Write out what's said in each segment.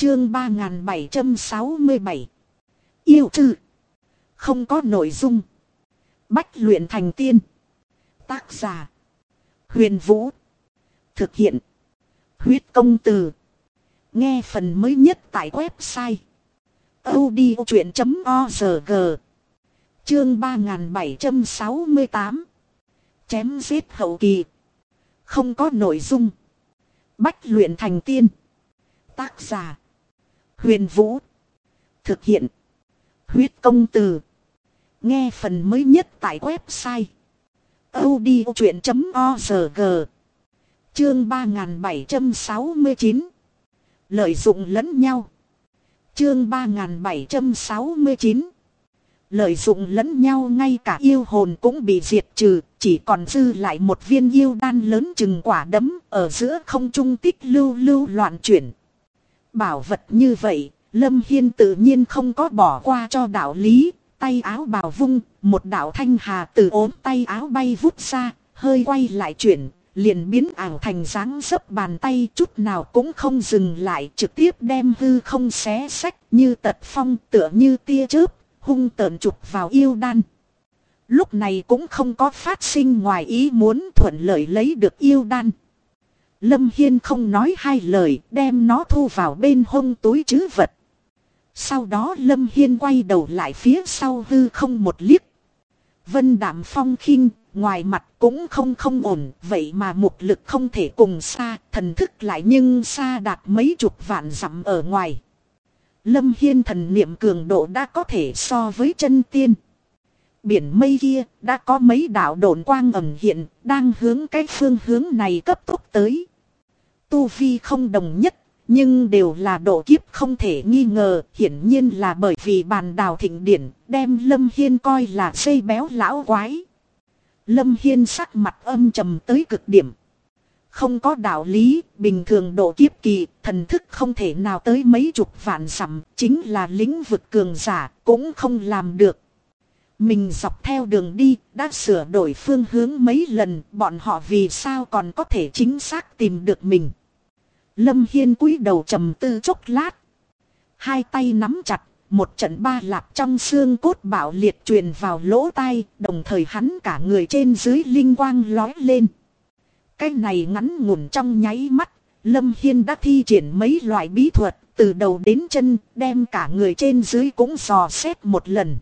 Chương 3767. Yêu trừ. Không có nội dung. Bách luyện thành tiên. Tác giả: Huyền Vũ. Thực hiện: Huyết Công Từ. Nghe phần mới nhất tại website audiochuyện.org. Chương 3768. Chém giết hậu kỳ. Không có nội dung. Bách luyện thành tiên. Tác giả: Huyền Vũ. Thực hiện: Huyết Công Từ. Nghe phần mới nhất tại website audiochuyện.org. Chương 3769. Lợi dụng lẫn nhau. Chương 3769. Lợi dụng lẫn nhau, ngay cả yêu hồn cũng bị diệt trừ, chỉ còn dư lại một viên yêu đan lớn chừng quả đấm ở giữa không trung tích lưu loạn chuyển. Bảo vật như vậy, Lâm Hiên tự nhiên không có bỏ qua cho đạo lý. Tay áo bào vung, một đạo thanh hà từ ốm tay áo bay vút ra, hơi quay lại chuyển, liền biến ảo thành dáng dấp bàn tay, chút nào cũng không dừng lại, trực tiếp đem hư không xé xách như tật phong, tựa như tia chớp, hung tợn chụp vào yêu đan. Lúc này cũng không có phát sinh ngoài ý muốn, thuận lợi lấy được yêu đan. Lâm Hiên không nói hai lời, đem nó thu vào bên hông túi trữ vật. Sau đó Lâm Hiên quay đầu lại phía sau hư không một liếc. Vân Đạm Phong khinh, ngoài mặt cũng không ổn, vậy mà mục lực không thể cùng xa, thần thức lại nhưng xa đạt mấy chục vạn dặm ở ngoài. Lâm Hiên thần niệm cường độ đã có thể so với chân tiên. Biển mây kia đã có mấy đạo độn quang ẩn hiện, đang hướng cái phương hướng này cấp tốc tới. Tu vi không đồng nhất, nhưng đều là độ kiếp không thể nghi ngờ, hiển nhiên là bởi vì bàn đào thịnh điển, đem Lâm Hiên coi là dây béo lão quái. Lâm Hiên sắc mặt âm trầm tới cực điểm. Không có đạo lý, bình thường độ kiếp kỳ, thần thức không thể nào tới mấy chục vạn dặm, chính là lĩnh vực cường giả, cũng không làm được. Mình dọc theo đường đi, đã sửa đổi phương hướng mấy lần, bọn họ vì sao còn có thể chính xác tìm được mình. Lâm Hiên cúi đầu trầm tư chốc lát. Hai tay nắm chặt, một trận ba lạp trong xương cốt bạo liệt truyền vào lỗ tai, đồng thời hắn cả người trên dưới linh quang lói lên. Cái này ngắn ngủn trong nháy mắt, Lâm Hiên đã thi triển mấy loại bí thuật, từ đầu đến chân, đem cả người trên dưới cũng dò xét một lần.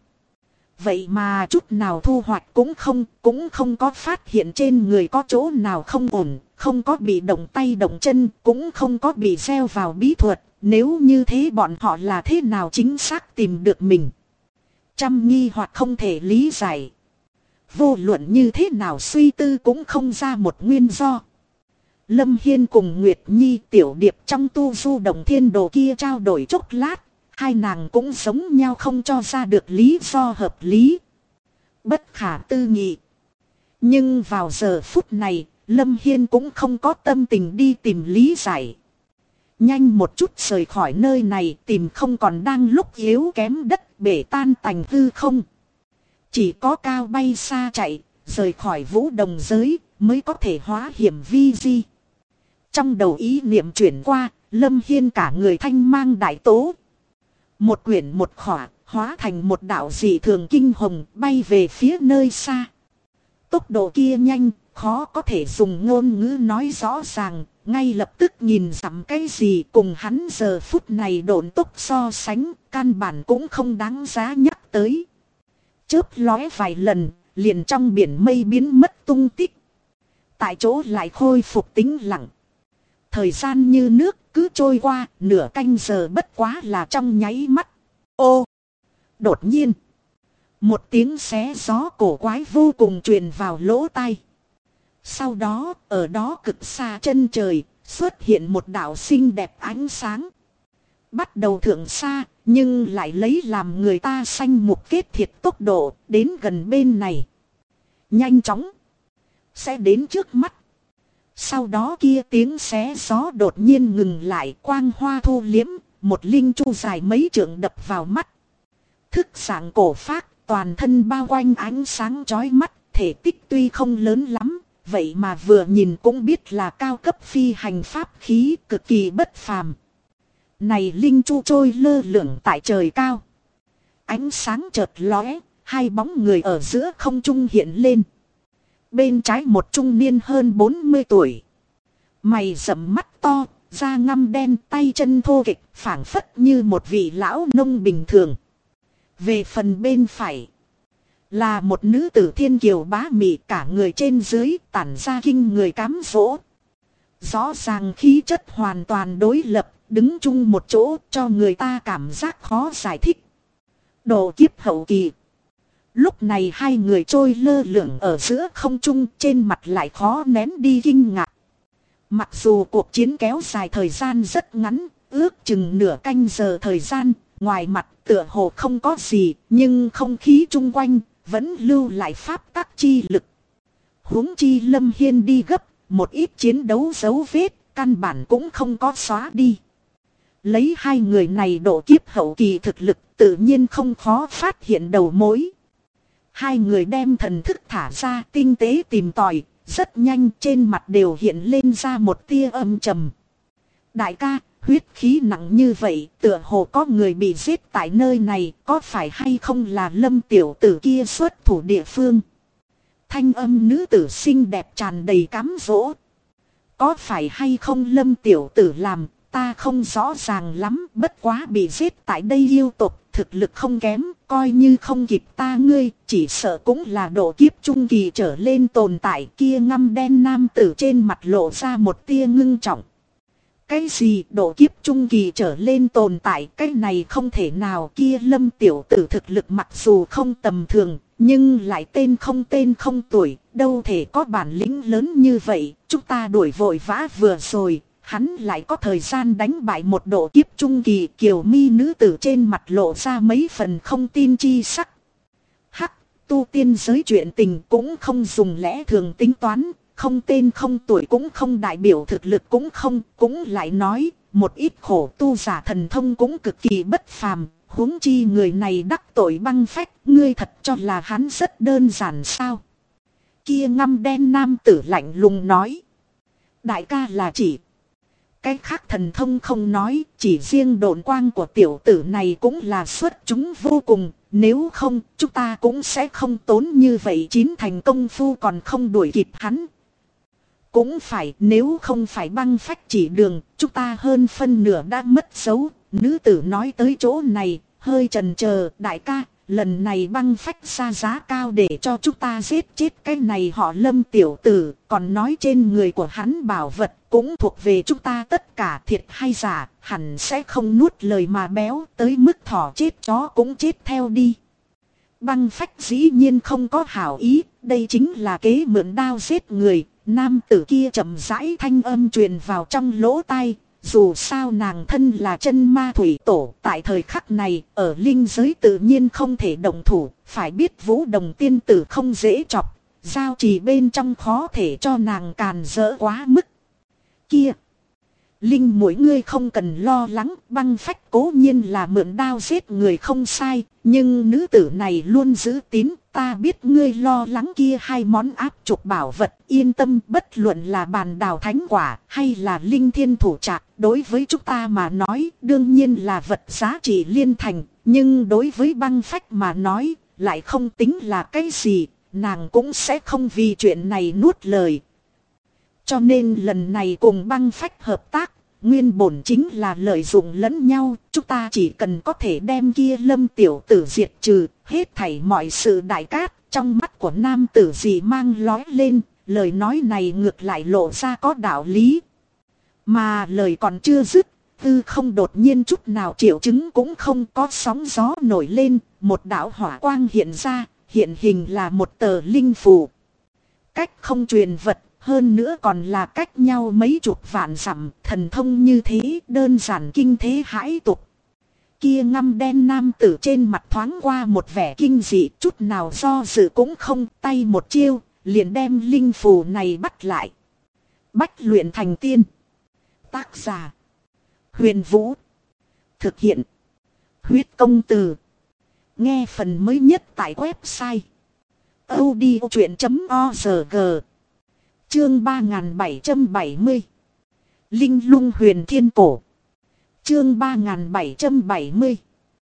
Vậy mà chút nào thu hoạch cũng không có phát hiện trên người có chỗ nào không ổn, không có bị động tay động chân, cũng không có bị gieo vào bí thuật. Nếu như thế bọn họ là thế nào chính xác tìm được mình? Trăm nghi hoặc không thể lý giải. Vô luận như thế nào suy tư cũng không ra một nguyên do. Lâm Hiên cùng Nguyệt Nhi tiểu điệp trong tu du đồng thiên đồ kia trao đổi chốc lát. Hai nàng cũng giống nhau không cho ra được lý do hợp lý. Bất khả tư nghị. Nhưng vào giờ phút này, Lâm Hiên cũng không có tâm tình đi tìm lý giải. Nhanh một chút rời khỏi nơi này, tìm không còn đang lúc yếu kém đất bể tan tành hư không. Chỉ có cao bay xa chạy, rời khỏi vũ đồng giới, mới có thể hóa hiểm vi di. Trong đầu ý niệm chuyển qua, Lâm Hiên cả người thanh mang đại tố. Một quyển một khỏa, hóa thành một đạo dị thường kinh hồng, bay về phía nơi xa. Tốc độ kia nhanh, khó có thể dùng ngôn ngữ nói rõ ràng, ngay lập tức nhìn dặm cái gì cùng hắn giờ phút này độn tốc so sánh, căn bản cũng không đáng giá nhắc tới. Chớp lóe vài lần, liền trong biển mây biến mất tung tích. Tại chỗ lại khôi phục tĩnh lặng. Thời gian như nước cứ trôi qua, nửa canh giờ bất quá là trong nháy mắt. Ô! Đột nhiên! Một tiếng xé gió cổ quái vô cùng truyền vào lỗ tai. Sau đó, ở đó cực xa chân trời, xuất hiện một đạo xinh đẹp ánh sáng. Bắt đầu thượng xa, nhưng lại lấy làm người ta sanh mục kết thiệt tốc độ, đến gần bên này. Nhanh chóng! Sẽ đến trước mắt. Sau đó kia tiếng xé gió đột nhiên ngừng lại, quang hoa thu liếm, một linh chu dài mấy trượng đập vào mắt. Thức sáng cổ phác, toàn thân bao quanh ánh sáng chói mắt, thể tích tuy không lớn lắm, vậy mà vừa nhìn cũng biết là cao cấp phi hành pháp khí cực kỳ bất phàm. này linh chu trôi lơ lửng tại trời cao. Ánh sáng chợt lóe, hai bóng người ở giữa không trung hiện lên. Bên trái một trung niên hơn 40 tuổi. Mày rậm mắt to, da ngăm đen, tay chân thô kệch, phảng phất như một vị lão nông bình thường. Về phần bên phải là một nữ tử thiên kiều bá mị, cả người trên dưới tản ra kinh người cám dỗ. Rõ ràng khí chất hoàn toàn đối lập, đứng chung một chỗ cho người ta cảm giác khó giải thích. Độ kiếp hậu kỳ. Lúc này hai người trôi lơ lửng ở giữa không trung, trên mặt lại khó nén đi kinh ngạc. Mặc dù cuộc chiến kéo dài thời gian rất ngắn, ước chừng nửa canh giờ thời gian, ngoài mặt tựa hồ không có gì, nhưng không khí chung quanh vẫn lưu lại pháp tắc chi lực. Huống chi Lâm Hiên đi gấp, một ít chiến đấu dấu vết, căn bản cũng không có xóa đi. Lấy hai người này độ kiếp hậu kỳ thực lực, tự nhiên không khó phát hiện đầu mối. Hai người đem thần thức thả ra, tinh tế tìm tòi, rất nhanh trên mặt đều hiện lên ra một tia âm trầm. Đại ca, huyết khí nặng như vậy, tựa hồ có người bị giết tại nơi này, có phải hay không là Lâm tiểu tử kia xuất thủ địa phương? Thanh âm nữ tử xinh đẹp tràn đầy cám dỗ. Có phải hay không Lâm tiểu tử làm, ta không rõ ràng lắm, bất quá bị giết tại đây yêu tộc, thực lực không kém, coi như không kịp ta ngươi, chỉ sợ cũng là độ kiếp trung kỳ trở lên tồn tại. Kia ngăm đen nam tử trên mặt lộ ra một tia ngưng trọng. Cái gì độ kiếp trung kỳ trở lên tồn tại, cái này không thể nào. Kia Lâm tiểu tử thực lực mặc dù không tầm thường, nhưng lại tên không tuổi, đâu thể có bản lĩnh lớn như vậy. Chúng ta đuổi vội vã vừa rồi, hắn lại có thời gian đánh bại một độ kiếp trung kỳ. Kiều mi nữ tử trên mặt lộ ra mấy phần không tin chi sắc. Hắc, tu tiên giới chuyện tình cũng không dùng lẽ thường tính toán, không tên không tuổi cũng không đại biểu thực lực cũng không, cũng lại nói, một ít khổ tu giả thần thông cũng cực kỳ bất phàm, huống chi người này đắc tội băng phách, ngươi thật cho là hắn rất đơn giản sao? Kia ngăm đen nam tử lạnh lùng nói. Đại ca là chỉ cái khác thần thông không nói, chỉ riêng độn quang của tiểu tử này cũng là xuất chúng vô cùng, nếu không chúng ta cũng sẽ không tốn như vậy, chín thành công phu còn không đuổi kịp hắn. Cũng phải, nếu không phải băng phách chỉ đường, chúng ta hơn phân nửa đã mất dấu. Nữ tử nói tới chỗ này, hơi chần chờ. Đại ca, lần này băng phách ra giá cao để cho chúng ta giết chết cái này họ Lâm tiểu tử, còn nói trên người của hắn bảo vật cũng thuộc về chúng ta tất cả, thiệt hay giả, hẳn sẽ không nuốt lời mà béo, tới mức thỏ chết chó cũng chết theo đi. Băng phách dĩ nhiên không có hảo ý, đây chính là kế mượn đao giết người. Nam tử kia chậm rãi thanh âm truyền vào trong lỗ tai. Dù sao nàng thân là chân ma thủy tổ, tại thời khắc này ở linh giới tự nhiên không thể động thủ. Phải biết Vũ Đồng tiên tử không dễ chọc, giao trì bên trong khó thể cho nàng càn rỡ quá mức. Kia, Linh mỗi ngươi không cần lo lắng, băng phách cố nhiên là mượn đao giết người không sai, nhưng nữ tử này luôn giữ tín, ta biết ngươi lo lắng kia hai món áp trục bảo vật, yên tâm, bất luận là bàn đào thánh quả hay là linh thiên thủ trạc, đối với chúng ta mà nói đương nhiên là vật giá trị liên thành, nhưng đối với băng phách mà nói lại không tính là cái gì, nàng cũng sẽ không vì chuyện này nuốt lời. Cho nên lần này cùng băng phách hợp tác, nguyên bổn chính là lợi dụng lẫn nhau, chúng ta chỉ cần có thể đem kia Lâm tiểu tử diệt trừ, hết thảy mọi sự đại cát. Trong mắt của nam tử gì mang lói lên, lời nói này ngược lại lộ ra có đạo lý. Mà lời còn chưa dứt, tư không đột nhiên chút nào triệu chứng cũng không, có sóng gió nổi lên, một đạo hỏa quang hiện ra, hiện hình là một tờ linh phù. Cách không truyền vật, hơn nữa còn là cách nhau mấy chục vạn dặm, thần thông như thế đơn giản kinh thế hãi tục. Kia ngăm đen nam tử trên mặt thoáng qua một vẻ kinh dị, chút nào do dự cũng không, tay một chiêu, liền đem linh phù này bắt lại. Bách luyện thành tiên. Tác giả: Huyền Vũ. Thực hiện: Huyết Công Từ. Nghe phần mới nhất tại website audiochuyện.org. Chương 3770. Linh lung huyền thiên cổ. Chương 3770.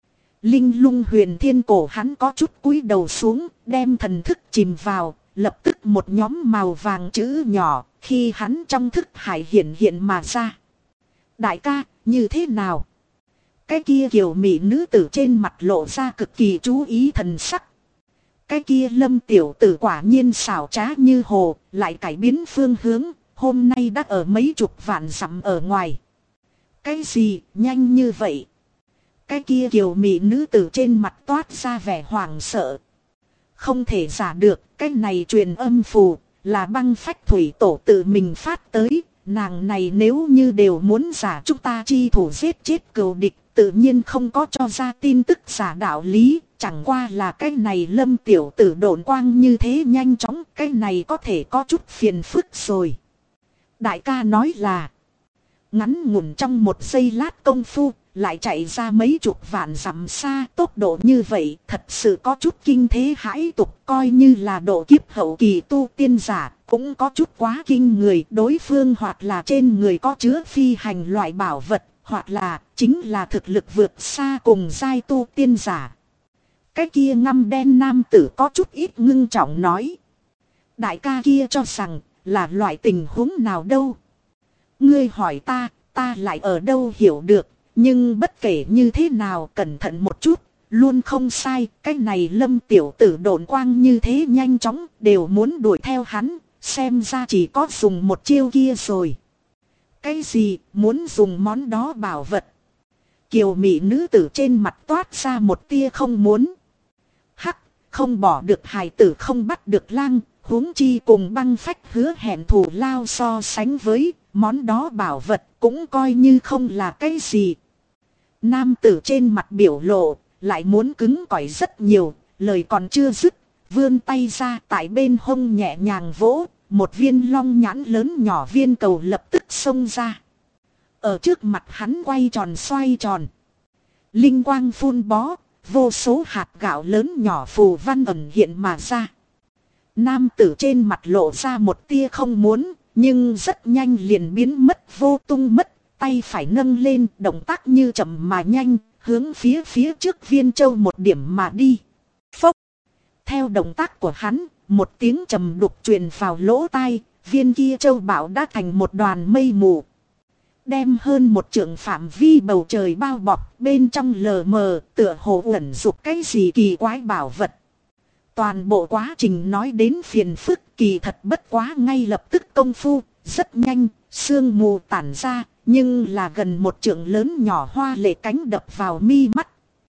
Linh lung huyền thiên cổ, hắn có chút cúi đầu xuống, đem thần thức chìm vào, lập tức một nhóm màu vàng chữ nhỏ, khi hắn trong thức hải hiện hiện mà ra. Đại ca, như thế nào? Cái kia kiều mỹ nữ tử trên mặt lộ ra cực kỳ chú ý thần sắc. Cái kia Lâm tiểu tử quả nhiên xảo trá như hồ, lại cải biến phương hướng, hôm nay đã ở mấy chục vạn dặm ở ngoài. Cái gì, nhanh như vậy? Cái kia kiều mỹ nữ tử trên mặt toát ra vẻ hoảng sợ. Không thể giả được, cái này truyền âm phù, là Băng Phách Thủy Tổ tự mình phát tới. Nàng này nếu như đều muốn giả chúng ta chi thủ giết chết cừu địch, tự nhiên không có cho ra tin tức giả đạo lý. Chẳng qua là cái này Lâm tiểu tử độn quang như thế nhanh chóng, cái này có thể có chút phiền phức rồi. Đại ca nói là, ngắn ngủn trong một giây lát công phu, lại chạy ra mấy chục vạn dặm xa, tốc độ như vậy thật sự có chút kinh thế hãi tục, coi như là độ kiếp hậu kỳ tu tiên giả, cũng có chút quá kinh người. Đối phương hoặc là trên người có chứa phi hành loại bảo vật, hoặc là chính là thực lực vượt xa cùng giai tu tiên giả. Cái kia ngăm đen nam tử có chút ít ngưng trọng nói. Đại ca kia cho rằng là loại tình huống nào đâu? Ngươi hỏi ta, ta lại ở đâu hiểu được. Nhưng bất kể như thế nào, cẩn thận một chút, luôn không sai. Cái này Lâm tiểu tử độn quang như thế nhanh chóng, đều muốn đuổi theo hắn, xem ra chỉ có dùng một chiêu kia rồi. Cái gì, muốn dùng món đó bảo vật? Kiều mỹ nữ tử trên mặt toát ra một tia không muốn. Hắc, không bỏ được hài tử không bắt được lang, huống chi cùng Băng Phách hứa hẹn thù lao so sánh với, món đó bảo vật cũng coi như không là cái gì. Nam tử trên mặt biểu lộ, lại muốn cứng cỏi rất nhiều, lời còn chưa dứt, vươn tay ra tại bên hông nhẹ nhàng vỗ, một viên long nhãn lớn nhỏ viên cầu lập tức xông ra. Ở trước mặt hắn quay tròn xoay tròn. Linh quang phun bó, vô số hạt gạo lớn nhỏ phù văn ẩn hiện mà ra. Nam tử trên mặt lộ ra một tia không muốn, nhưng rất nhanh liền biến mất vô tung mất. Tay phải nâng lên, động tác như chậm mà nhanh, hướng phía trước viên châu một điểm mà đi. Phốc! Theo động tác của hắn, một tiếng trầm đục truyền vào lỗ tai, viên kia châu bảo đã thành một đoàn mây mù. Đem hơn một trượng phạm vi bầu trời bao bọc, bên trong lờ mờ, tựa hồ ẩn dục cái gì kỳ quái bảo vật. Toàn bộ quá trình nói đến phiền phức, kỳ thật bất quá ngay lập tức công phu, rất nhanh, sương mù tản ra. Nhưng là gần một trượng lớn nhỏ hoa lệ cánh đập vào mi mắt.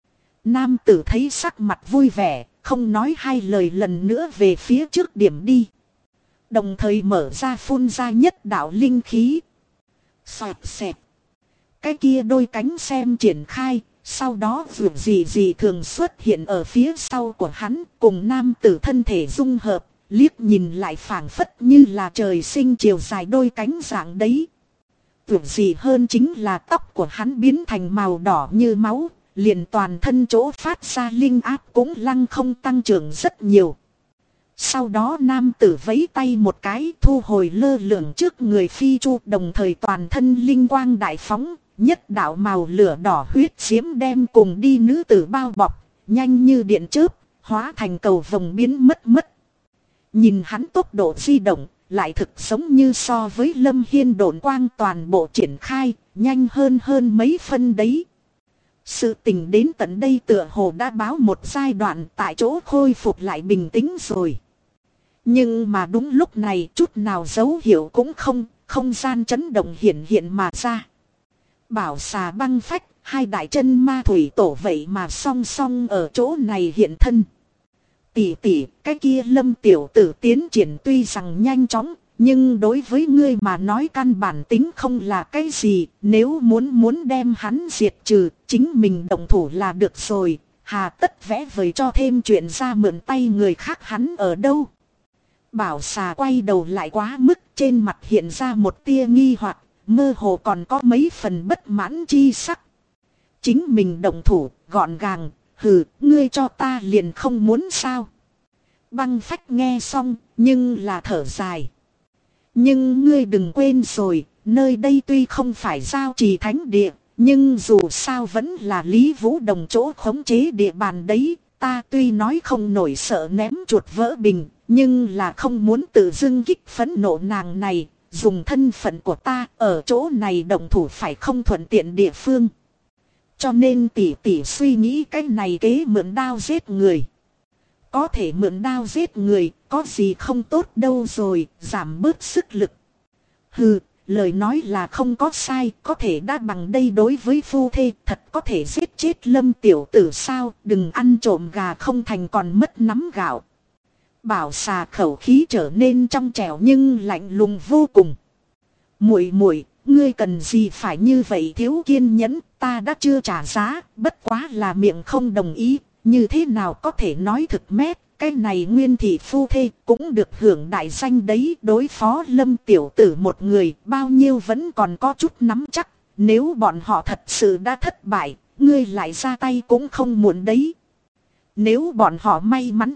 Nam tử thấy sắc mặt vui vẻ, không nói hai lời lần nữa về phía trước điểm đi. Đồng thời mở ra phun ra nhất đạo linh khí. Xoẹt xẹt. Cái kia đôi cánh xem triển khai, sau đó vượt gì thường xuất hiện ở phía sau của hắn, cùng nam tử thân thể dung hợp, liếc nhìn lại phảng phất như là trời sinh chiều dài đôi cánh dạng đấy. Tưởng gì hơn chính là tóc của hắn biến thành màu đỏ như máu, liền toàn thân chỗ phát ra linh áp cũng lăng không tăng trưởng rất nhiều. Sau đó nam tử vẫy tay một cái thu hồi lơ lửng trước người phi chu, đồng thời toàn thân linh quang đại phóng, nhất đạo màu lửa đỏ huyết diễm đem cùng đi nữ tử bao bọc, nhanh như điện chớp, hóa thành cầu vồng biến mất. Nhìn hắn tốc độ di động, lại thực giống như so với Lâm Hiên độn quang toàn bộ triển khai, nhanh hơn mấy phân đấy. Sự tình đến tận đây tựa hồ đã báo một giai đoạn, tại chỗ khôi phục lại bình tĩnh rồi. Nhưng mà đúng lúc này chút nào dấu hiệu cũng không gian chấn động hiện mà ra. Bảo xà Băng Phách, hai đại chân ma thủy tổ vậy mà song song ở chỗ này hiện thân. Tỷ, cái kia Lâm tiểu tử tiến triển tuy rằng nhanh chóng, nhưng đối với ngươi mà nói căn bản tính không là cái gì. Nếu muốn đem hắn diệt trừ, chính mình động thủ là được rồi. Hà tất vẽ vời cho thêm chuyện ra mượn tay người khác, hắn ở đâu? Bảo xà quay đầu lại quá mức, trên mặt hiện ra một tia nghi hoặc, mơ hồ còn có mấy phần bất mãn chi sắc. Chính mình động thủ, gọn gàng. Hừ, ngươi cho ta liền không muốn sao? Băng Phách nghe xong, nhưng là thở dài. Nhưng ngươi đừng quên rồi, nơi đây tuy không phải giao trì thánh địa, Nhưng dù sao vẫn là Lý Vũ Đồng chỗ khống chế địa bàn đấy. Ta tuy nói không nổi sợ ném chuột vỡ bình, nhưng là không muốn tự dưng kích phẫn nộ nàng này. Dùng thân phận của ta ở chỗ này động thủ phải không thuận tiện địa phương. Cho nên tỷ tỷ suy nghĩ cái này kế mượn đao giết người. Có thể mượn đao giết người, có gì không tốt đâu rồi, giảm bớt sức lực. Hừ, lời nói là không có sai, có thể đã bằng đây đối với phu thê, thật có thể giết chết Lâm tiểu tử sao, đừng ăn trộm gà không thành còn mất nắm gạo. Bảo xà khẩu khí trở nên trong trẻo nhưng lạnh lùng vô cùng. Muội muội, ngươi cần gì phải như vậy thiếu kiên nhẫn, ta đã chưa trả giá, bất quá là miệng không đồng ý, như thế nào có thể nói thực mét, cái này Nguyên thị phu thê cũng được hưởng đại danh đấy, đối phó Lâm tiểu tử một người, bao nhiêu vẫn còn có chút nắm chắc, nếu bọn họ thật sự đã thất bại, ngươi lại ra tay cũng không muộn đấy. Nếu bọn họ may mắn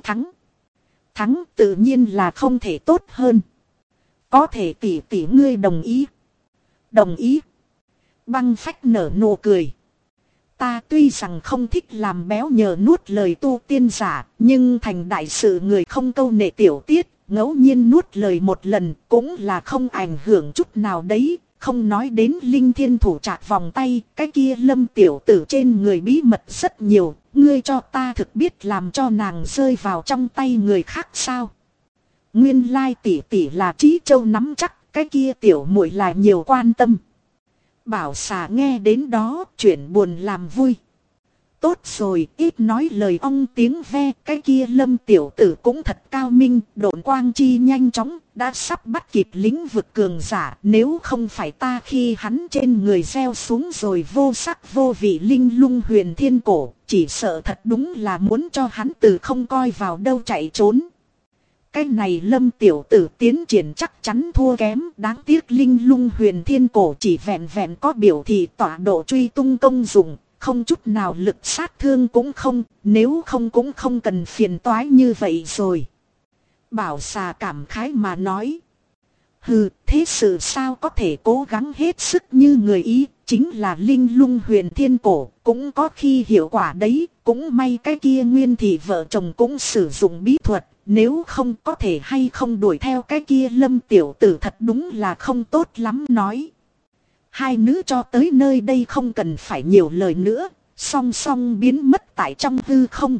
thắng tự nhiên là không thể tốt hơn. Có thể tỷ tỷ ngươi đồng ý. Đồng ý. Băng Phách nở nụ cười. Ta tuy rằng không thích làm béo nhờ nuốt lời tu tiên giả, nhưng thành đại sự người không câu nệ tiểu tiết, ngẫu nhiên nuốt lời một lần cũng là không ảnh hưởng chút nào đấy. Không nói đến linh thiên thủ trạc vòng tay, cái kia Lâm tiểu tử trên người bí mật rất nhiều, ngươi cho ta thực biết làm cho nàng rơi vào trong tay người khác sao. Nguyên lai tỷ tỷ là Trí Châu nắm chắc, cái kia tiểu muội là nhiều quan tâm. Bảo xà nghe đến đó, chuyển buồn làm vui. Tốt rồi, ít nói lời ong tiếng ve, cái kia Lâm tiểu tử cũng thật cao minh, độn quang chi nhanh chóng, đã sắp bắt kịp lĩnh vực cường giả, nếu không phải ta khi hắn trên người gieo xuống rồi vô sắc vô vị linh lung huyền thiên cổ, chỉ sợ thật đúng là muốn cho hắn từ không coi vào đâu chạy trốn. Cái này Lâm tiểu tử tiến triển chắc chắn thua kém, đáng tiếc linh lung huyền thiên cổ chỉ vẹn vẹn có biểu thị tọa độ truy tung công dụng, không chút nào lực sát thương cũng không, nếu không cũng không cần phiền toái như vậy rồi. Bảo xà cảm khái mà nói. Hừ, thế sự sao có thể cố gắng hết sức như người ý, chính là linh lung huyền thiên cổ, cũng có khi hiệu quả đấy, cũng may cái kia Nguyên thị vợ chồng cũng sử dụng bí thuật, nếu không có thể hay không đuổi theo cái kia Lâm tiểu tử thật đúng là không tốt lắm nói. Hai nữ cho tới nơi đây không cần phải nhiều lời nữa, song song biến mất tại trong hư không.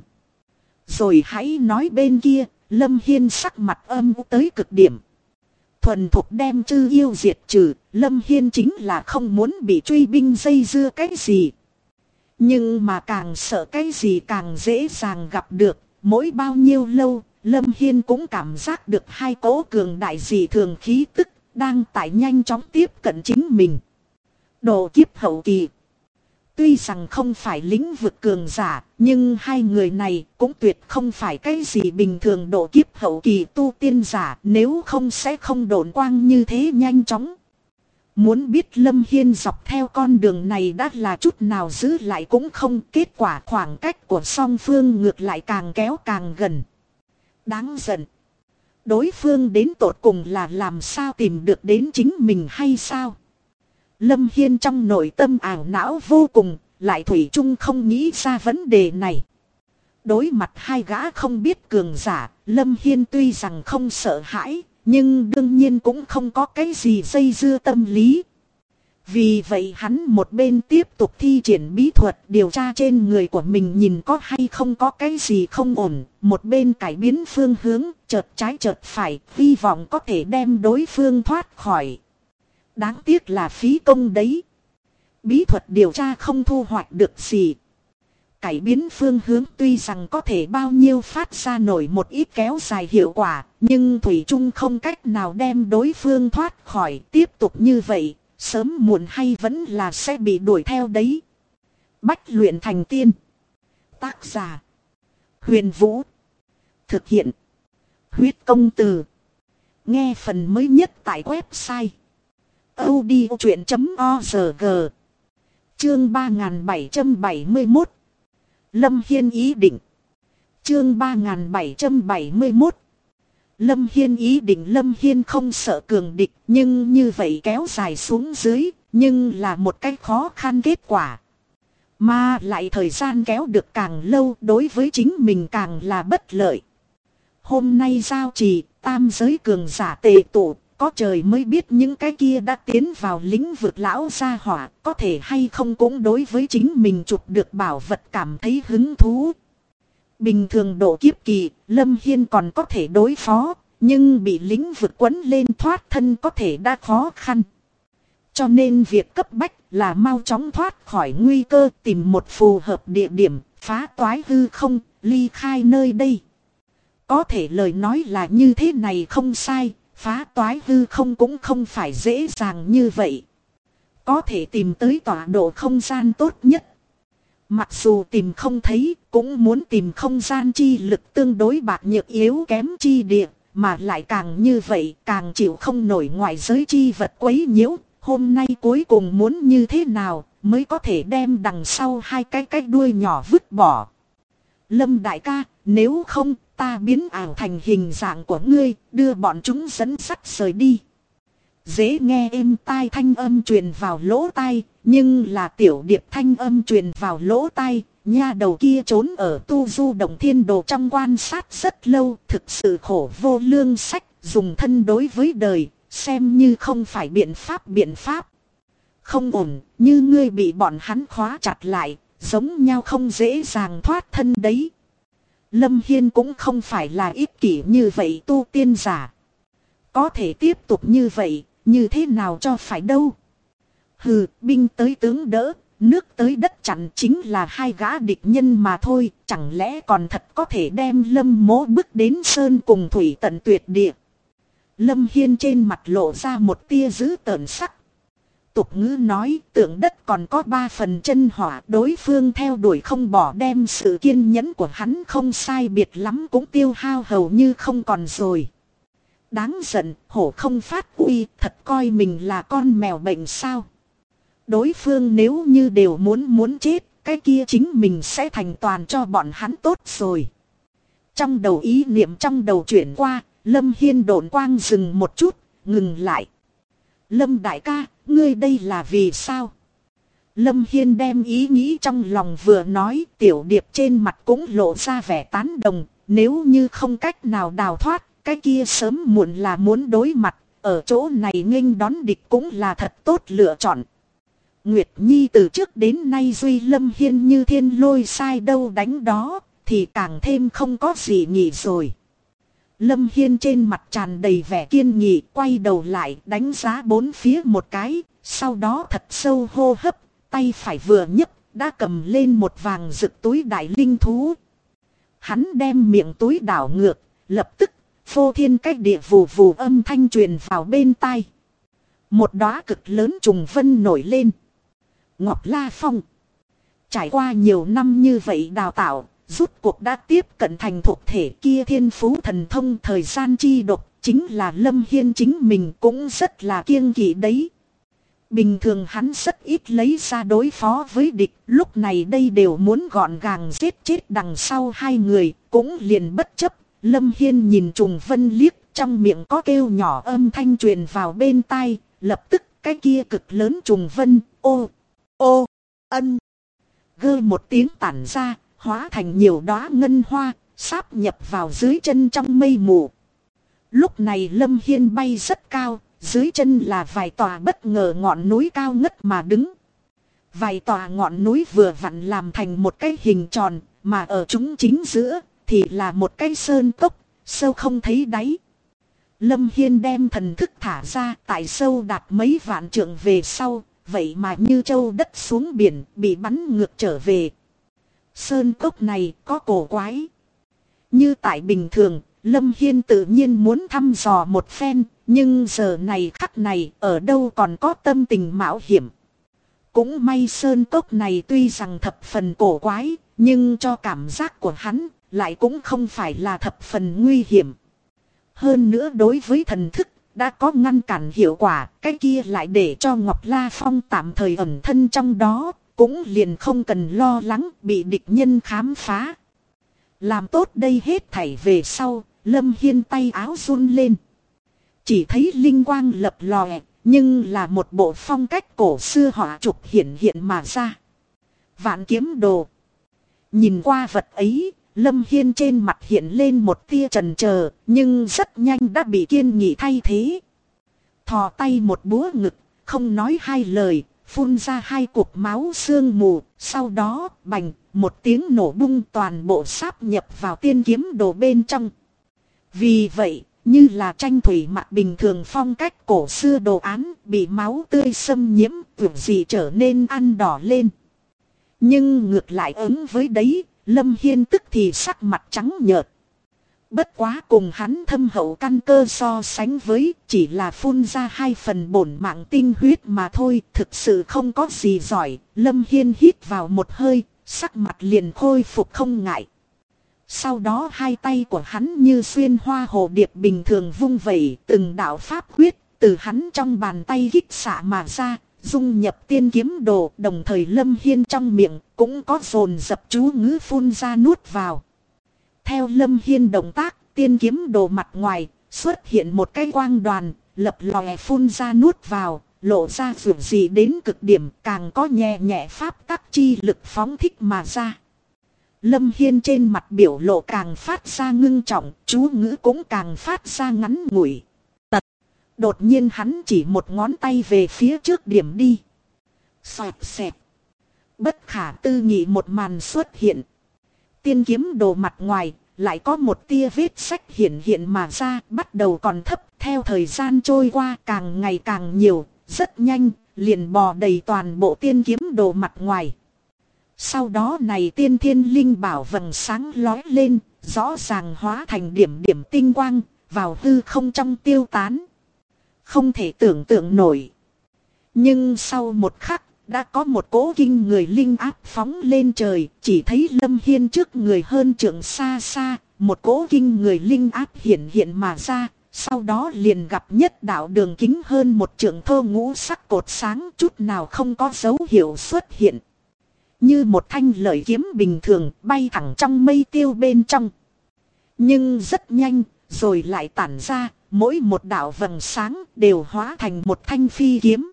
Rồi hãy nói bên kia, Lâm Hiên sắc mặt âm u tới cực điểm. Thuần thục đem chư yêu diệt trừ, Lâm Hiên chính là không muốn bị truy binh dây dưa cái gì. Nhưng mà càng sợ cái gì càng dễ dàng gặp được, mỗi bao nhiêu lâu, Lâm Hiên cũng cảm giác được hai cỗ cường đại dị thường khí tức, đang tại nhanh chóng tiếp cận chính mình. Độ kiếp hậu kỳ. Tuy rằng không phải lĩnh vực cường giả, nhưng hai người này cũng tuyệt không phải cái gì bình thường độ kiếp hậu kỳ tu tiên giả, nếu không sẽ không độn quang như thế nhanh chóng. Muốn biết Lâm Hiên dọc theo con đường này đã là chút nào giữ lại cũng không, kết quả khoảng cách của song phương ngược lại càng kéo càng gần. Đáng giận. Đối phương đến tột cùng là làm sao tìm được đến chính mình hay sao? Lâm Hiên trong nội tâm ảo não vô cùng, lại thủy chung không nghĩ ra vấn đề này. Đối mặt hai gã không biết cường giả, Lâm Hiên tuy rằng không sợ hãi, nhưng đương nhiên cũng không có cái gì dây dưa tâm lý. Vì vậy hắn một bên tiếp tục thi triển bí thuật điều tra trên người của mình nhìn có hay không có cái gì không ổn, một bên cải biến phương hướng, chợt trái chợt phải, hy vọng có thể đem đối phương thoát khỏi. Đáng tiếc là phí công đấy. Bí thuật điều tra không thu hoạch được gì. Cải biến phương hướng tuy rằng có thể bao nhiêu phát ra nổi một ít kéo dài hiệu quả, nhưng thủy chung không cách nào đem đối phương thoát khỏi. Tiếp tục như vậy, sớm muộn hay vẫn là sẽ bị đuổi theo đấy. Bách luyện thành tiên. Tác giả: Huyền Vũ. Thực hiện: Huyết Công Từ. Nghe phần mới nhất tại website audiochuyện.org. Chương 3771. Lâm Hiên ý định. Chương 3771. Lâm Hiên ý định. Lâm Hiên không sợ cường địch, nhưng như vậy kéo dài xuống dưới, Nhưng là một cách khó khăn kết quả. Mà lại thời gian kéo được càng lâu đối với chính mình càng là bất lợi. Hôm nay giao trì, tam giới cường giả tề tụ, có trời mới biết những cái kia đã tiến vào lĩnh vực lão gia hỏa, có thể hay không cũng đối với chính mình chụp được bảo vật cảm thấy hứng thú. Bình thường độ kiếp kỳ, Lâm Hiên còn có thể đối phó, nhưng bị lĩnh vực quấn lên thoát thân có thể đã khó khăn. Cho nên việc cấp bách là mau chóng thoát khỏi nguy cơ, tìm một phù hợp địa điểm, phá toái hư không, ly khai nơi đây. Có thể lời nói là như thế này không sai, phá toái hư không cũng không phải dễ dàng như vậy. Có thể tìm tới tọa độ không gian tốt nhất. Mặc dù tìm không thấy, cũng muốn tìm không gian chi lực tương đối bạc nhược yếu kém chi địa, mà lại càng như vậy càng chịu không nổi ngoại giới chi vật quấy nhiễu. Hôm nay cuối cùng muốn như thế nào mới có thể đem đằng sau hai cái đuôi nhỏ vứt bỏ. Lâm đại ca, nếu không ta biến ảo thành hình dạng của ngươi, đưa bọn chúng dẫn sắt rời đi. Dễ nghe êm tai thanh âm truyền vào lỗ tai, nhưng là tiểu điệp thanh âm truyền vào lỗ tai. Nha đầu kia trốn ở tu du động thiên đồ trong quan sát rất lâu, thực sự khổ vô lương sách, dùng thân đối với đời, xem như không phải biện pháp. Không ổn, như ngươi bị bọn hắn khóa chặt lại, giống nhau không dễ dàng thoát thân đấy. Lâm Hiên cũng không phải là ích kỷ như vậy tu tiên giả. Có thể tiếp tục như vậy, như thế nào cho phải đâu. Hừ, binh tới tướng đỡ, nước tới đất chặn chính là hai gã địch nhân mà thôi. Chẳng lẽ còn thật có thể đem Lâm Mỗ bước đến sơn cùng thủy tận tuyệt địa. Lâm Hiên trên mặt lộ ra một tia dữ tợn sắc. Tục ngữ nói tượng đất còn có 3 phần chân hỏa, đối phương theo đuổi không bỏ đem sự kiên nhẫn của hắn không sai biệt lắm cũng tiêu hao hầu như không còn rồi. Đáng giận, hổ không phát uy, thật coi mình là con mèo bệnh sao. Đối phương nếu như đều muốn chết, cái kia chính mình sẽ thành toàn cho bọn hắn tốt rồi. Trong đầu ý niệm trong đầu chuyển qua, Lâm Hiên độn quang dừng một chút, ngừng lại. Lâm đại ca, ngươi đây là vì sao? Lâm Hiên đem ý nghĩ trong lòng vừa nói, tiểu điệp trên mặt cũng lộ ra vẻ tán đồng. Nếu như không cách nào đào thoát, cái kia sớm muộn là muốn đối mặt. Ở chỗ này nghênh đón địch cũng là thật tốt lựa chọn. Nguyệt Nhi từ trước đến nay duy Lâm Hiên như thiên lôi sai đâu đánh đó, thì càng thêm không có gì nghỉ rồi. Lâm Hiên trên mặt tràn đầy vẻ kiên nghị, quay đầu lại đánh giá bốn phía một cái, sau đó thật sâu hô hấp, tay phải vừa nhấc đã cầm lên một vàng rực túi đại linh thú. Hắn đem miệng túi đảo ngược, lập tức phô thiên cách địa vù vù âm thanh truyền vào bên tai. Một đóa cực lớn trùng vân nổi lên. Ngọc La Phong trải qua nhiều năm như vậy đào tạo, rút cuộc đã tiếp cận thành thuộc thể kia thiên phú thần thông thời gian chi độc, chính là Lâm Hiên chính mình cũng rất là kiêng kỵ đấy. Bình thường hắn rất ít lấy ra đối phó với địch, lúc này đây đều muốn gọn gàng giết chết đằng sau hai người, cũng liền bất chấp. Lâm Hiên nhìn trùng vân liếc, trong miệng có kêu nhỏ âm thanh truyền vào bên tai, lập tức cái kia cực lớn trùng vân, ô, ân, gơ một tiếng tản ra, hóa thành nhiều đóa ngân hoa, sáp nhập vào dưới chân trong mây mù. Lúc này Lâm Hiên bay rất cao, dưới chân là vài tòa bất ngờ ngọn núi cao ngất mà đứng. Vài tòa ngọn núi vừa vặn làm thành một cái hình tròn, mà ở chúng chính giữa thì là một cái sơn cốc, sâu không thấy đáy. Lâm Hiên đem thần thức thả ra, tại sâu đạt mấy vạn trượng về sau, vậy mà như châu đất xuống biển, bị bắn ngược trở về. Sơn cốc này có cổ quái. Như tại bình thường, Lâm Hiên tự nhiên muốn thăm dò một phen, nhưng giờ này khắc này ở đâu còn có tâm tình mạo hiểm. Cũng may sơn cốc này tuy rằng thập phần cổ quái, nhưng cho cảm giác của hắn lại cũng không phải là thập phần nguy hiểm. Hơn nữa đối với thần thức đã có ngăn cản hiệu quả, cái kia lại để cho Ngọc La Phong tạm thời ẩn thân trong đó, cũng liền không cần lo lắng bị địch nhân khám phá. Làm tốt đây hết thảy về sau, Lâm Hiên tay áo run lên. Chỉ thấy linh quang lập lòe, nhưng là một bộ phong cách cổ xưa họa trục hiển hiện mà ra. Vạn kiếm đồ. Nhìn qua vật ấy, Lâm Hiên trên mặt hiện lên một tia chần chờ, nhưng rất nhanh đã bị kiên nghị thay thế. Thò tay một búa ngực, không nói hai lời, phun ra hai cục máu sương mù, sau đó bành, một tiếng nổ bung, toàn bộ sáp nhập vào tiên kiếm đồ bên trong. Vì vậy, như là tranh thủy mặc bình thường phong cách cổ xưa đồ án bị máu tươi xâm nhiễm, kiểu gì trở nên ăn đỏ lên. Nhưng ngược lại ứng với đấy, Lâm Hiên tức thì sắc mặt trắng nhợt. Bất quá cùng hắn thâm hậu căn cơ so sánh với, chỉ là phun ra 2 phần bổn mạng tinh huyết mà thôi, thực sự không có gì giỏi. Lâm Hiên hít vào một hơi, sắc mặt liền khôi phục không ngại. Sau đó hai tay của hắn như xuyên hoa hồ điệp bình thường vung vẩy, từng đạo pháp quyết từ hắn trong bàn tay kích xạ mà ra, dung nhập tiên kiếm đồ. Đồng thời Lâm Hiên trong miệng cũng có dồn dập chú ngữ phun ra nuốt vào. Theo Lâm Hiên động tác, tiên kiếm đồ mặt ngoài xuất hiện một cái quang đoàn, lập lòe phun ra nuốt vào, lộ ra vượt gì đến cực điểm, càng có nhẹ nhẹ pháp tắc chi lực phóng thích mà ra. Lâm Hiên trên mặt biểu lộ càng phát ra ngưng trọng, chú ngữ cũng càng phát ra ngắn ngủi. Tật. Đột nhiên hắn chỉ một ngón tay về phía trước điểm đi. Xoẹt xẹt. Bất khả tư nghị một màn xuất hiện. Tiên kiếm đồ mặt ngoài lại có một tia vết sách hiện hiện mà ra, bắt đầu còn thấp, theo thời gian trôi qua càng ngày càng nhiều, rất nhanh, liền bò đầy toàn bộ tiên kiếm đồ mặt ngoài. Sau đó này tiên thiên linh bảo vầng sáng lói lên, rõ ràng hóa thành điểm điểm tinh quang, vào hư không trong tiêu tán. Không thể tưởng tượng nổi. Nhưng sau một khắc, đã có một cỗ kinh người linh áp phóng lên trời, chỉ thấy Lâm Hiên trước người hơn trượng xa xa, một cỗ kinh người linh áp hiện hiện mà ra, sau đó liền gặp nhất đạo đường kính hơn một trượng thô ngũ sắc cột sáng, chút nào không có dấu hiệu xuất hiện. Như một thanh lợi kiếm bình thường bay thẳng trong mây tiêu bên trong. Nhưng rất nhanh, rồi lại tản ra, mỗi một đạo vầng sáng đều hóa thành một thanh phi kiếm.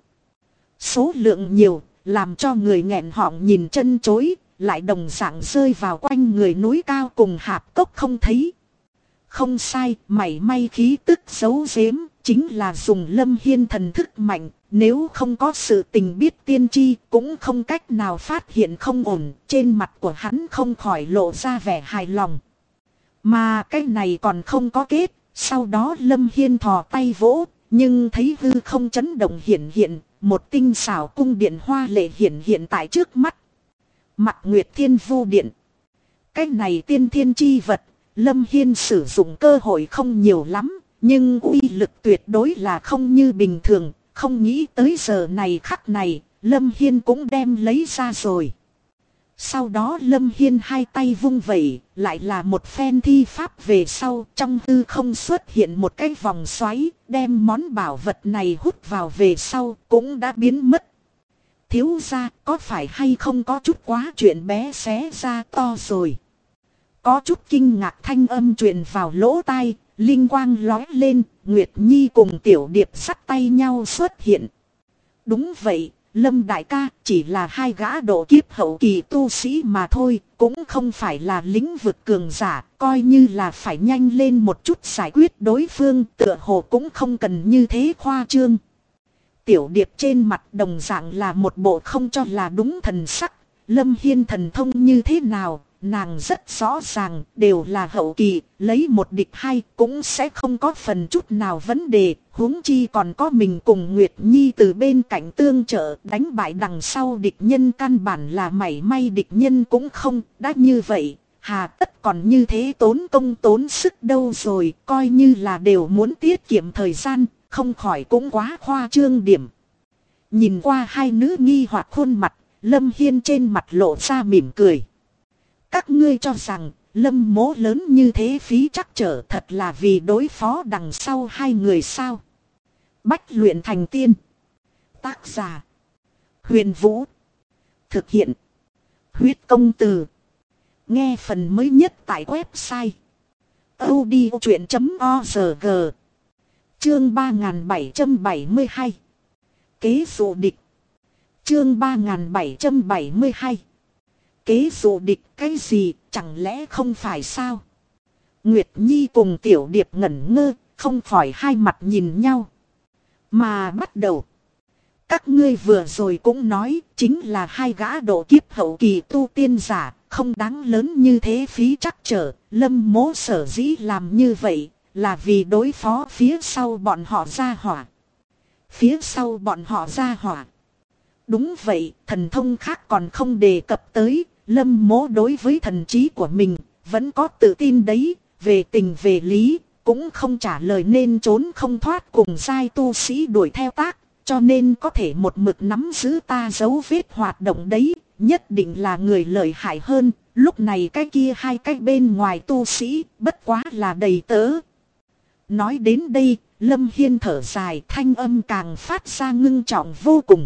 Số lượng nhiều, làm cho người nghẹn họng nhìn chân chối, lại đồng dạng rơi vào quanh người núi cao cùng hạp cốc không thấy. Không sai, mảy may khí tức giấu giếm, chính là dùng Lâm Hiên thần thức mạnh, nếu không có sự tình biết tiên tri, cũng không cách nào phát hiện không ổn, trên mặt của hắn không khỏi lộ ra vẻ hài lòng. Mà cái này còn không có kết, sau đó Lâm Hiên thò tay vỗ, nhưng thấy hư không chấn động hiện hiện, một tinh xảo cung điện hoa lệ hiện hiện tại trước mắt. Mặc Nguyệt Thiên Vu Điện. Cái này tiên thiên chi vật, Lâm Hiên sử dụng cơ hội không nhiều lắm, nhưng uy lực tuyệt đối là không như bình thường, không nghĩ tới giờ này khắc này, Lâm Hiên cũng đem lấy ra rồi. Sau đó Lâm Hiên hai tay vung vẩy, lại là một phen thi pháp về sau, trong hư không xuất hiện một cái vòng xoáy, đem món bảo vật này hút vào về sau, cũng đã biến mất. Thiếu gia, có phải hay không có chút quá chuyện bé xé ra to rồi. Có chút kinh ngạc thanh âm truyền vào lỗ tai, linh quang lói lên, Nguyệt Nhi cùng Tiểu Điệp sắt tay nhau xuất hiện. Đúng vậy, Lâm đại ca chỉ là hai gã độ kiếp hậu kỳ tu sĩ mà thôi, cũng không phải là lĩnh vực cường giả, coi như là phải nhanh lên một chút giải quyết đối phương, tựa hồ cũng không cần như thế khoa trương. Tiểu Điệp trên mặt đồng dạng là một bộ không cho là đúng thần sắc, Lâm Hiên thần thông như thế nào, nàng rất rõ ràng, đều là hậu kỳ, lấy một địch hai cũng sẽ không có phần chút nào vấn đề, huống chi còn có mình cùng Nguyệt Nhi từ bên cạnh tương trợ, đánh bại đằng sau địch nhân căn bản là mảy may địch nhân cũng không, đã như vậy, hà tất còn như thế tốn công tốn sức đâu rồi, coi như là đều muốn tiết kiệm thời gian, không khỏi cũng quá khoa trương điểm. Nhìn qua hai nữ nghi hoặc khuôn mặt, Lâm Hiên trên mặt lộ ra mỉm cười. Các ngươi cho rằng Lâm mố lớn như thế phí trắc trở thật là vì đối phó đằng sau hai người sao? Bách luyện thành tiên. Tác giả Huyền Vũ. Thực hiện Huyết Công Từ. Nghe phần mới nhất tại website audiochuyện.org. Chương 3772. Kế dụ địch. Chương 3772. Kế dụ địch cái gì, chẳng lẽ không phải sao? Nguyệt Nhi cùng Tiểu Điệp ngẩn ngơ, không khỏi hai mặt nhìn nhau. Mà bắt đầu. Các ngươi vừa rồi cũng nói, chính là hai gã độ kiếp hậu kỳ tu tiên giả, không đáng lớn như thế phí trắc trở. Lâm Mỗ sở dĩ làm như vậy, là vì đối phó phía sau bọn họ ra hỏa. Phía sau bọn họ ra hỏa. Đúng vậy, thần thông khác còn không đề cập tới, Lâm Mỗ đối với thần trí của mình, vẫn có tự tin đấy, về tình về lý, cũng không trả lời nên trốn không thoát cùng giai tu sĩ đuổi theo tác, cho nên có thể một mực nắm giữ ta dấu vết hoạt động đấy, nhất định là người lợi hại hơn, lúc này cái kia hai cái bên ngoài tu sĩ, bất quá là đầy tớ. Nói đến đây, Lâm Hiên thở dài, thanh âm càng phát ra ngưng trọng vô cùng.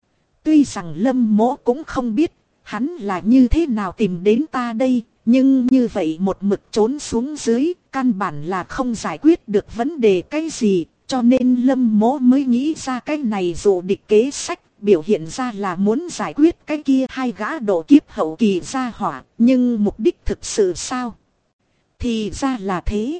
Tuy rằng Lâm Mỗ cũng không biết, hắn là như thế nào tìm đến ta đây, nhưng như vậy một mực trốn xuống dưới, căn bản là không giải quyết được vấn đề cái gì, cho nên Lâm Mỗ mới nghĩ ra cái này dụ địch kế sách, biểu hiện ra là muốn giải quyết cái kia hai gã độ kiếp hậu kỳ ra hỏa, nhưng mục đích thực sự sao? Thì ra là thế.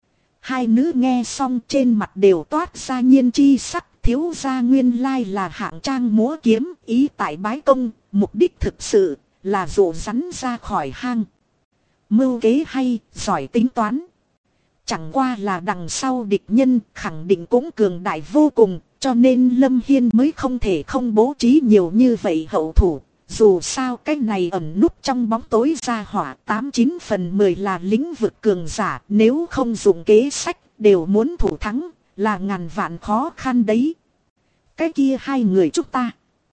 Hai nữ nghe xong trên mặt đều toát ra nhiên chi sắc, thiếu gia nguyên lai là hạng trang múa kiếm, ý tại bái công, mục đích thực sự là dụ rắn ra khỏi hang. Mưu kế hay, giỏi tính toán. Chẳng qua là đằng sau địch nhân khẳng định cũng cường đại vô cùng, cho nên Lâm Hiên mới không thể không bố trí nhiều như vậy hậu thủ. Dù sao cái này ẩn núp trong bóng tối ra hỏa 89 phần 10 là lĩnh vực cường giả, nếu không dùng kế sách đều muốn thủ thắng, là ngàn vạn khó khăn đấy. Cái kia hai người chúng ta.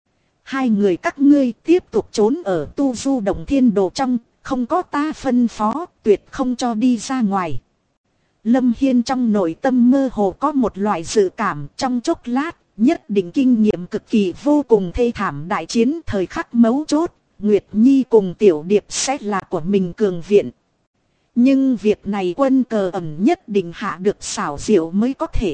Hai người các ngươi tiếp tục trốn ở tu du động thiên đồ trong, không có ta phân phó, tuyệt không cho đi ra ngoài. Lâm Hiên trong nội tâm mơ hồ có một loại dự cảm, trong chốc lát, nhất định kinh nghiệm cực kỳ vô cùng thê thảm đại chiến thời khắc mấu chốt, Nguyệt Nhi cùng Tiểu Điệp sẽ là của mình cường viện. Nhưng việc này quân cờ ẩn nhất định hạ được xảo diệu mới có thể.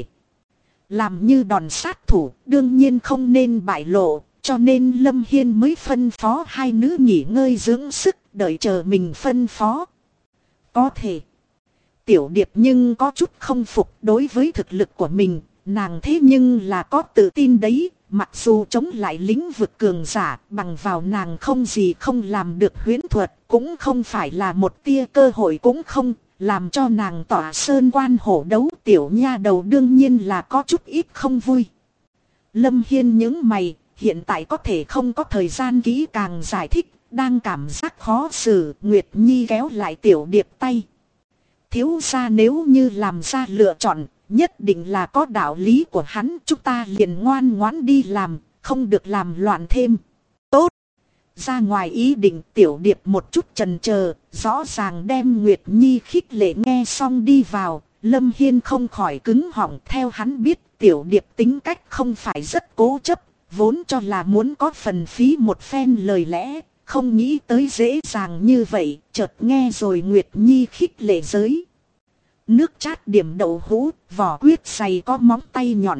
Làm như đòn sát thủ, đương nhiên không nên bại lộ, cho nên Lâm Hiên mới phân phó hai nữ nghỉ ngơi dưỡng sức, đợi chờ mình phân phó. Có thể. Tiểu Điệp nhưng có chút không phục đối với thực lực của mình, nàng thế nhưng là có tự tin đấy, mặc dù chống lại lĩnh vực cường giả, bằng vào nàng không gì không làm được huyễn thuật, cũng không phải là một tia cơ hội cũng không, làm cho nàng tỏa sơn quan hổ đấu. Tiểu nha đầu đương nhiên là có chút ít không vui. Lâm Hiên những mày, hiện tại có thể không có thời gian kỹ càng giải thích, đang cảm giác khó xử. Nguyệt Nhi kéo lại Tiểu Điệp tay. Thiếu gia nếu như làm ra lựa chọn, nhất định là có đạo lý của hắn, chúng ta liền ngoan ngoãn đi làm, không được làm loạn thêm. Tốt. Ra ngoài ý định, Tiểu Điệp một chút chần chờ, rõ ràng đem Nguyệt Nhi khích lệ nghe xong đi vào. Lâm Hiên không khỏi cứng họng, theo hắn biết Tiểu Điệp tính cách không phải rất cố chấp, vốn cho là muốn có phần phí một phen lời lẽ, không nghĩ tới dễ dàng như vậy, chợt nghe rồi Nguyệt Nhi khích lệ giới. Nước chát điểm đậu hũ, vỏ quyết dày có móng tay nhọn.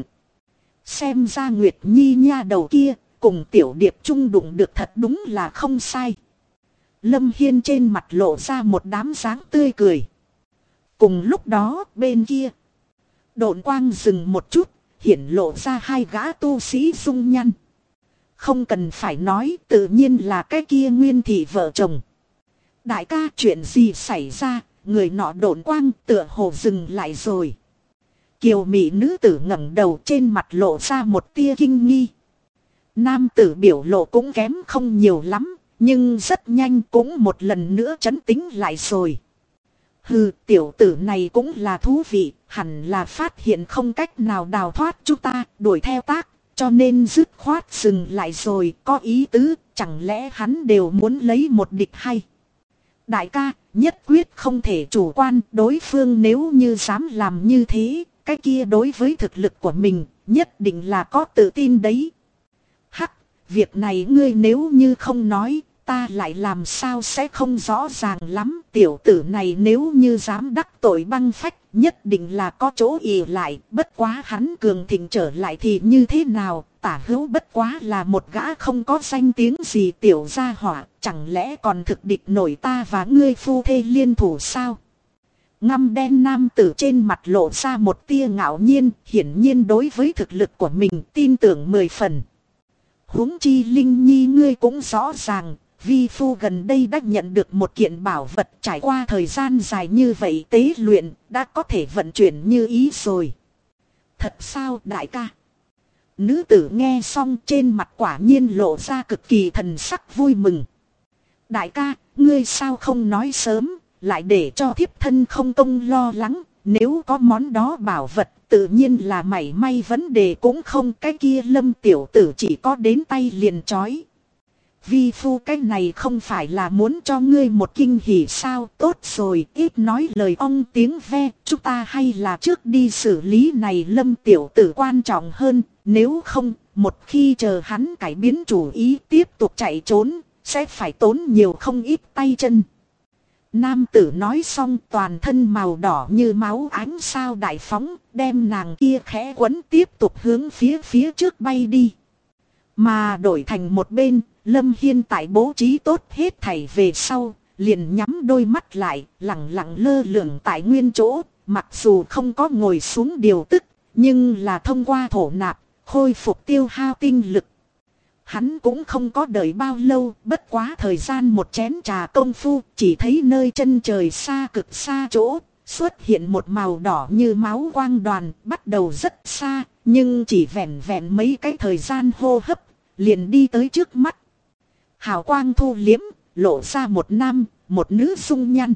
Xem ra Nguyệt Nhi nha đầu kia, cùng Tiểu Điệp chung đụng được thật đúng là không sai. Lâm Hiên trên mặt lộ ra một đám dáng tươi cười. Cùng lúc đó, bên kia, độn quang dừng một chút, hiển lộ ra hai gã tu sĩ dung nhăn. Không cần phải nói, tự nhiên là cái kia Nguyên thị vợ chồng. Đại ca, chuyện gì xảy ra? Người nọ độn quang tựa hồ dừng lại rồi. Kiều mỹ nữ tử ngẩng đầu, trên mặt lộ ra một tia kinh nghi. Nam tử biểu lộ cũng kém không nhiều lắm, nhưng rất nhanh cũng một lần nữa trấn tĩnh lại rồi. Hừ, tiểu tử này cũng là thú vị, hẳn là phát hiện không cách nào đào thoát chúng ta, đuổi theo tác, cho nên dứt khoát dừng lại rồi. Có ý tứ, chẳng lẽ hắn đều muốn lấy một địch hay? Đại ca, nhất quyết không thể chủ quan, đối phương nếu như dám làm như thế, cái kia đối với thực lực của mình, nhất định là có tự tin đấy. Hắc, việc này ngươi nếu như không nói, ta lại làm sao sẽ không rõ ràng lắm. Tiểu tử này nếu như dám đắc tội băng phách, nhất định là có chỗ ì lại. Bất quá hắn cường thịnh trở lại thì như thế nào? Tả Hữu bất quá là một gã không có danh tiếng gì tiểu gia hỏa, chẳng lẽ còn thực địch nổi ta và ngươi phu thê liên thủ sao? Ngăm đen nam tử trên mặt lộ ra một tia ngạo nhiên, hiển nhiên đối với thực lực của mình tin tưởng 10 phần. Huống chi Linh Nhi ngươi cũng rõ ràng, vi phu gần đây đã nhận được một kiện bảo vật, trải qua thời gian dài như vậy tế luyện, đã có thể vận chuyển như ý rồi. Thật sao đại ca? Nữ tử nghe xong trên mặt quả nhiên lộ ra cực kỳ thần sắc vui mừng. Đại ca, ngươi sao không nói sớm, lại để cho thiếp thân không công lo lắng, nếu có món đó bảo vật, tự nhiên là mảy may vấn đề cũng không. Cái kia Lâm tiểu tử chỉ có đến tay liền chói. Vi phu cái này không phải là muốn cho ngươi một kinh hỉ sao? Tốt rồi, ít nói lời ong tiếng ve, chúng ta hay là trước đi xử lý này Lâm tiểu tử quan trọng hơn, nếu không, một khi chờ hắn cải biến chủ ý tiếp tục chạy trốn, sẽ phải tốn nhiều không ít tay chân. Nam tử nói xong toàn thân màu đỏ như máu ánh sao đại phóng, đem nàng kia khẽ quấn tiếp tục hướng phía trước bay đi. Mà đổi thành một bên, Lâm Hiên tại bố trí tốt hết thảy về sau, liền nhắm đôi mắt lại, lặng lặng lơ lửng tại nguyên chỗ, mặc dù không có ngồi xuống điều tức, nhưng là thông qua thổ nạp, khôi phục tiêu hao tinh lực. Hắn cũng không có đợi bao lâu, bất quá thời gian một chén trà công phu, chỉ thấy nơi chân trời xa cực xa chỗ, xuất hiện một màu đỏ như máu quang đoàn, bắt đầu rất xa, nhưng chỉ vẹn vẹn mấy cái thời gian hô hấp, liền đi tới trước mắt. Hào quang thu liếm, lộ ra một nam, một nữ dung nhan.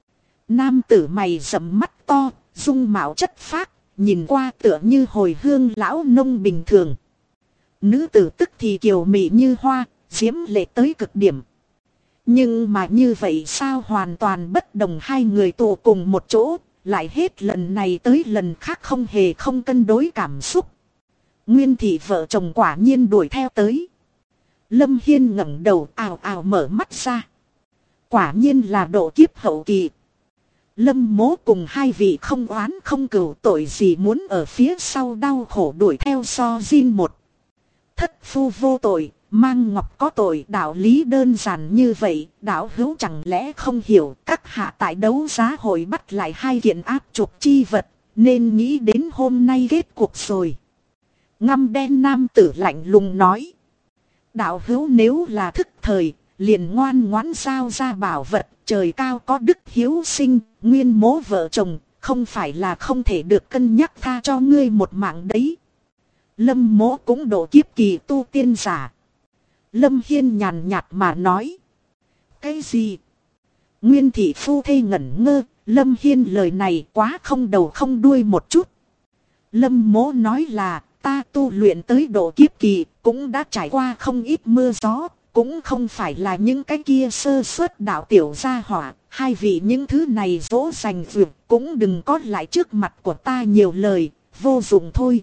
Nam tử mày rậm mắt to, dung mạo chất phác, nhìn qua tựa như hồi hương lão nông bình thường. Nữ tử tức thì kiều mị như hoa, diễm lệ tới cực điểm. Nhưng mà như vậy sao hoàn toàn bất đồng, hai người tụ cùng một chỗ, lại hết lần này tới lần khác không hề không cân đối cảm xúc. Nguyên thị vợ chồng quả nhiên đuổi theo tới. Lâm Hiên ngẩng đầu ào ào mở mắt ra. Quả nhiên là độ kiếp hậu kỳ. Lâm Mố cùng hai vị không oán không cừu tội gì muốn ở phía sau đau khổ đuổi theo so Jin một. Thất phu vô tội, mang ngọc có tội, đạo lý đơn giản như vậy, đạo hữu chẳng lẽ không hiểu. Các hạ tại đấu giá hội bắt lại hai kiện áp trục chi vật, nên nghĩ đến hôm nay kết cuộc rồi. Ngăm đen nam tử lạnh lùng nói. Đạo hữu nếu là thức thời, liền ngoan ngoãn giao ra bảo vật, trời cao có đức hiếu sinh, nguyên mố vợ chồng, không phải là không thể được cân nhắc tha cho ngươi một mạng đấy. Lâm Mố cũng độ kiếp kỳ tu tiên giả. Lâm Hiên nhàn nhạt mà nói. Cái gì? Nguyên thị phu thê ngẩn ngơ, Lâm Hiên lời này quá không đầu không đuôi một chút. Lâm Mố nói là, ta tu luyện tới độ kiếp kỳ, cũng đã trải qua không ít mưa gió, cũng không phải là những cái kia sơ suất đạo tiểu gia hỏa, hai vị những thứ này dỗ dành vượt, cũng đừng có lại trước mặt của ta nhiều lời, vô dụng thôi.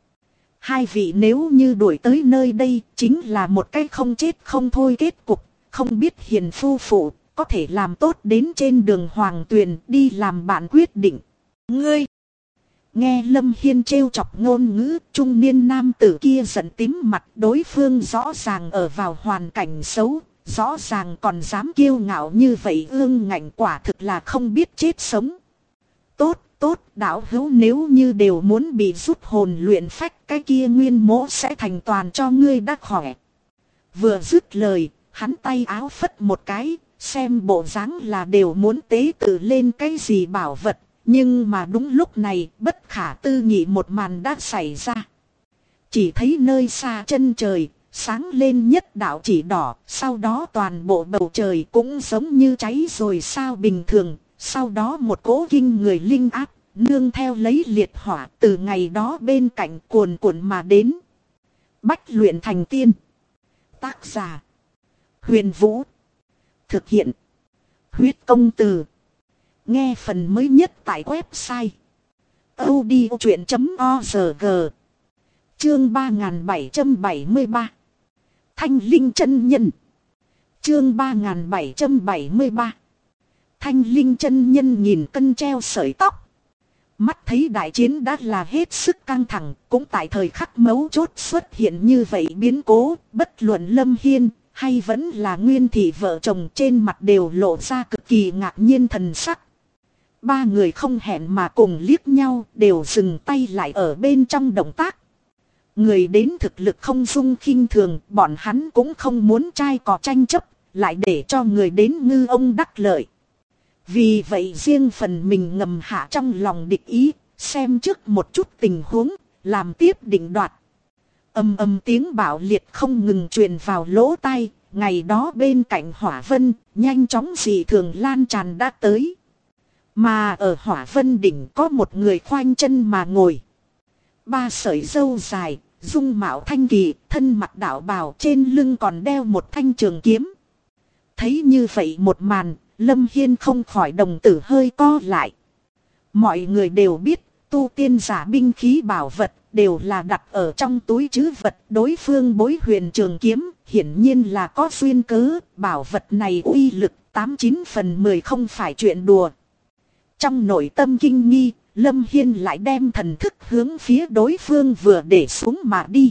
Hai vị nếu như đuổi tới nơi đây, chính là một cái không chết không thôi kết cục, không biết hiền phu phụ, có thể làm tốt đến trên đường hoàng tuyền đi làm bạn quyết định. Ngươi! Nghe Lâm Hiên trêu chọc ngôn ngữ, trung niên nam tử kia giận tím mặt, đối phương rõ ràng ở vào hoàn cảnh xấu, rõ ràng còn dám kiêu ngạo như vậy, ương ngạnh quả thực là không biết chết sống. Tốt, tốt, đạo hữu nếu như đều muốn bị rút hồn luyện phách, cái kia nguyên mỗ sẽ thành toàn cho ngươi đã khỏe. Vừa dứt lời, hắn tay áo phất một cái, xem bộ dáng là đều muốn tế tự lên cái gì bảo vật. Nhưng mà đúng lúc này, bất khả tư nghị một màn đã xảy ra. Chỉ thấy nơi xa chân trời, sáng lên nhất đạo chỉ đỏ, sau đó toàn bộ bầu trời cũng giống như cháy rồi sao bình thường. Sau đó một cỗ kinh người linh áp, nương theo lấy liệt hỏa từ ngày đó bên cạnh cuồn cuộn mà đến. Bách luyện thành tiên. Tác giả: Huyền Vũ. Thực hiện: Huyết Công Từ. Nghe phần mới nhất tại website audiochuyện.org. Chương 3773. Thanh Linh chân nhân. Chương 3773. Thanh Linh chân nhân nghìn cân treo sợi tóc. Mắt thấy đại chiến đã là hết sức căng thẳng, cũng tại thời khắc mấu chốt xuất hiện như vậy biến cố, bất luận Lâm Hiên hay vẫn là Nguyên Thị vợ chồng trên mặt đều lộ ra cực kỳ ngạc nhiên thần sắc. Ba người không hẹn mà cùng liếc nhau, đều dừng tay lại ở bên trong động tác. Người đến thực lực không dung khinh thường, bọn hắn cũng không muốn trai cò tranh chấp, lại để cho người đến ngư ông đắc lợi. Vì vậy riêng phần mình ngầm hạ trong lòng địch ý, xem trước một chút tình huống, làm tiếp định đoạt. Âm âm tiếng bạo liệt không ngừng truyền vào lỗ tai, ngày đó bên cạnh Hỏa Vân, nhanh chóng dị thường lan tràn đã tới. Mà ở Hỏa Vân đỉnh có một người khoanh chân mà ngồi. Ba sợi râu dài, dung mạo thanh kỳ, thân mặc đạo bào, trên lưng còn đeo một thanh trường kiếm. Thấy như vậy một màn, Lâm Hiên không khỏi đồng tử hơi co lại. Mọi người đều biết, tu tiên giả binh khí bảo vật đều là đặt ở trong túi trữ vật. Đối phương bối huyền trường kiếm, hiển nhiên là có duyên cớ, bảo vật này uy lực 89 phần 10 không phải chuyện đùa. Trong nội tâm kinh nghi, Lâm Hiên lại đem thần thức hướng phía đối phương vừa để xuống mà đi.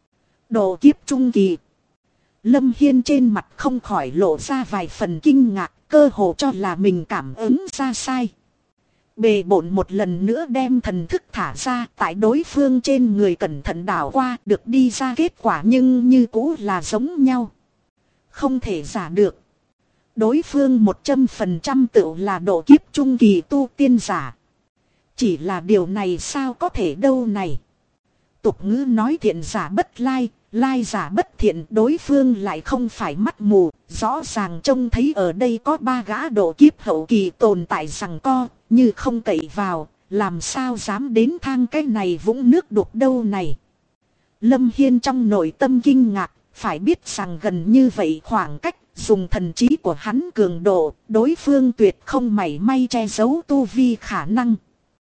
Độ kiếp trung kỳ. Lâm Hiên trên mặt không khỏi lộ ra vài phần kinh ngạc, cơ hồ cho là mình cảm ứng ra sai. Bề bộn một lần nữa đem thần thức thả ra, tại đối phương trên người cẩn thận đảo qua, được đi ra kết quả nhưng như cũ là giống nhau. Không thể giả được. Đối phương 100% tựu là độ kiếp trung kỳ tu tiên giả. Chỉ là điều này sao có thể đâu này. Tục ngữ nói thiện giả bất lai, lai giả bất thiện, đối phương lại không phải mắt mù, rõ ràng trông thấy ở đây có ba gã độ kiếp hậu kỳ tồn tại rằng co, như không cậy vào, làm sao dám đến thang cái này vũng nước đục đâu này. Lâm Hiên trong nội tâm kinh ngạc, phải biết rằng gần như vậy khoảng cách, dùng thần trí của hắn cường độ, đối phương tuyệt không mảy may che giấu tu vi khả năng.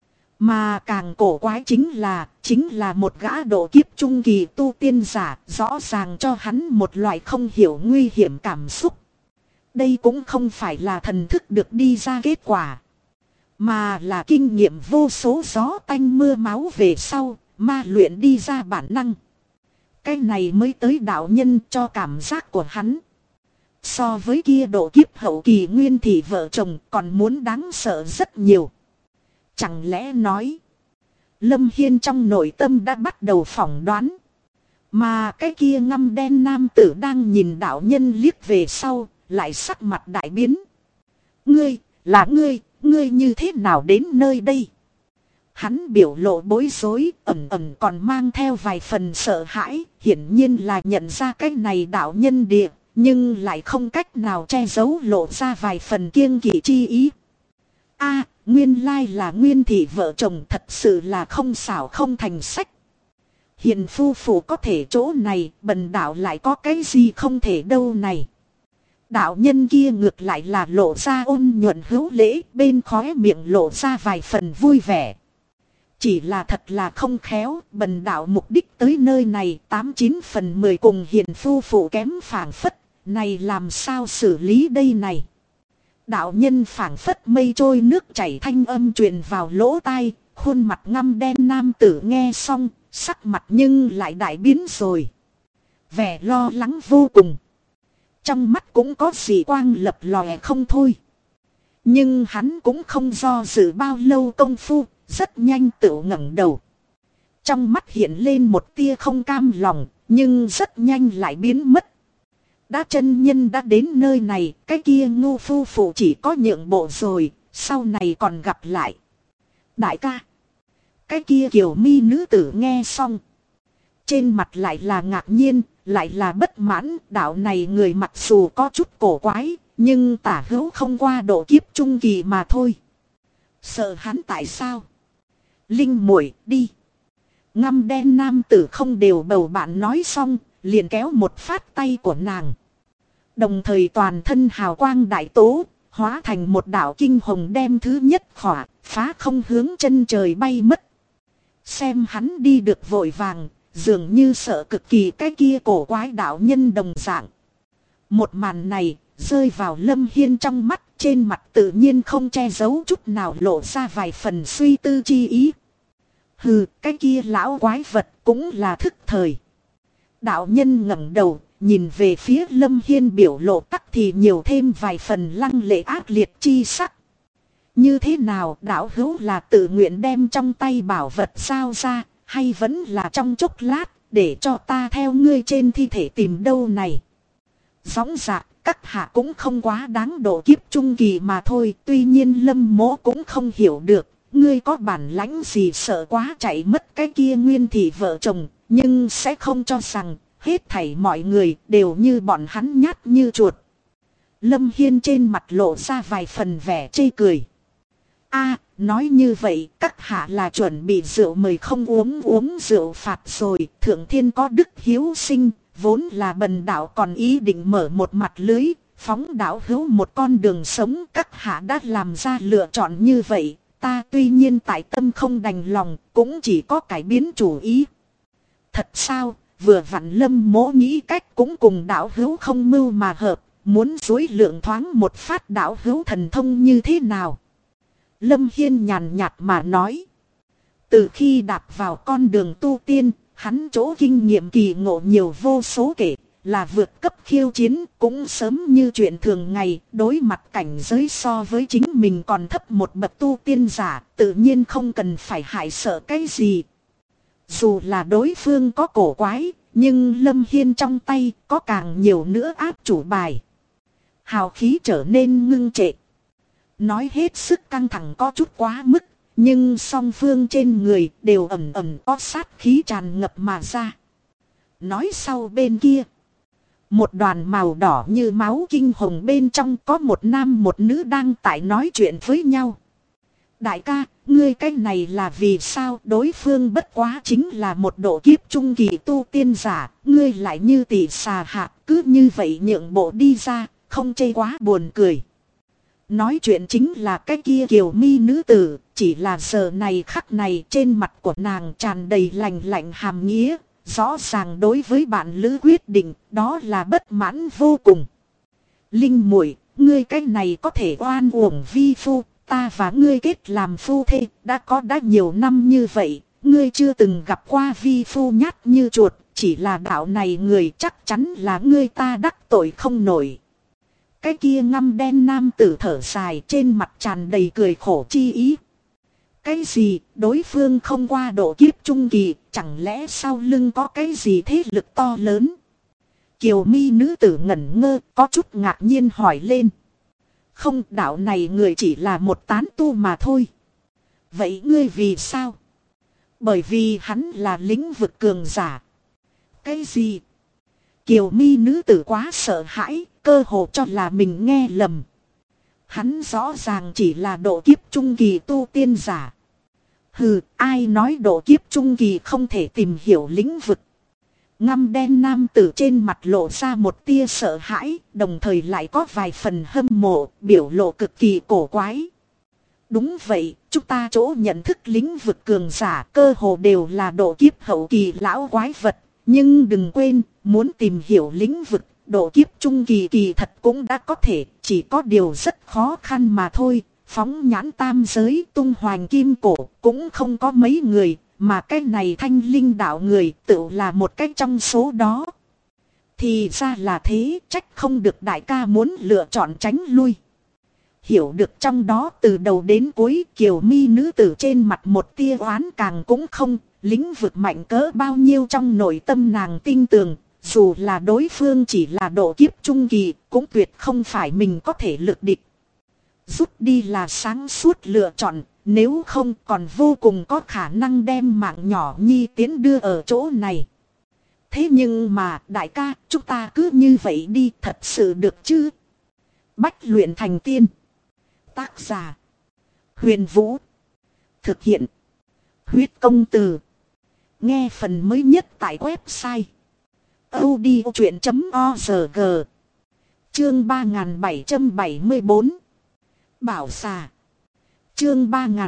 Mà càng cổ quái chính là một gã độ kiếp trung kỳ tu tiên giả, rõ ràng cho hắn một loại không hiểu nguy hiểm cảm xúc. Đây cũng không phải là thần thức được đi ra kết quả, mà là kinh nghiệm vô số gió tanh mưa máu về sau, ma luyện đi ra bản năng. Cái này mới tới đạo nhân cho cảm giác của hắn. So với kia độ kiếp hậu kỳ Nguyên Thị vợ chồng còn muốn đáng sợ rất nhiều. Chẳng lẽ nói, Lâm Hiên trong nội tâm đã bắt đầu phỏng đoán. Mà cái kia ngăm đen nam tử đang nhìn đạo nhân liếc về sau, lại sắc mặt đại biến. Ngươi, là ngươi như thế nào đến nơi đây? Hắn biểu lộ bối rối, ẩn ẩn còn mang theo vài phần sợ hãi, hiển nhiên là nhận ra cái này đạo nhân địa, nhưng lại không cách nào che giấu lộ ra vài phần kiêng kỵ chi ý. A, nguyên lai là Nguyên Thị vợ chồng, thật sự là không xảo không thành sách. Hiền phu phụ có thể chỗ này, bần đạo lại có cái gì không thể đâu này. Đạo nhân kia ngược lại là lộ ra ôn nhuận hữu lễ, bên khóe miệng lộ ra vài phần vui vẻ. Chỉ là thật là không khéo, bần đạo mục đích tới nơi này 89 phần 10 cùng hiền phu phụ kém phảng phất, này làm sao xử lý đây này. Đạo nhân phảng phất mây trôi nước chảy thanh âm truyền vào lỗ tai, khuôn mặt ngăm đen nam tử nghe xong, sắc mặt nhưng lại đại biến rồi. Vẻ lo lắng vô cùng. Trong mắt cũng có dị quang lập lòe không thôi. Nhưng hắn cũng không do dự bao lâu công phu, rất nhanh tự ngẩng đầu. Trong mắt hiện lên một tia không cam lòng, nhưng rất nhanh lại biến mất. Đã chân nhân đã đến nơi này, cái kia ngu phu phụ chỉ có nhượng bộ rồi, sau này còn gặp lại. Đại ca. Cái kia kiều mi nữ tử nghe xong. Trên mặt lại là ngạc nhiên, lại là bất mãn, đạo này người mặc dù có chút cổ quái, nhưng tả hữu không qua độ kiếp trung kỳ mà thôi. Sợ hắn tại sao? Linh muội đi. Ngăm đen nam tử không đều bầu bạn nói xong, liền kéo một phát tay của nàng. Đồng thời toàn thân hào quang đại tố, hóa thành một đạo kinh hồng đem thứ nhất khỏa, phá không hướng chân trời bay mất. Xem hắn đi được vội vàng, dường như sợ cực kỳ cái kia cổ quái đạo nhân đồng dạng. Một màn này, rơi vào Lâm Hiên trong mắt, trên mặt tự nhiên không che giấu chút nào lộ ra vài phần suy tư chi ý. Hừ, cái kia lão quái vật cũng là thức thời. Đạo nhân ngẩng đầu, nhìn về phía Lâm Hiên, biểu lộ tắc thì nhiều thêm vài phần lăng lệ ác liệt chi sắc. Như thế nào, đạo hữu là tự nguyện đem trong tay bảo vật sao ra, hay vẫn là trong chốc lát, để cho ta theo ngươi trên thi thể tìm đâu này? Dõng dạc, các hạ cũng không quá đáng độ kiếp trung kỳ mà thôi, tuy nhiên Lâm Mỗ cũng không hiểu được, ngươi có bản lãnh gì sợ quá chạy mất cái kia Nguyên thị vợ chồng, nhưng sẽ không cho rằng hết thảy mọi người đều như bọn hắn nhát như chuột. Lâm Hiên trên mặt lộ ra vài phần vẻ chê cười. A, nói như vậy các hạ là chuẩn bị rượu mời không uống rượu phạt rồi. Thượng thiên có đức hiếu sinh, vốn là bần đạo còn ý định mở một mặt lưới, phóng đạo hữu một con đường sống. Các hạ đã làm ra lựa chọn như vậy, ta tuy nhiên tại tâm không đành lòng, cũng chỉ có cải biến chủ ý. Thật sao? Vừa vặn Lâm Mỗ nghĩ cách cũng cùng đạo hữu không mưu mà hợp, muốn dối lượng thoáng một phát đạo hữu thần thông như thế nào? Lâm Hiên nhàn nhạt mà nói. Từ khi đạp vào con đường tu tiên, hắn chỗ kinh nghiệm kỳ ngộ nhiều vô số kể, là vượt cấp khiêu chiến, cũng sớm như chuyện thường ngày, đối mặt cảnh giới so với chính mình còn thấp một bậc tu tiên giả, tự nhiên không cần phải hại sợ cái gì. Dù là đối phương có cổ quái, nhưng Lâm Hiên trong tay có càng nhiều nữa áp chủ bài. Hào khí trở nên ngưng trệ. Nói hết sức căng thẳng có chút quá mức, nhưng song phương trên người đều ẩm ẩm có sát khí tràn ngập mà ra. Nói sau bên kia, một đoàn màu đỏ như máu kinh hồng bên trong có một nam một nữ đang tại nói chuyện với nhau. Đại ca, ngươi cái này là vì sao? Đối phương bất quá chính là một độ kiếp trung kỳ tu tiên giả, ngươi lại như tỷ xà hạ, cứ như vậy nhượng bộ đi ra, không chê quá buồn cười. Nói chuyện chính là cái kia kiều mi nữ tử, chỉ là giờ này khắc này trên mặt của nàng tràn đầy lạnh lạnh hàm nghĩa, rõ ràng đối với bạn lữ quyết định, đó là bất mãn vô cùng. Linh muội, ngươi cái này có thể oan uổng vi phu, ta và ngươi kết làm phu thê, đã nhiều năm như vậy, ngươi chưa từng gặp qua vi phu nhát như chuột, chỉ là đạo này người chắc chắn là ngươi ta đắc tội không nổi. Cái kia ngăm đen nam tử thở dài, trên mặt tràn đầy cười khổ chi ý. Cái gì, đối phương không qua độ kiếp trung kỳ, chẳng lẽ sau lưng có cái gì thế lực to lớn? Kiều mi nữ tử ngẩn ngơ, có chút ngạc nhiên hỏi lên. Không, đạo này người chỉ là một tán tu mà thôi. Vậy ngươi vì sao? Bởi vì hắn là lĩnh vực cường giả. Cái gì? Kiều mi nữ tử quá sợ hãi, cơ hồ cho là mình nghe lầm. Hắn rõ ràng chỉ là độ kiếp trung kỳ tu tiên giả. Hừ, ai nói độ kiếp trung kỳ không thể tìm hiểu lĩnh vực. Ngăm đen nam tử trên mặt lộ ra một tia sợ hãi, đồng thời lại có vài phần hâm mộ, biểu lộ cực kỳ cổ quái. Đúng vậy, chúng ta chỗ nhận thức lĩnh vực cường giả cơ hồ đều là độ kiếp hậu kỳ lão quái vật. Nhưng đừng quên, muốn tìm hiểu lĩnh vực, độ kiếp trung kỳ kỳ thật cũng đã có thể, chỉ có điều rất khó khăn mà thôi. Phóng nhãn tam giới tung hoành kim cổ cũng không có mấy người, mà cái này thanh linh đạo người tự là một cái trong số đó. Thì ra là thế, trách không được đại ca muốn lựa chọn tránh lui. Hiểu được trong đó từ đầu đến cuối, kiều mi nữ tử trên mặt một tia oán càng cũng không, lĩnh vực mạnh cỡ bao nhiêu trong nội tâm nàng tin tưởng, dù là đối phương chỉ là độ kiếp trung kỳ, cũng tuyệt không phải mình có thể lực địch. Rút đi là sáng suốt lựa chọn, nếu không còn vô cùng có khả năng đem mạng nhỏ nhi tiến đưa ở chỗ này. Thế nhưng mà đại ca, chúng ta cứ như vậy đi, thật sự được chứ? Bách luyện thành tiên. Tác giả: Huyền Vũ. Thực hiện: Huyết Công Từ. Nghe phần mới nhất tại website audiochuyện.org. Chương 3774. Bảo xà. Chương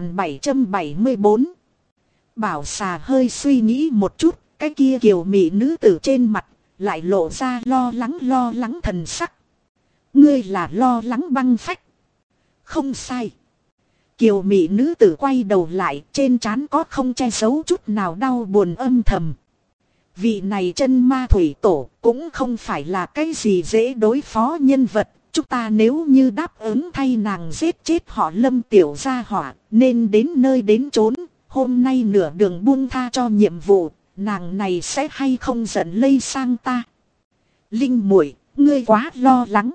3774. Bảo xà hơi suy nghĩ một chút, cái kia kiều mị nữ tử trên mặt lại lộ ra lo lắng thần sắc. Ngươi là lo lắng băng phách. Không sai. Kiều mị nữ tử quay đầu lại, trên trán có không che giấu chút nào đau buồn âm thầm. Vị này chân ma thủy tổ cũng không phải là cái gì dễ đối phó nhân vật. Chúng ta nếu như đáp ứng thay nàng giết chết họ Lâm tiểu gia hỏa, nên đến nơi đến chốn. Hôm nay nửa đường buông tha cho nhiệm vụ, nàng này sẽ hay không giận lây sang ta. Linh muội, ngươi quá lo lắng.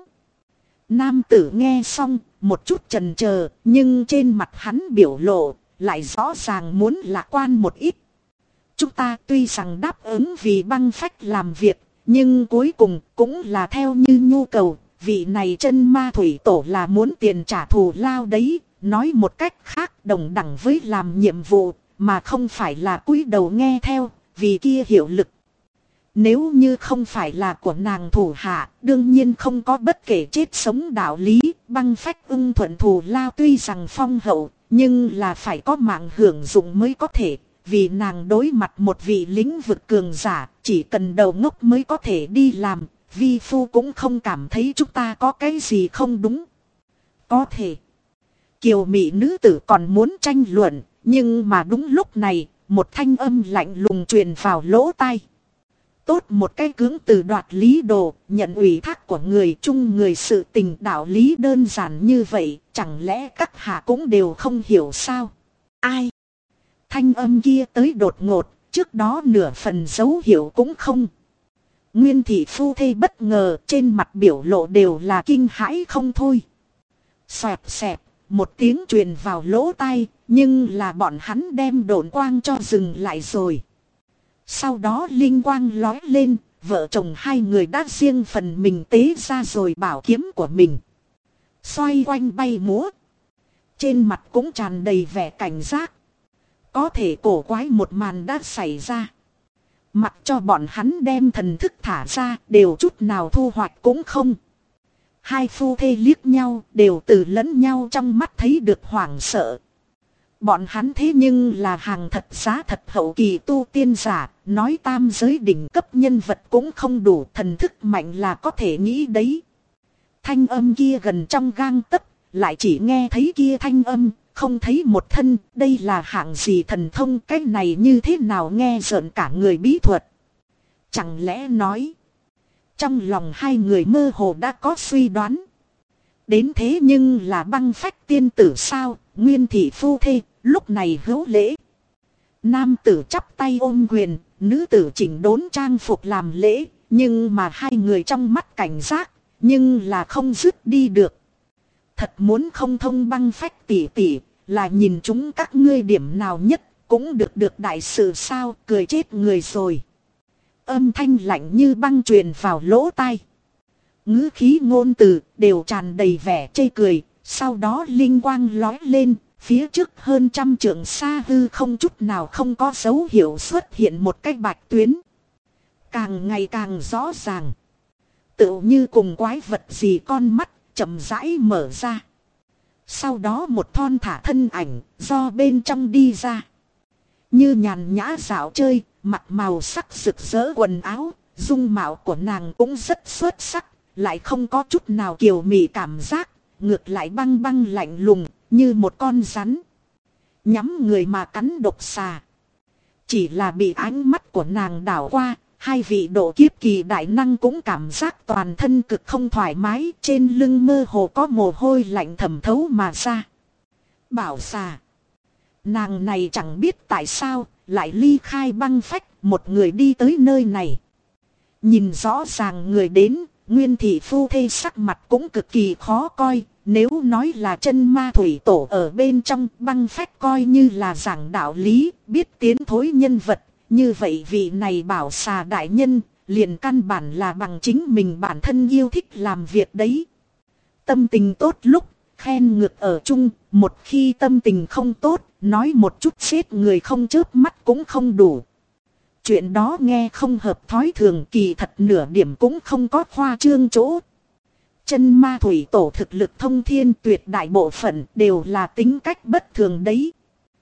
Nam tử nghe xong, một chút chần chờ, nhưng trên mặt hắn biểu lộ, lại rõ ràng muốn lạc quan một ít. Chúng ta tuy rằng đáp ứng vì băng phách làm việc, nhưng cuối cùng cũng là theo như nhu cầu. Vị này chân ma thủy tổ là muốn tiền trả thù lao đấy, nói một cách khác đồng đẳng với làm nhiệm vụ, mà không phải là cúi đầu nghe theo, vì kia hiệu lực. Nếu như không phải là của nàng thủ hạ, đương nhiên không có bất kể chết sống đạo lý, băng phách ưng thuận thù lao tuy rằng phong hậu, nhưng là phải có mạng hưởng dụng mới có thể, vì nàng đối mặt một vị lĩnh vực cường giả, chỉ cần đầu ngốc mới có thể đi làm, vi phu cũng không cảm thấy chúng ta có cái gì không đúng. Có thể, kiều mị nữ tử còn muốn tranh luận, nhưng mà đúng lúc này, một thanh âm lạnh lùng truyền vào lỗ tai. Tốt một cái cưỡng từ đoạt lý đồ, nhận ủy thác của người chung người sự tình đạo lý đơn giản như vậy, chẳng lẽ các hạ cũng đều không hiểu sao? Ai? Thanh âm kia tới đột ngột, trước đó nửa phần dấu hiệu cũng không. Nguyên thị phu thê bất ngờ, trên mặt biểu lộ đều là kinh hãi không thôi. Xoẹt xẹt, một tiếng truyền vào lỗ tai, nhưng là bọn hắn đem độn quang cho dừng lại rồi. Sau đó linh quang lói lên, vợ chồng hai người đã riêng phần mình tế ra rồi bảo kiếm của mình. Xoay quanh bay múa. Trên mặt cũng tràn đầy vẻ cảnh giác. Có thể cổ quái một màn đã xảy ra. Mặc cho bọn hắn đem thần thức thả ra, đều chút nào thu hoạch cũng không. Hai phu thê liếc nhau, đều từ lẫn nhau trong mắt thấy được hoảng sợ. Bọn hắn thế nhưng là hàng thật giá thật hậu kỳ tu tiên giả, nói tam giới đỉnh cấp nhân vật cũng không đủ, thần thức mạnh là có thể nghĩ đấy. Thanh âm kia gần trong gang tấc, lại chỉ nghe thấy kia thanh âm, không thấy một thân, đây là hạng gì thần thông, cái này như thế nào nghe rợn cả người bí thuật. Chẳng lẽ nói, trong lòng hai người mơ hồ đã có suy đoán. Đến thế nhưng là băng phách tiên tử sao, nguyên thị phu thê, lúc này hữu lễ. Nam tử chắp tay ôm quyền, nữ tử chỉnh đốn trang phục làm lễ, nhưng mà hai người trong mắt cảnh giác, nhưng là không dứt đi được. Thật muốn không thông băng phách tỉ tỉ, là nhìn chúng các ngươi điểm nào nhất, cũng được đại sự sao, cười chết người rồi. Âm thanh lạnh như băng truyền vào lỗ tai. Ngữ khí ngôn từ đều tràn đầy vẻ chê cười, sau đó linh quang lói lên, phía trước hơn 100 trượng xa hư không chút nào không có dấu hiệu xuất hiện một cái bạch tuyến. Càng ngày càng rõ ràng. Tựu như cùng quái vật gì con mắt, chậm rãi mở ra. Sau đó một thon thả thân ảnh, do bên trong đi ra. Như nhàn nhã dạo chơi, mặc màu sắc rực rỡ quần áo, dung mạo của nàng cũng rất xuất sắc, lại không có chút nào kiều mị cảm giác, ngược lại băng băng lạnh lùng, như một con rắn. Nhắm người mà cắn độc xà. Chỉ là bị ánh mắt của nàng đảo qua, hai vị độ kiếp kỳ đại năng cũng cảm giác toàn thân cực không thoải mái, trên lưng mơ hồ có mồ hôi lạnh thẩm thấu mà ra. Bảo xà. Nàng này chẳng biết tại sao, lại ly khai băng phách, một người đi tới nơi này. Nhìn rõ ràng người đến, nguyên thị phu thê sắc mặt cũng cực kỳ khó coi. Nếu nói là chân ma thủy tổ ở bên trong băng phách coi như là giảng đạo lý, biết tiến thối nhân vật. Như vậy vị này bảo xà đại nhân, liền căn bản là bằng chính mình bản thân yêu thích làm việc đấy. Tâm tình tốt lúc, khen ngược ở chung, một khi tâm tình không tốt, nói một chút xếp người không chớp mắt cũng không đủ. Chuyện đó nghe không hợp thói thường, kỳ thật nửa điểm cũng không có khoa trương chỗ. Chân ma thủy tổ thực lực thông thiên, tuyệt đại bộ phận đều là tính cách bất thường đấy.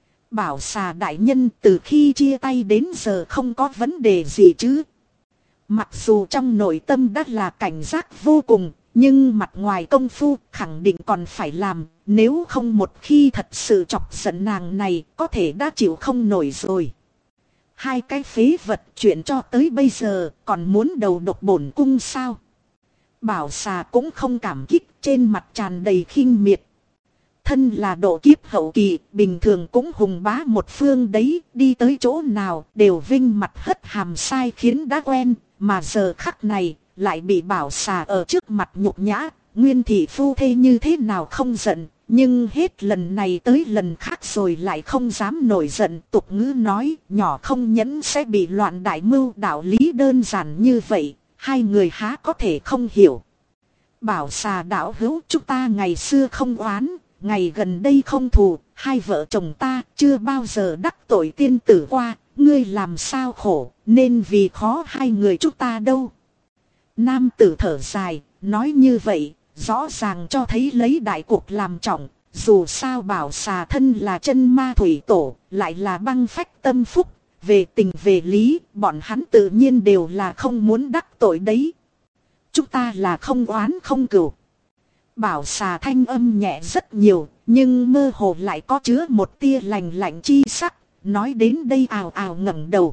Bảo xà đại nhân từ khi chia tay đến giờ không có vấn đề gì chứ. Mặc dù trong nội tâm đã là cảnh giác vô cùng, Nhưng mặt ngoài công phu khẳng định còn phải làm. Nếu không một khi thật sự chọc giận nàng này có thể đã chịu không nổi rồi. Hai cái phế vật chuyện cho tới bây giờ còn muốn đầu độc bổn cung sao? Bảo xà cũng không cảm kích, trên mặt tràn đầy khinh miệt. Thân là độ kiếp hậu kỳ, bình thường cũng hùng bá một phương đấy, đi tới chỗ nào đều vinh mặt hất hàm sai khiến đã quen, mà giờ khắc này lại bị bảo xà ở trước mặt nhục nhã. Nguyên thị phu thê như thế nào không giận, nhưng hết lần này tới lần khác rồi lại không dám nổi giận. Tục ngữ nói nhỏ không nhẫn sẽ bị loạn, đại mưu đạo lý đơn giản như vậy, hai người há có thể không hiểu. Bảo xà đạo hữu, chúng ta ngày xưa không oán, ngày gần đây không thù, hai vợ chồng ta chưa bao giờ đắc tội tiên tử qua, ngươi làm sao khổ, nên vì khó hai người chúng ta đâu. Nam tử thở dài, nói như vậy, rõ ràng cho thấy lấy đại cuộc làm trọng. Dù sao bảo xà thân là chân ma thủy tổ, lại là băng phách tâm phúc, về tình về lý, bọn hắn tự nhiên đều là không muốn đắc tội đấy. Chúng ta là không oán không cừu. Bảo xà thanh âm nhẹ rất nhiều, nhưng mơ hồ lại có chứa một tia lạnh lạnh chi sắc, nói đến đây ào ào ngẩng đầu.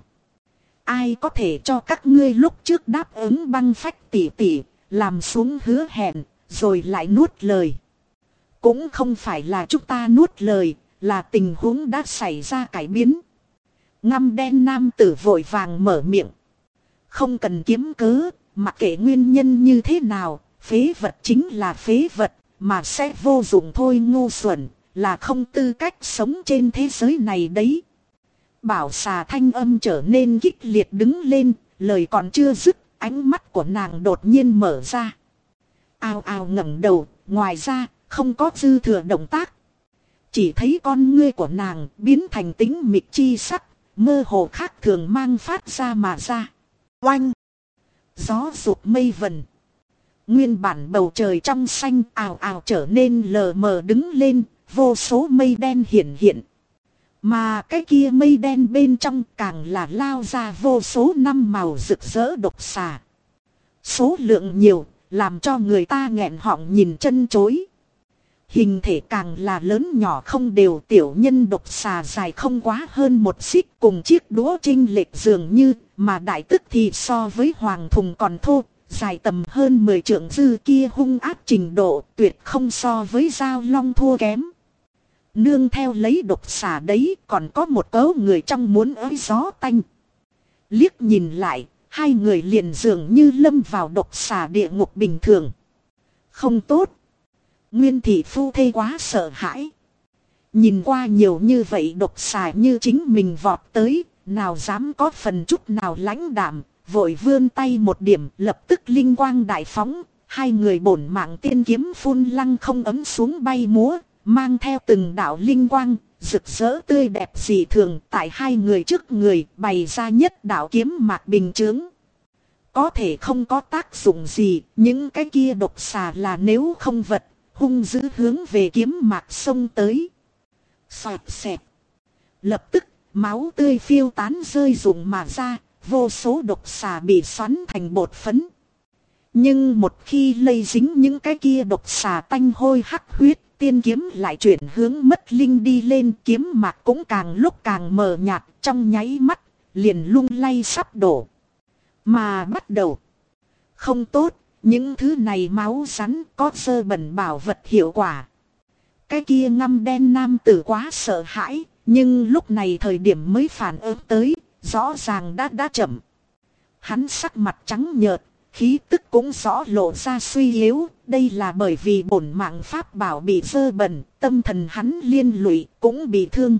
Ai có thể cho các ngươi lúc trước đáp ứng băng phách tỉ tỉ, làm xuống hứa hẹn, rồi lại nuốt lời. Cũng không phải là chúng ta nuốt lời, là tình huống đã xảy ra cải biến. Ngăm đen nam tử vội vàng mở miệng. Không cần kiếm cớ, mặc kệ nguyên nhân như thế nào, phế vật chính là phế vật, mà sẽ vô dụng thôi, ngu xuẩn, là không tư cách sống trên thế giới này đấy. Bảo xà thanh âm trở nên kích liệt đứng lên, lời còn chưa dứt, ánh mắt của nàng đột nhiên mở ra. Ao ao ngẩng đầu, ngoài ra, không có dư thừa động tác. Chỉ thấy con ngươi của nàng biến thành tính mịt chi sắc, mơ hồ khác thường mang phát ra mà ra. Oanh! Gió rụt mây vần. Nguyên bản bầu trời trong xanh ào ào trở nên lờ mờ đứng lên, vô số mây đen hiển hiện. Mà cái kia mây đen bên trong càng là lao ra vô số năm màu rực rỡ độc xà. Số lượng nhiều, làm cho người ta nghẹn họng nhìn chân chối. Hình thể càng là lớn nhỏ không đều, tiểu nhân độc xà dài không quá hơn một xích, cùng chiếc đũa chênh lệch dường như, mà đại tức thì so với hoàng thùng còn thô, dài tầm hơn 10 trượng, dư kia hung ác trình độ tuyệt không so với dao long thua kém. Nương theo lấy độc xà đấy còn có một cấu người trong muốn ới gió tanh. Liếc nhìn lại, hai người liền dường như lâm vào độc xà địa ngục bình thường. Không tốt. Nguyên thị phu thê quá sợ hãi. Nhìn qua nhiều như vậy độc xà như chính mình vọt tới, nào dám có phần chút nào lãnh đạm, vội vươn tay một điểm, lập tức linh quang đại phóng, hai người bổn mạng tiên kiếm phun lăng không ấm xuống bay múa, mang theo từng đạo linh quang, rực rỡ tươi đẹp dị thường, tại hai người trước người bày ra nhất đạo kiếm mạc bình chướng. Có thể không có tác dụng gì, những cái kia độc xà là nếu không vật, hung dữ hướng về kiếm mạc xông tới. Xoẹt xẹt. Lập tức, máu tươi phiêu tán rơi rụng mà ra, vô số độc xà bị xoắn thành bột phấn. Nhưng một khi lây dính những cái kia độc xà tanh hôi hắc huyết, tiên kiếm lại chuyển hướng mất linh đi lên, kiếm mạc cũng càng lúc càng mờ nhạt, trong nháy mắt, liền lung lay sắp đổ. Mà bắt đầu. Không tốt, những thứ này máu rắn có dơ bẩn bảo vật hiệu quả. Cái kia ngăm đen nam tử quá sợ hãi, nhưng lúc này thời điểm mới phản ứng tới, rõ ràng đã chậm. Hắn sắc mặt trắng nhợt, khí tức cũng rõ lộ ra suy yếu, đây là bởi vì bổn mạng pháp bảo bị dơ bẩn, tâm thần hắn liên lụy cũng bị thương.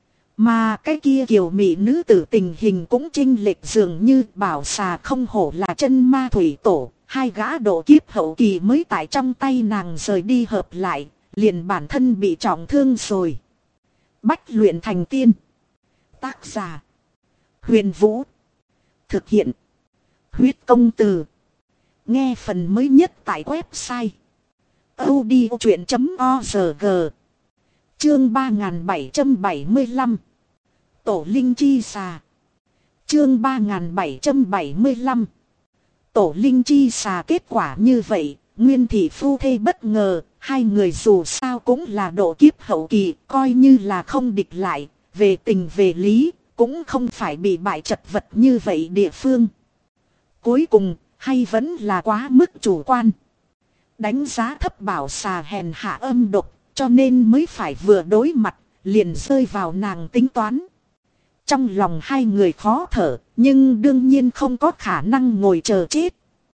Mà cái kia kiều mỹ nữ tử tình hình cũng chênh lệch, dường như bảo xà không hổ là chân ma thủy tổ, hai gã độ kiếp hậu kỳ mới tại trong tay nàng rời đi hợp lại, liền bản thân bị trọng thương rồi. Bách luyện thành tiên. Tác giả Huyền Vũ. Thực hiện Huyết Công Từ. Nghe phần mới nhất tại website audiochuyện.org. Chương 3775. Tổ linh chi xà. Chương 3775. Tổ linh chi xà. Kết quả như vậy, Nguyên thị phu thê bất ngờ, hai người dù sao cũng là độ kiếp hậu kỳ, coi như là không địch lại, về tình về lý, cũng không phải bị bại chật vật như vậy địa phương. Cuối cùng, hay vẫn là quá mức chủ quan. Đánh giá thấp Bảo Xà hèn hạ âm độc, cho nên mới phải vừa đối mặt, liền rơi vào nàng tính toán. Trong lòng hai người khó thở, nhưng đương nhiên không có khả năng ngồi chờ chết.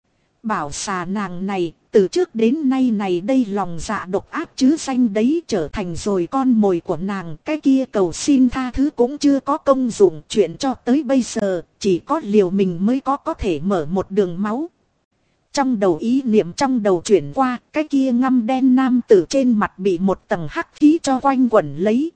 Bảo Xà nàng này, từ trước đến nay này đây lòng dạ độc ác chứ danh đấy, trở thành rồi con mồi của nàng. Cái kia cầu xin tha thứ cũng chưa có công dụng, chuyện cho tới bây giờ, chỉ có liều mình mới có thể mở một đường máu. Trong đầu ý niệm trong đầu chuyển qua, cái kia ngăm đen nam tử trên mặt bị một tầng hắc khí cho quanh quẩn lấy.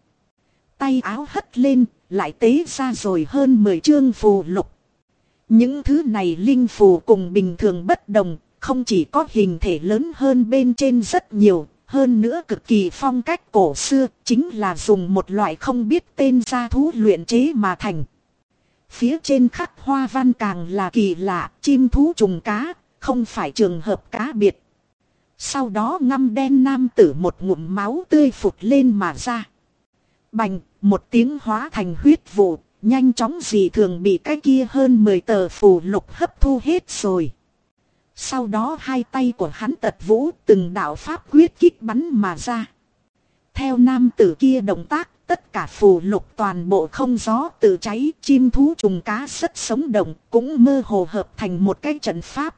Tay áo hất lên, lại tế ra rồi hơn 10 chương phù lục. Những thứ này linh phù cùng bình thường bất đồng, không chỉ có hình thể lớn hơn bên trên rất nhiều, hơn nữa cực kỳ phong cách cổ xưa, chính là dùng một loại không biết tên gia thú luyện chế mà thành. Phía trên khắc hoa văn càng là kỳ lạ, chim thú trùng cá, không phải trường hợp cá biệt. Sau đó ngăm đen nam tử một ngụm máu tươi phụt lên mà ra. Bành, một tiếng hóa thành huyết vụ, nhanh chóng dị thường bị cái kia hơn 10 tờ phù lục hấp thu hết rồi. Sau đó hai tay của hắn tật vũ, từng đạo pháp quyết kích bắn mà ra. Theo nam tử kia động tác, tất cả phù lục toàn bộ không gió tự cháy, chim thú trùng cá rất sống động, cũng mơ hồ hợp thành một cái trận pháp.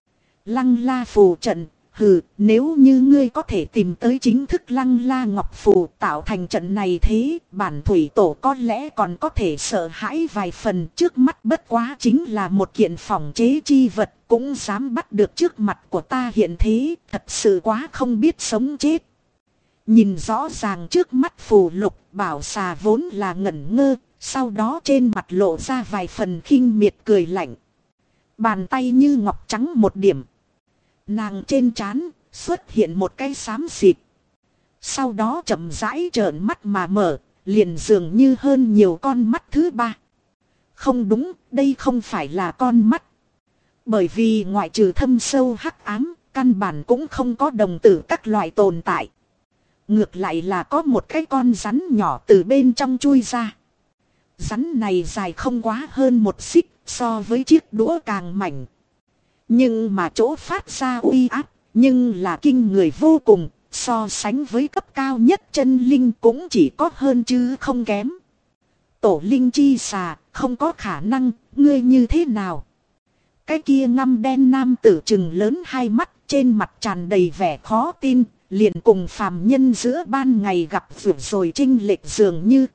Lăng La phù trận, hừ, nếu như ngươi có thể tìm tới chính thức Lăng La Ngọc phù tạo thành trận này thế, bản thủy tổ có lẽ còn có thể sợ hãi vài phần. Trước mắt bất quá chính là một kiện phỏng chế chi vật, cũng dám bắt được trước mặt của ta hiện thế, thật sự quá không biết sống chết. Nhìn rõ ràng trước mắt phù lục, Bảo Xà vốn là ngẩn ngơ, sau đó trên mặt lộ ra vài phần khinh miệt cười lạnh. Bàn tay như ngọc trắng một điểm. Nàng trên trán xuất hiện một cái xám xịt. Sau đó chậm rãi trợn mắt mà mở, liền dường như hơn nhiều con mắt thứ ba. Không đúng, đây không phải là con mắt. Bởi vì ngoại trừ thâm sâu hắc ám, căn bản cũng không có đồng tử các loại tồn tại. Ngược lại là có một cái con rắn nhỏ từ bên trong chui ra. Rắn này dài không quá hơn một xích, so với chiếc đũa càng mảnh. Nhưng mà chỗ phát ra uy áp, nhưng là kinh người vô cùng, so sánh với cấp cao nhất chân linh cũng chỉ có hơn chứ không kém. Tổ linh chi xà, không có khả năng, ngươi như thế nào? Cái kia ngăm đen nam tử trừng lớn hai mắt, trên mặt tràn đầy vẻ khó tin, liền cùng phàm nhân giữa ban ngày gặp vượt rồi chênh lệch dường như.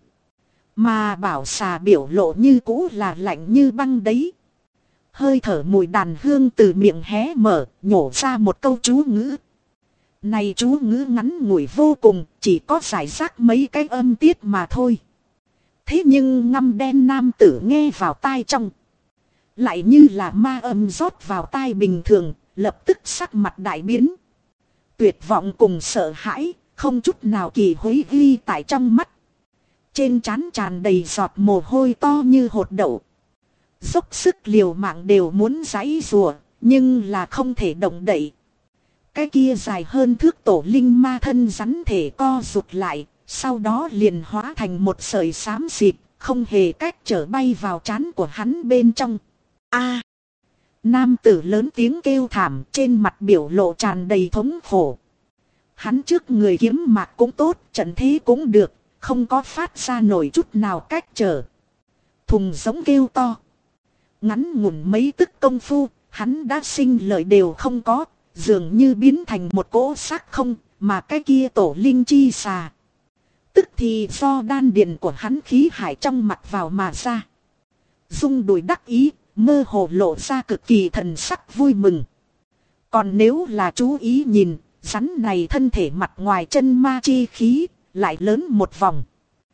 Mà Bảo Xà biểu lộ như cũ là lạnh như băng đấy. Hơi thở mùi đàn hương từ miệng hé mở, nhổ ra một câu chú ngữ. Này chú ngữ ngắn ngủi vô cùng, chỉ có giải rác mấy cái âm tiết mà thôi. Thế nhưng ngăm đen nam tử nghe vào tai trong, lại như là ma âm rót vào tai bình thường, lập tức sắc mặt đại biến. Tuyệt vọng cùng sợ hãi, không chút nào kỳ hối ghi tại trong mắt. Trên trán tràn đầy giọt mồ hôi to như hột đậu. Dốc sức liều mạng đều muốn giãy giụa, nhưng là không thể động đậy. Cái kia dài hơn thước tổ linh ma thân rắn thể co rụt lại, sau đó liền hóa thành một sợi xám xịt, không hề cách trở bay vào trán của hắn bên trong. A! Nam tử lớn tiếng kêu thảm, trên mặt biểu lộ tràn đầy thống khổ. Hắn trước người kiếm mạc cũng tốt, trận thế cũng được, không có phát ra nổi chút nào cách trở. Thùng giống kêu to. Ngắn ngủn mấy tức công phu, hắn đã sinh lợi đều không có, dường như biến thành một cỗ xác không, mà cái kia tổ linh chi xà. Tức thì do đan điền của hắn khí hải trong mặt vào mà ra. Dung đùi đắc ý, mơ hồ lộ ra cực kỳ thần sắc vui mừng. Còn nếu là chú ý nhìn, rắn này thân thể mặt ngoài chân ma chi khí, lại lớn một vòng.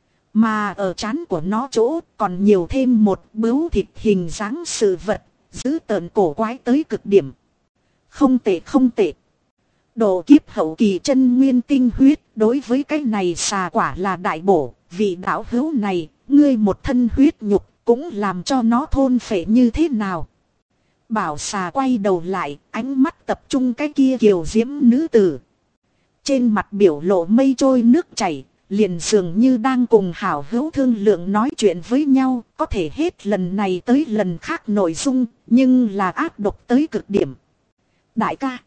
Mà ở trán của nó chỗ còn nhiều thêm một bướu thịt hình dáng sự vật, dữ tợn cổ quái tới cực điểm. Không tệ không tệ. Độ kiếp hậu kỳ chân nguyên tinh huyết, đối với cái này xà quả là đại bổ. Vị đạo hữu này, ngươi một thân huyết nhục, cũng làm cho nó thôn phệ như thế nào. Bảo xà quay đầu lại, ánh mắt tập trung cái kia kiều diễm nữ tử. Trên mặt biểu lộ mây trôi nước chảy, liền dường như đang cùng hảo hữu thương lượng nói chuyện với nhau. Có thể hết lần này tới lần khác nội dung, nhưng là ác độc tới cực điểm. Đại ca,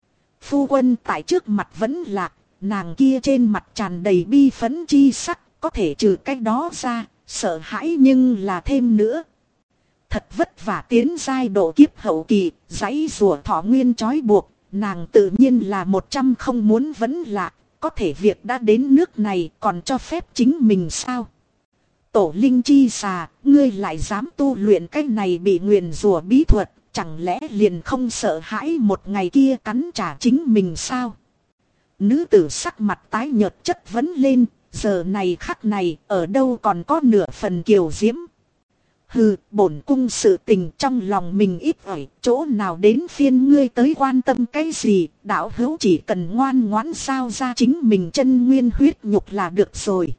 phu quân tại trước mặt vẫn lạc, nàng kia trên mặt tràn đầy bi phẫn chi sắc. Có thể trừ cái đó ra, sợ hãi nhưng là thêm nữa. Thật vất vả tiến giai độ kiếp hậu kỳ, giãy rùa thọ nguyên trói buộc, nàng tự nhiên là 100 không muốn vẫn lạc. Có thể việc đã đến nước này còn cho phép chính mình sao? Tổ linh chi xà, ngươi lại dám tu luyện cái này bị nguyền rùa bí thuật, chẳng lẽ liền không sợ hãi một ngày kia cắn trả chính mình sao? Nữ tử sắc mặt tái nhợt chất vấn lên, giờ này khắc này ở đâu còn có nửa phần kiều diễm. Hừ, bổn cung sự tình trong lòng mình ít ỏi, chỗ nào đến phiên ngươi tới quan tâm cái gì, đạo hữu chỉ cần ngoan ngoãn sao ra chính mình chân nguyên huyết nhục là được rồi.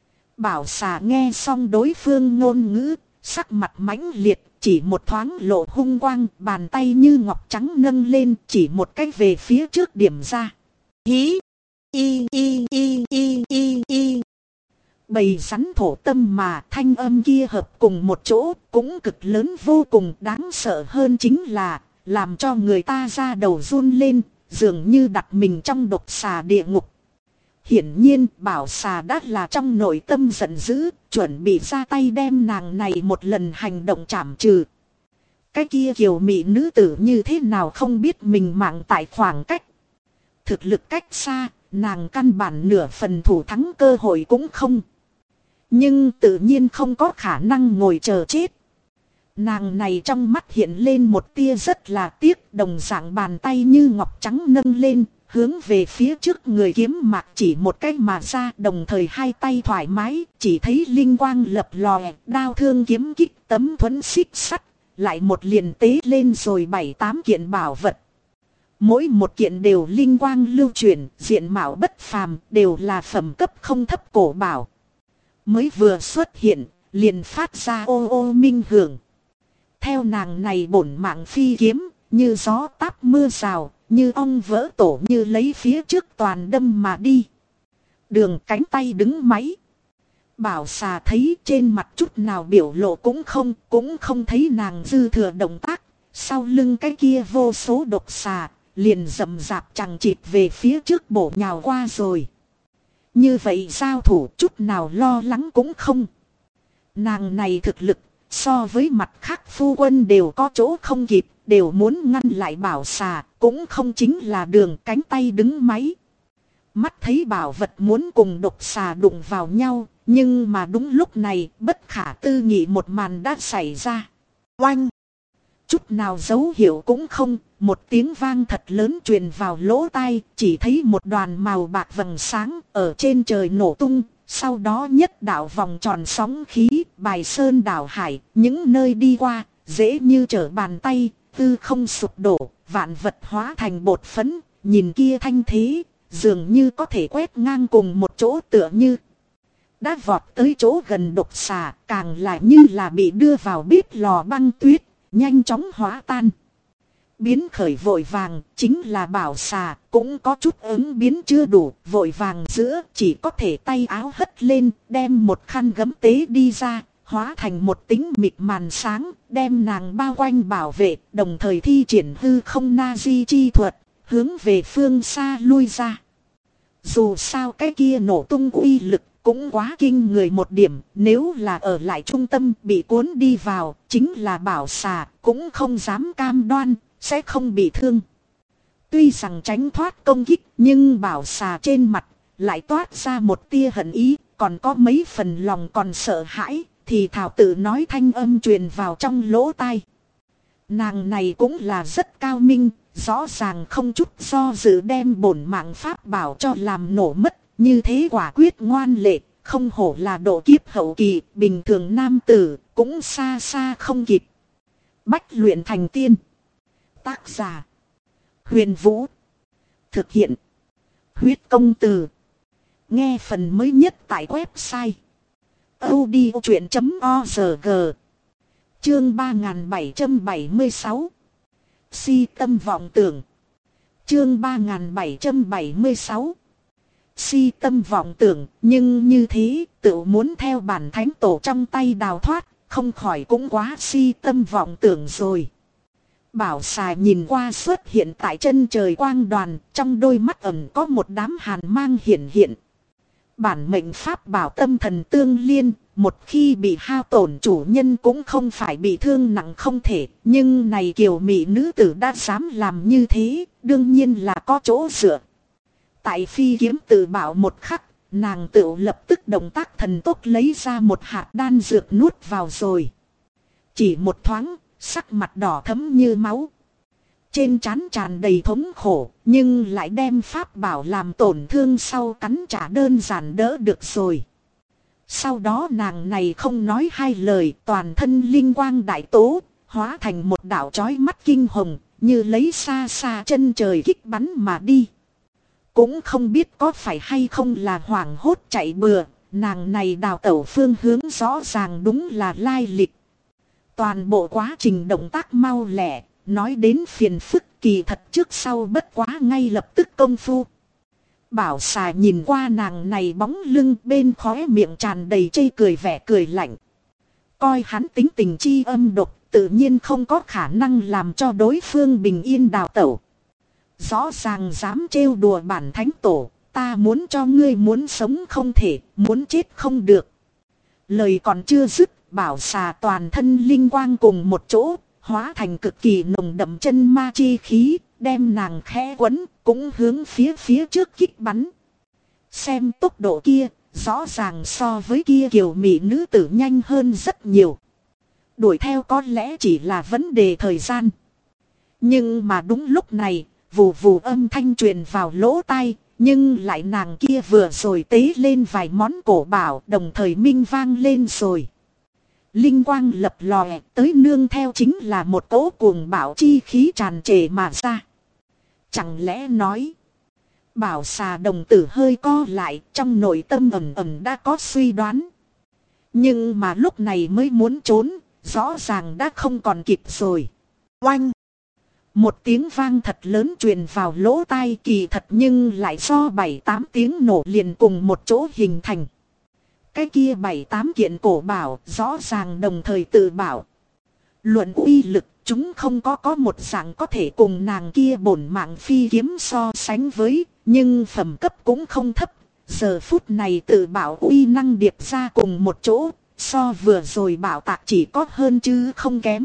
Bảo xà nghe xong đối phương ngôn ngữ, sắc mặt mãnh liệt, chỉ một thoáng lộ hung quang, bàn tay như ngọc trắng nâng lên, chỉ một cách về phía trước điểm ra. Hí! Y y y y y y. Bầy rắn thổ tâm mà thanh âm kia hợp cùng một chỗ cũng cực lớn vô cùng, đáng sợ hơn chính là làm cho người ta ra đầu run lên, dường như đặt mình trong độc xà địa ngục. Hiển nhiên bảo xà đã là trong nội tâm giận dữ, chuẩn bị ra tay đem nàng này một lần hành động trảm trừ. Cái kia kiều mị nữ tử như thế nào không biết mình mạng tại khoảng cách. Thực lực cách xa, nàng căn bản nửa phần thủ thắng cơ hội cũng không. Nhưng tự nhiên không có khả năng ngồi chờ chết. Nàng này trong mắt hiện lên một tia rất là tiếc, đồng dạng bàn tay như ngọc trắng nâng lên, hướng về phía trước người kiếm mạc chỉ một cách mà ra, đồng thời hai tay thoải mái, chỉ thấy linh quang lập lòe, đao thương kiếm kích tấm thuẫn xích sắt, lại một liền tế lên rồi 7-8 kiện bảo vật. Mỗi một kiện đều linh quang lưu chuyển, diện mạo bất phàm, đều là phẩm cấp không thấp cổ bảo. Mới vừa xuất hiện, liền phát ra ô ô minh hưởng. Theo nàng này bổn mạng phi kiếm, như gió táp mưa rào, như ong vỡ tổ, như lấy phía trước toàn đâm mà đi. Đường cánh tay đứng máy. Bảo xà thấy trên mặt chút nào biểu lộ cũng không thấy nàng dư thừa động tác. Sau lưng cái kia vô số độc xà, liền rầm rạp chằng chịt về phía trước bổ nhào qua rồi. Như vậy giao thủ chút nào lo lắng cũng không. Nàng này thực lực, so với mặt khác phu quân đều có chỗ không kịp, đều muốn ngăn lại bảo xà, cũng không chính là đường cánh tay đứng máy. Mắt thấy bảo vật muốn cùng độc xà đụng vào nhau, nhưng mà đúng lúc này, bất khả tư nghị một màn đã xảy ra. Oanh! Chút nào dấu hiệu cũng không, một tiếng vang thật lớn truyền vào lỗ tai, chỉ thấy một đoàn màu bạc vầng sáng ở trên trời nổ tung, sau đó nhất đạo vòng tròn sóng khí, bài sơn đảo hải, những nơi đi qua, dễ như trở bàn tay, tư không sụp đổ, vạn vật hóa thành bột phấn, nhìn kia thanh thế, dường như có thể quét ngang cùng một chỗ tựa như. Đã vọt tới chỗ gần độc xà, càng lại như là bị đưa vào bếp lò băng tuyết, nhanh chóng hóa tan. Biến khởi vội vàng, chính là bảo xà, cũng có chút ứng biến chưa đủ, vội vàng giữa, chỉ có thể tay áo hất lên, đem một khăn gấm tế đi ra, hóa thành một tính mịt màn sáng, đem nàng bao quanh bảo vệ, đồng thời thi triển hư không na di chi thuật, hướng về phương xa lui ra. Dù sao cái kia nổ tung uy lực cũng quá kinh người một điểm, nếu là ở lại trung tâm bị cuốn đi vào, chính là bảo xà, cũng không dám cam đoan, sẽ không bị thương. Tuy rằng tránh thoát công kích, nhưng bảo xà trên mặt lại toát ra một tia hận ý, còn có mấy phần lòng còn sợ hãi, thì thảo tự nói thanh âm truyền vào trong lỗ tai. Nàng này cũng là rất cao minh, rõ ràng không chút do dự đem bổn mạng pháp bảo cho làm nổ mất, như thế quả quyết ngoan lệ, không hổ là độ kiếp hậu kỳ, bình thường nam tử, cũng xa xa không kịp. Bách luyện thành tiên. Tác giả: Huyền Vũ. Thực hiện: Huyết Công Từ. Nghe phần mới nhất tại website audiochuyện.org. Chương 3776. Si tâm vọng tưởng. Chương 3776. Si tâm vọng tưởng, nhưng như thế, tự muốn theo bản thánh tổ trong tay đào thoát, không khỏi cũng quá si tâm vọng tưởng rồi. Bảo xà nhìn qua xuất hiện tại chân trời quang đoàn, trong đôi mắt ẩn có một đám hàn mang hiển hiện. Bản mệnh pháp bảo tâm thần tương liên, một khi bị hao tổn chủ nhân cũng không phải bị thương nặng không thể. Nhưng này kiều mỹ nữ tử đã dám làm như thế, đương nhiên là có chỗ dựa. Tại phi kiếm tự bảo một khắc, nàng tự lập tức động tác thần tốc lấy ra một hạt đan dược nuốt vào rồi. Chỉ một thoáng, sắc mặt đỏ thẫm như máu. Trên trán tràn đầy thống khổ, nhưng lại đem pháp bảo làm tổn thương sau cắn trả đơn giản đỡ được rồi. Sau đó nàng này không nói hai lời, toàn thân linh quang đại tố, hóa thành một đạo chói mắt kinh hồng, như lấy xa xa chân trời kích bắn mà đi. Cũng không biết có phải hay không là hoảng hốt chạy bừa, nàng này đào tẩu phương hướng rõ ràng đúng là lai lịch. Toàn bộ quá trình động tác mau lẹ, nói đến phiền phức kỳ thật trước sau bất quá ngay lập tức công phu. Bảo xà nhìn qua nàng này bóng lưng, bên khóe miệng tràn đầy chê cười vẻ cười lạnh. Coi hắn tính tình chi âm độc, tự nhiên không có khả năng làm cho đối phương bình yên đào tẩu. Rõ ràng dám trêu đùa bản thánh tổ, ta muốn cho ngươi muốn sống không thể, muốn chết không được. Lời còn chưa dứt, bảo xà toàn thân linh quang cùng một chỗ, hóa thành cực kỳ nồng đậm chân ma chi khí, đem nàng khẽ quấn, cũng hướng phía trước kích bắn. Xem tốc độ kia, rõ ràng so với kia kiều mỹ nữ tử nhanh hơn rất nhiều. Đuổi theo có lẽ chỉ là vấn đề thời gian. Nhưng mà đúng lúc này, vù vù âm thanh truyền vào lỗ tai, nhưng lại nàng kia vừa rồi tế lên vài món cổ bảo, đồng thời minh vang lên rồi. Linh quang lập lòe, tới nương theo chính là một cỗ cuồng bạo chi khí tràn trề mà ra. Chẳng lẽ nói, bảo xà đồng tử hơi co lại, trong nội tâm ẩn ẩn đã có suy đoán. Nhưng mà lúc này mới muốn trốn, rõ ràng đã không còn kịp rồi. Oanh! Một tiếng vang thật lớn truyền vào lỗ tai, kỳ thật nhưng lại do 7-8 tiếng nổ liền cùng một chỗ hình thành. Cái kia 7-8 kiện cổ bảo rõ ràng đồng thời tự bảo. Luận uy lực, chúng không có một dạng có thể cùng nàng kia bổn mạng phi kiếm so sánh với, nhưng phẩm cấp cũng không thấp. Giờ phút này tự bảo uy năng điệp ra cùng một chỗ, so vừa rồi bảo tạc chỉ có hơn chứ không kém.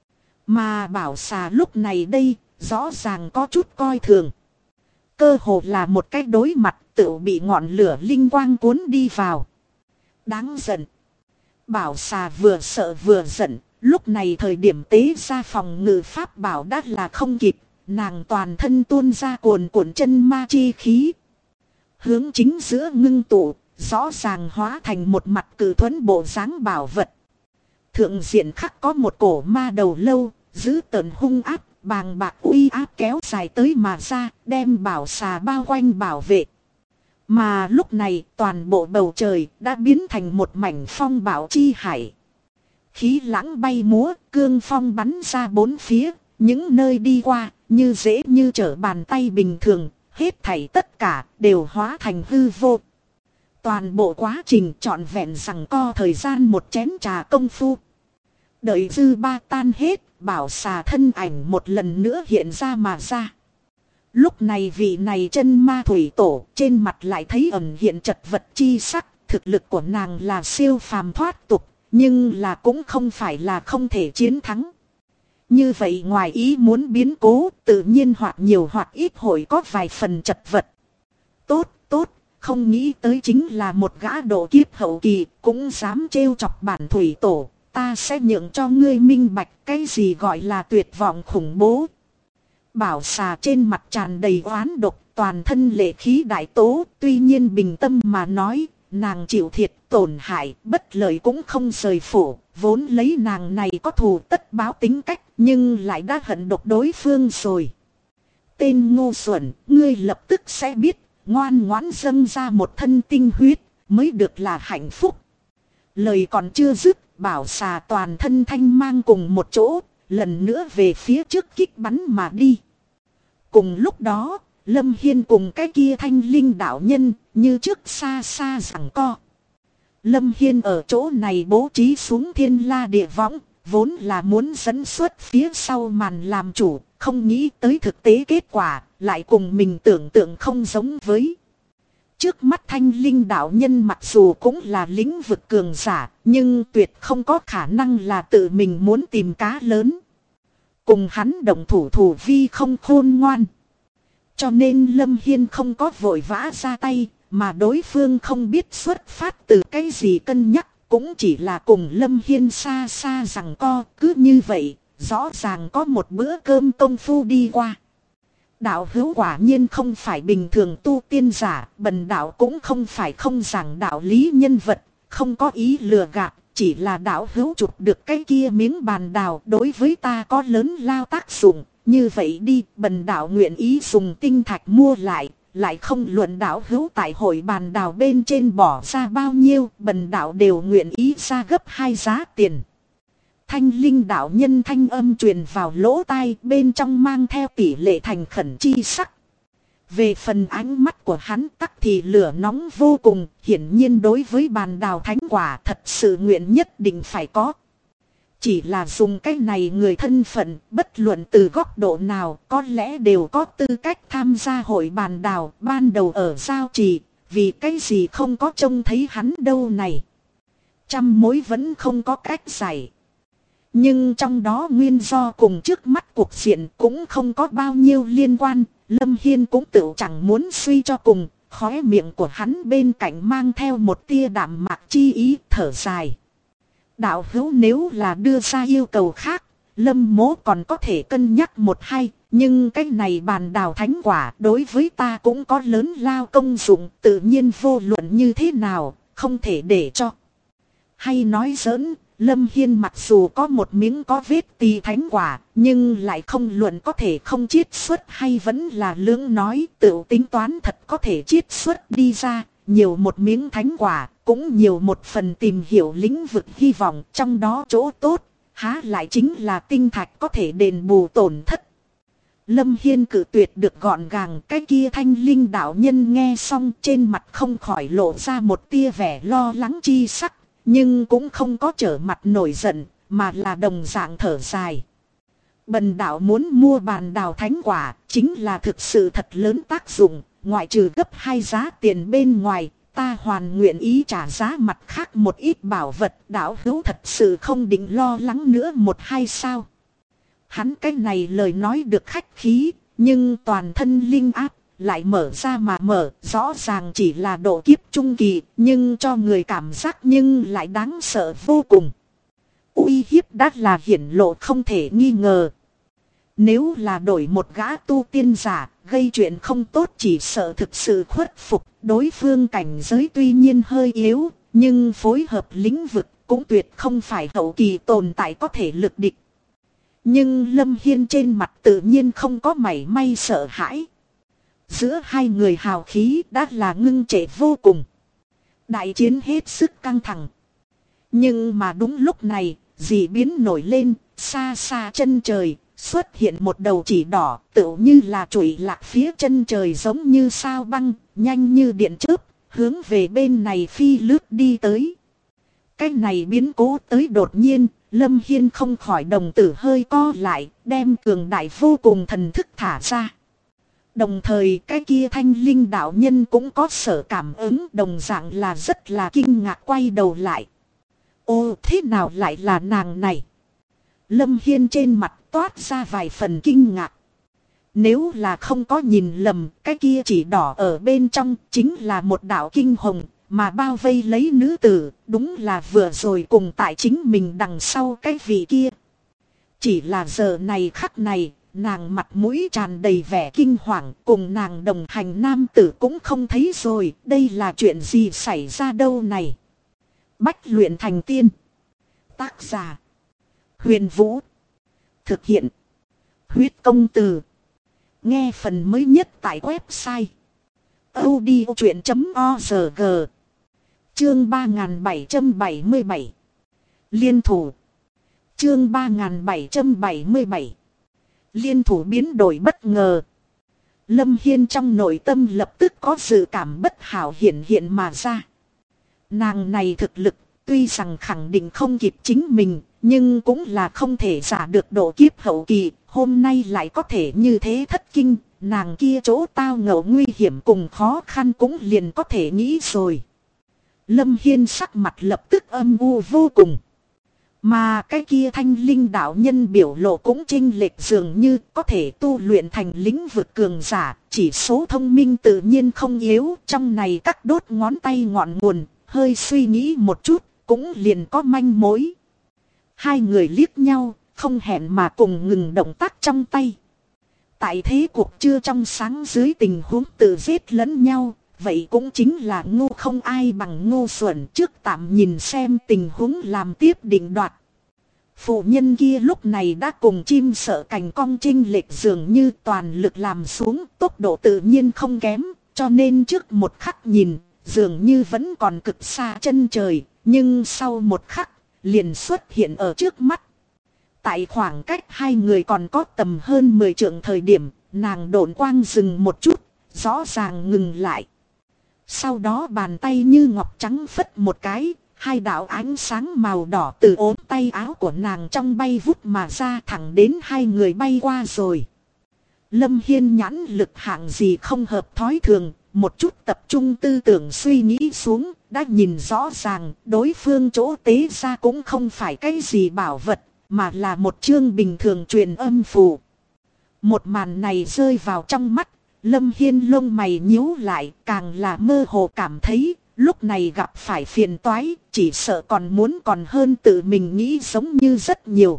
Mà bảo xà lúc này đây, rõ ràng có chút coi thường. Cơ hồ là một cái đối mặt tự bị ngọn lửa linh quang cuốn đi vào. Đáng giận. Bảo xà vừa sợ vừa giận, lúc này thời điểm tế ra phòng ngự pháp bảo đã là không kịp, nàng toàn thân tuôn ra cuồn cuộn chân ma chi khí. Hướng chính giữa ngưng tụ, rõ ràng hóa thành một mặt cử thuẫn bộ dáng bảo vật. Thượng diện khắc có một cổ ma đầu lâu, giữ tợn hung áp, bàng bạc uy áp kéo dài tới mà ra, đem bảo xà bao quanh bảo vệ. Mà lúc này toàn bộ bầu trời đã biến thành một mảnh phong bão chi hải. Khí lãng bay múa, cương phong bắn ra bốn phía, những nơi đi qua, như dễ như trở bàn tay bình thường, hết thảy tất cả đều hóa thành hư vô. Toàn bộ quá trình trọn vẹn rằng co thời gian một chén trà công phu. Đợi dư ba tan hết, bảo xà thân ảnh một lần nữa hiện ra mà ra. Lúc này vị này chân ma thủy tổ trên mặt lại thấy ẩn hiện chật vật chi sắc, thực lực của nàng là siêu phàm thoát tục, nhưng là cũng không phải là không thể chiến thắng. Như vậy ngoài ý muốn biến cố, tự nhiên hoặc nhiều hoặc ít hội có vài phần chật vật. Tốt, không nghĩ tới chính là một gã độ kiếp hậu kỳ, cũng dám trêu chọc bản thủy tổ, ta sẽ nhượng cho ngươi minh bạch cái gì gọi là tuyệt vọng khủng bố. Bảo xà trên mặt tràn đầy oán độc, toàn thân lệ khí đại tố, tuy nhiên bình tâm mà nói, nàng chịu thiệt tổn hại, bất lợi cũng không rời phủ, vốn lấy nàng này có thù tất báo tính cách, nhưng lại đã hận độc đối phương rồi. Tên ngu xuẩn, ngươi lập tức sẽ biết, ngoan ngoãn dâng ra một thân tinh huyết, mới được là hạnh phúc. Lời còn chưa dứt, bảo xà toàn thân thanh mang cùng một chỗ, lần nữa về phía trước kích bắn mà đi. Cùng lúc đó, Lâm Hiên cùng cái kia Thanh Linh đạo nhân như trước xa xa giằng co. Lâm Hiên ở chỗ này bố trí xuống thiên la địa võng, vốn là muốn dẫn xuất phía sau màn làm chủ, không nghĩ tới thực tế kết quả, lại cùng mình tưởng tượng không giống với. Trước mắt Thanh Linh đạo nhân mặc dù cũng là lĩnh vực cường giả, nhưng tuyệt không có khả năng là tự mình muốn tìm cá lớn. Cùng hắn động thủ thủ vi không khôn ngoan. Cho nên Lâm Hiên không có vội vã ra tay, mà đối phương không biết xuất phát từ cái gì cân nhắc, cũng chỉ là cùng Lâm Hiên xa xa rằng co, cứ như vậy, rõ ràng có một bữa cơm công phu đi qua. Đạo hữu quả nhiên không phải bình thường tu tiên giả, bần đạo cũng không phải không giảng đạo lý nhân vật, không có ý lừa gạt, chỉ là đạo hữu chụp được cái kia miếng bàn đào đối với ta có lớn lao tác dụng. Như vậy đi, bần đạo nguyện ý dùng tinh thạch mua lại không luận đạo hữu tại hội bàn đào bên trên bỏ ra bao nhiêu, bần đạo đều nguyện ý ra gấp 2 giá tiền. Thanh Linh đạo nhân thanh âm truyền vào lỗ tai, bên trong mang theo tỷ lệ thành khẩn chi sắc. Về phần ánh mắt của hắn tắc thì lửa nóng vô cùng, hiển nhiên đối với bàn đào thánh quả thật sự nguyện nhất định phải có. Chỉ là dùng cái này người thân phận, bất luận từ góc độ nào, có lẽ đều có tư cách tham gia hội bàn đào, ban đầu ở giao trì, vì cái gì không có trông thấy hắn đâu này. Trăm mối vẫn không có cách giải. Nhưng trong đó nguyên do cùng trước mắt cuộc diện cũng không có bao nhiêu liên quan, Lâm Hiên cũng tự chẳng muốn suy cho cùng, khóe miệng của hắn bên cạnh mang theo một tia đạm mạc chi ý, thở dài. Đạo hữu nếu là đưa ra yêu cầu khác, Lâm mỗ còn có thể cân nhắc một hai, nhưng cái này bàn đào thánh quả đối với ta cũng có lớn lao công dụng, tự nhiên vô luận như thế nào, không thể để cho. Hay nói giỡn, Lâm Hiên mặc dù có một miếng có vết tì thánh quả, nhưng lại không luận có thể không chiết xuất hay vẫn là lưỡng nói, tự tính toán thật có thể chiết xuất đi ra, nhiều một miếng thánh quả, cũng nhiều một phần tìm hiểu lĩnh vực hy vọng, trong đó chỗ tốt, há lại chính là tinh thạch có thể đền bù tổn thất. Lâm Hiên cự tuyệt được gọn gàng, cái kia Thanh Linh đạo nhân nghe xong trên mặt không khỏi lộ ra một tia vẻ lo lắng chi sắc. Nhưng cũng không có trở mặt nổi giận, mà là đồng dạng thở dài. Bần đạo muốn mua bàn đào thánh quả, chính là thực sự thật lớn tác dụng, ngoại trừ gấp 2 giá tiền bên ngoài, ta hoàn nguyện ý trả giá mặt khác một ít bảo vật, đạo hữu thật sự không định lo lắng nữa một hai sao. Hắn cái này lời nói được khách khí, nhưng toàn thân linh áp lại mở ra mà mở, rõ ràng chỉ là độ kiếp trung kỳ, nhưng cho người cảm giác nhưng lại đáng sợ vô cùng. Uy hiếp đã là hiển lộ không thể nghi ngờ. Nếu là đổi một gã tu tiên giả, gây chuyện không tốt chỉ sợ thực sự khuất phục, đối phương cảnh giới tuy nhiên hơi yếu, nhưng phối hợp lĩnh vực cũng tuyệt không phải hậu kỳ tồn tại có thể lực địch. Nhưng Lâm Hiên trên mặt tự nhiên không có mảy may sợ hãi. Giữa hai người hào khí đã là ngưng trệ vô cùng. Đại chiến hết sức căng thẳng. Nhưng mà đúng lúc này, dị biến nổi lên, xa xa chân trời, xuất hiện một đầu chỉ đỏ, tựu như là chùy lạc phía chân trời giống như sao băng, nhanh như điện chớp, hướng về bên này phi lướt đi tới. Cái này biến cố tới đột nhiên, Lâm Hiên không khỏi đồng tử hơi co lại, đem cường đại vô cùng thần thức thả ra. Đồng thời cái kia Thanh Linh đạo nhân cũng có sở cảm ứng, đồng dạng là rất là kinh ngạc quay đầu lại. Ô, thế nào lại là nàng này? Lâm Hiên trên mặt toát ra vài phần kinh ngạc. Nếu là không có nhìn lầm, cái kia chỉ đỏ ở bên trong chính là một đạo kinh hồng, mà bao vây lấy nữ tử, đúng là vừa rồi cùng tại chính mình đằng sau cái vị kia. Chỉ là giờ này khắc này, nàng mặt mũi tràn đầy vẻ kinh hoàng, cùng nàng đồng hành nam tử cũng không thấy rồi, đây là chuyện gì xảy ra đâu này. Bách luyện thành tiên. Tác giả: Huyền Vũ. Thực hiện: Huyết Công Từ. Nghe phần mới nhất tại website audiochuyện.org. Chương 3777 Liên thủ. Chương 3777. Liên thủ biến đổi bất ngờ. Lâm Hiên trong nội tâm lập tức có dự cảm bất hảo hiện mà ra. Nàng này thực lực, tuy rằng khẳng định không kịp chính mình, nhưng cũng là không thể giả được độ kiếp hậu kỳ. Hôm nay lại có thể như thế thất kinh, nàng kia chỗ tao ngộ nguy hiểm cùng khó khăn cũng liền có thể nghĩ rồi. Lâm Hiên sắc mặt lập tức âm u vô cùng. Mà cái kia thanh linh đạo nhân biểu lộ cũng chênh lệch, dường như có thể tu luyện thành lĩnh vực cường giả, chỉ số thông minh tự nhiên không yếu. Trong này các đốt ngón tay ngọn nguồn, hơi suy nghĩ một chút, cũng liền có manh mối. Hai người liếc nhau, không hẹn mà cùng ngừng động tác trong tay. Tại thế cuộc chưa trong sáng dưới tình huống tự giết lẫn nhau, vậy cũng chính là ngu không ai bằng ngu xuẩn, trước tạm nhìn xem tình huống làm tiếp định đoạt. Phụ nhân kia lúc này đã cùng chim sợ cành cong chênh lệch, dường như toàn lực làm xuống, tốc độ tự nhiên không kém, cho nên trước một khắc nhìn, dường như vẫn còn cực xa chân trời, nhưng sau một khắc, liền xuất hiện ở trước mắt. Tại khoảng cách hai người còn có tầm hơn 10 trượng thời điểm, nàng độn quang dừng một chút, rõ ràng ngừng lại. Sau đó bàn tay như ngọc trắng phất một cái, hai đạo ánh sáng màu đỏ từ ốm tay áo của nàng trong bay vút mà ra, thẳng đến hai người bay qua rồi. Lâm Hiên nhãn lực hạng gì không hợp thói thường, một chút tập trung tư tưởng suy nghĩ xuống, đã nhìn rõ ràng đối phương chỗ tế ra cũng không phải cái gì bảo vật, mà là một chương bình thường truyền âm phù. Một màn này rơi vào trong mắt, Lâm Hiên lông mày nhíu lại, càng là mơ hồ cảm thấy, lúc này gặp phải phiền toái, chỉ sợ còn hơn tự mình nghĩ giống như rất nhiều.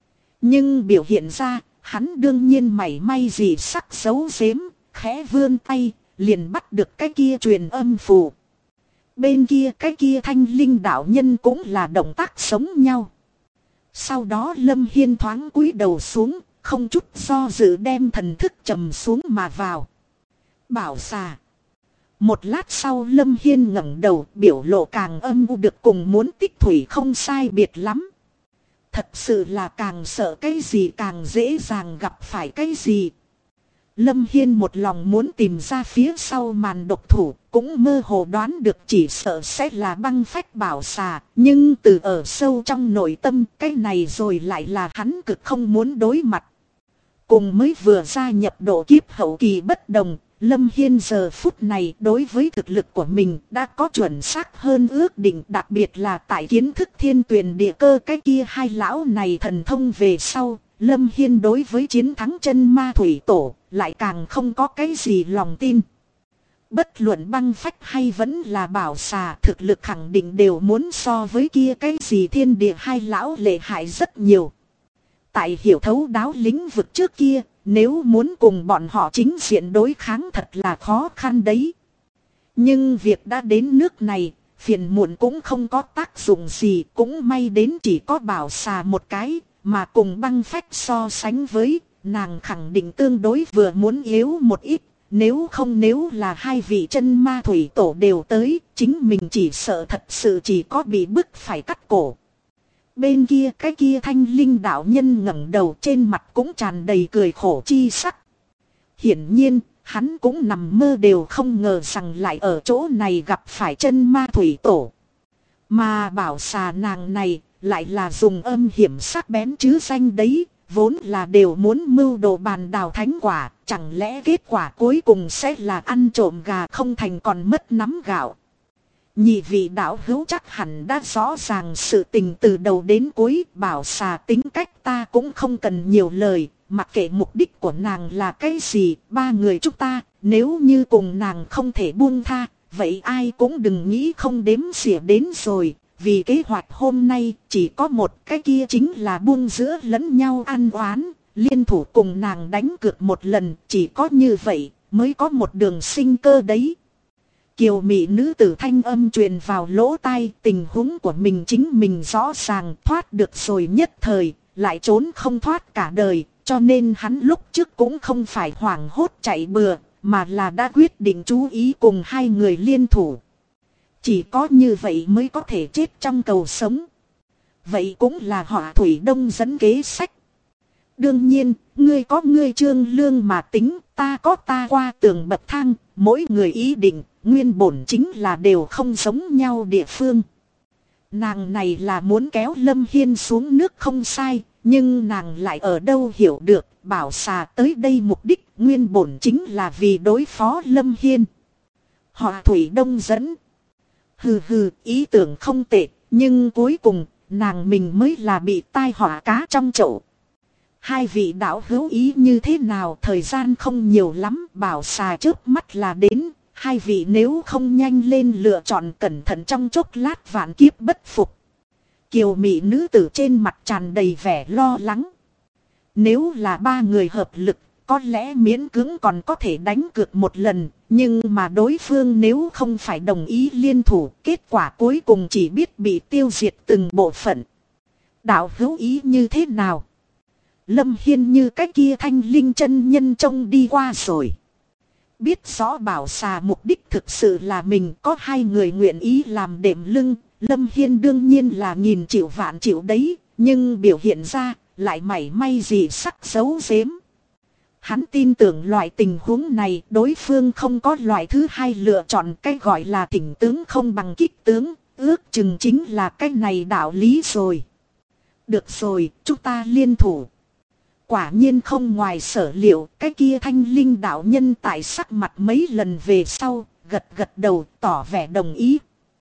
Nhưng biểu hiện ra, hắn đương nhiên mảy may gì sắc giấu giếm, khẽ vươn tay, liền bắt được cái kia truyền âm phù. Bên kia cái kia thanh linh đạo nhân cũng là động tác giống nhau. Sau đó Lâm Hiên thoáng cúi đầu xuống, không chút do dự đem thần thức trầm xuống mà vào. Bảo xà. Một lát sau Lâm Hiên ngẩng đầu, biểu lộ càng âm u được cùng muốn tích thủy không sai biệt lắm. Thật sự là càng sợ cái gì càng dễ dàng gặp phải cái gì. Lâm Hiên một lòng muốn tìm ra phía sau màn độc thủ, cũng mơ hồ đoán được chỉ sợ sẽ là băng phách bảo xà, nhưng từ ở sâu trong nội tâm cái này rồi lại là hắn cực không muốn đối mặt. Cùng mới vừa gia nhập độ kiếp hậu kỳ bất đồng, Lâm Hiên giờ phút này đối với thực lực của mình đã có chuẩn xác hơn ước định, đặc biệt là tại kiến thức thiên tuyền địa cơ cái kia hai lão này thần thông về sau, Lâm Hiên đối với chiến thắng chân ma thủy tổ lại càng không có cái gì lòng tin. Bất luận băng phách hay vẫn là bảo xà, thực lực khẳng định đều muốn so với kia cái gì thiên địa hai lão lệ hại rất nhiều. Tại hiểu thấu đáo lĩnh vực trước kia, nếu muốn cùng bọn họ chính diện đối kháng thật là khó khăn đấy. Nhưng việc đã đến nước này, phiền muộn cũng không có tác dụng gì, cũng may đến chỉ có bảo xà một cái, mà cùng băng phách so sánh với, nàng khẳng định tương đối vừa muốn yếu một ít. Nếu là hai vị chân ma thủy tổ đều tới, chính mình chỉ sợ thật sự chỉ có bị bức phải cắt cổ. Bên kia cái kia thanh linh đạo nhân ngẩng đầu, trên mặt cũng tràn đầy cười khổ chi sắc. Hiển nhiên, hắn cũng nằm mơ đều không ngờ rằng lại ở chỗ này gặp phải chân ma thủy tổ. Mà bảo xà nàng này, lại là dùng âm hiểm sắc bén chứ danh đấy, vốn là đều muốn mưu đồ bàn đào thánh quả, chẳng lẽ kết quả cuối cùng sẽ là ăn trộm gà không thành còn mất nắm gạo. Nhị vị đạo hữu chắc hẳn đã rõ ràng sự tình từ đầu đến cuối, bảo xà tính cách ta cũng không cần nhiều lời, mặc kệ mục đích của nàng là cái gì, ba người chúng ta, nếu như cùng nàng không thể buông tha, vậy ai cũng đừng nghĩ không đếm xỉa đến rồi, vì kế hoạch hôm nay chỉ có một, cái kia chính là buông giữa lẫn nhau ăn oán, liên thủ cùng nàng đánh cược một lần, chỉ có như vậy mới có một đường sinh cơ đấy. Kiều mị nữ tử thanh âm truyền vào lỗ tai, tình huống của mình chính mình rõ ràng, thoát được rồi nhất thời, lại trốn không thoát cả đời, cho nên hắn lúc trước cũng không phải hoảng hốt chạy bừa, mà là đã quyết định chú ý cùng hai người liên thủ. Chỉ có như vậy mới có thể chết trong cầu sống. Vậy cũng là họ Thủy Đông dẫn kế sách. Đương nhiên, ngươi có ngươi trương lương mà tính, ta có ta qua tường bậc thang, mỗi người ý định, nguyên bổn chính là đều không giống nhau địa phương. Nàng này là muốn kéo Lâm Hiên xuống nước không sai, nhưng nàng lại ở đâu hiểu được, bảo xà tới đây mục đích nguyên bổn chính là vì đối phó Lâm Hiên. Họ Thủy Đông dẫn. Hừ hừ, ý tưởng không tệ, nhưng cuối cùng, nàng mình mới là bị tai họa cá trong chậu. Hai vị đạo hữu ý như thế nào, thời gian không nhiều lắm, bảo xà trước mắt là đến. Hai vị nếu không nhanh lên lựa chọn cẩn thận trong chốc lát vạn kiếp bất phục. Kiều mị nữ tử trên mặt tràn đầy vẻ lo lắng. Nếu là ba người hợp lực, có lẽ miễn cưỡng còn có thể đánh cược một lần. Nhưng mà đối phương nếu không phải đồng ý liên thủ, kết quả cuối cùng chỉ biết bị tiêu diệt từng bộ phận. Đạo hữu ý như thế nào? Lâm Hiên như cái kia thanh linh chân nhân trông đi qua rồi. Biết rõ bảo xà mục đích thực sự là mình, có hai người nguyện ý làm đệm lưng. Lâm Hiên đương nhiên là nghìn triệu vạn triệu đấy, nhưng biểu hiện ra lại mảy may gì sắc giấu giếm. Hắn tin tưởng loại tình huống này đối phương không có loại thứ hai lựa chọn, cái gọi là thỉnh tướng không bằng kích tướng, ước chừng chính là cái này đạo lý rồi. Được rồi, chúng ta liên thủ. Quả nhiên không ngoài sở liệu, cái kia thanh linh đạo nhân tại sắc mặt mấy lần về sau, gật gật đầu tỏ vẻ đồng ý.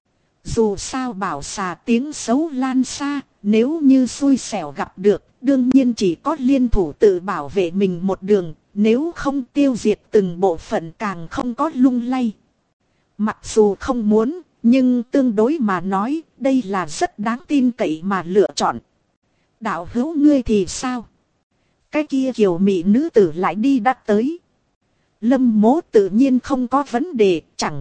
Dù sao bảo xà tiếng xấu lan xa, nếu như xui xẻo gặp được, đương nhiên chỉ có liên thủ tự bảo vệ mình một đường, nếu không tiêu diệt từng bộ phận càng không có lung lay. Mặc dù không muốn, nhưng tương đối mà nói, đây là rất đáng tin cậy mà lựa chọn. Đạo hữu ngươi thì sao? Cái kia kiều mị nữ tử lại đi đã tới. Lâm Mỗ tự nhiên không có vấn đề, chẳng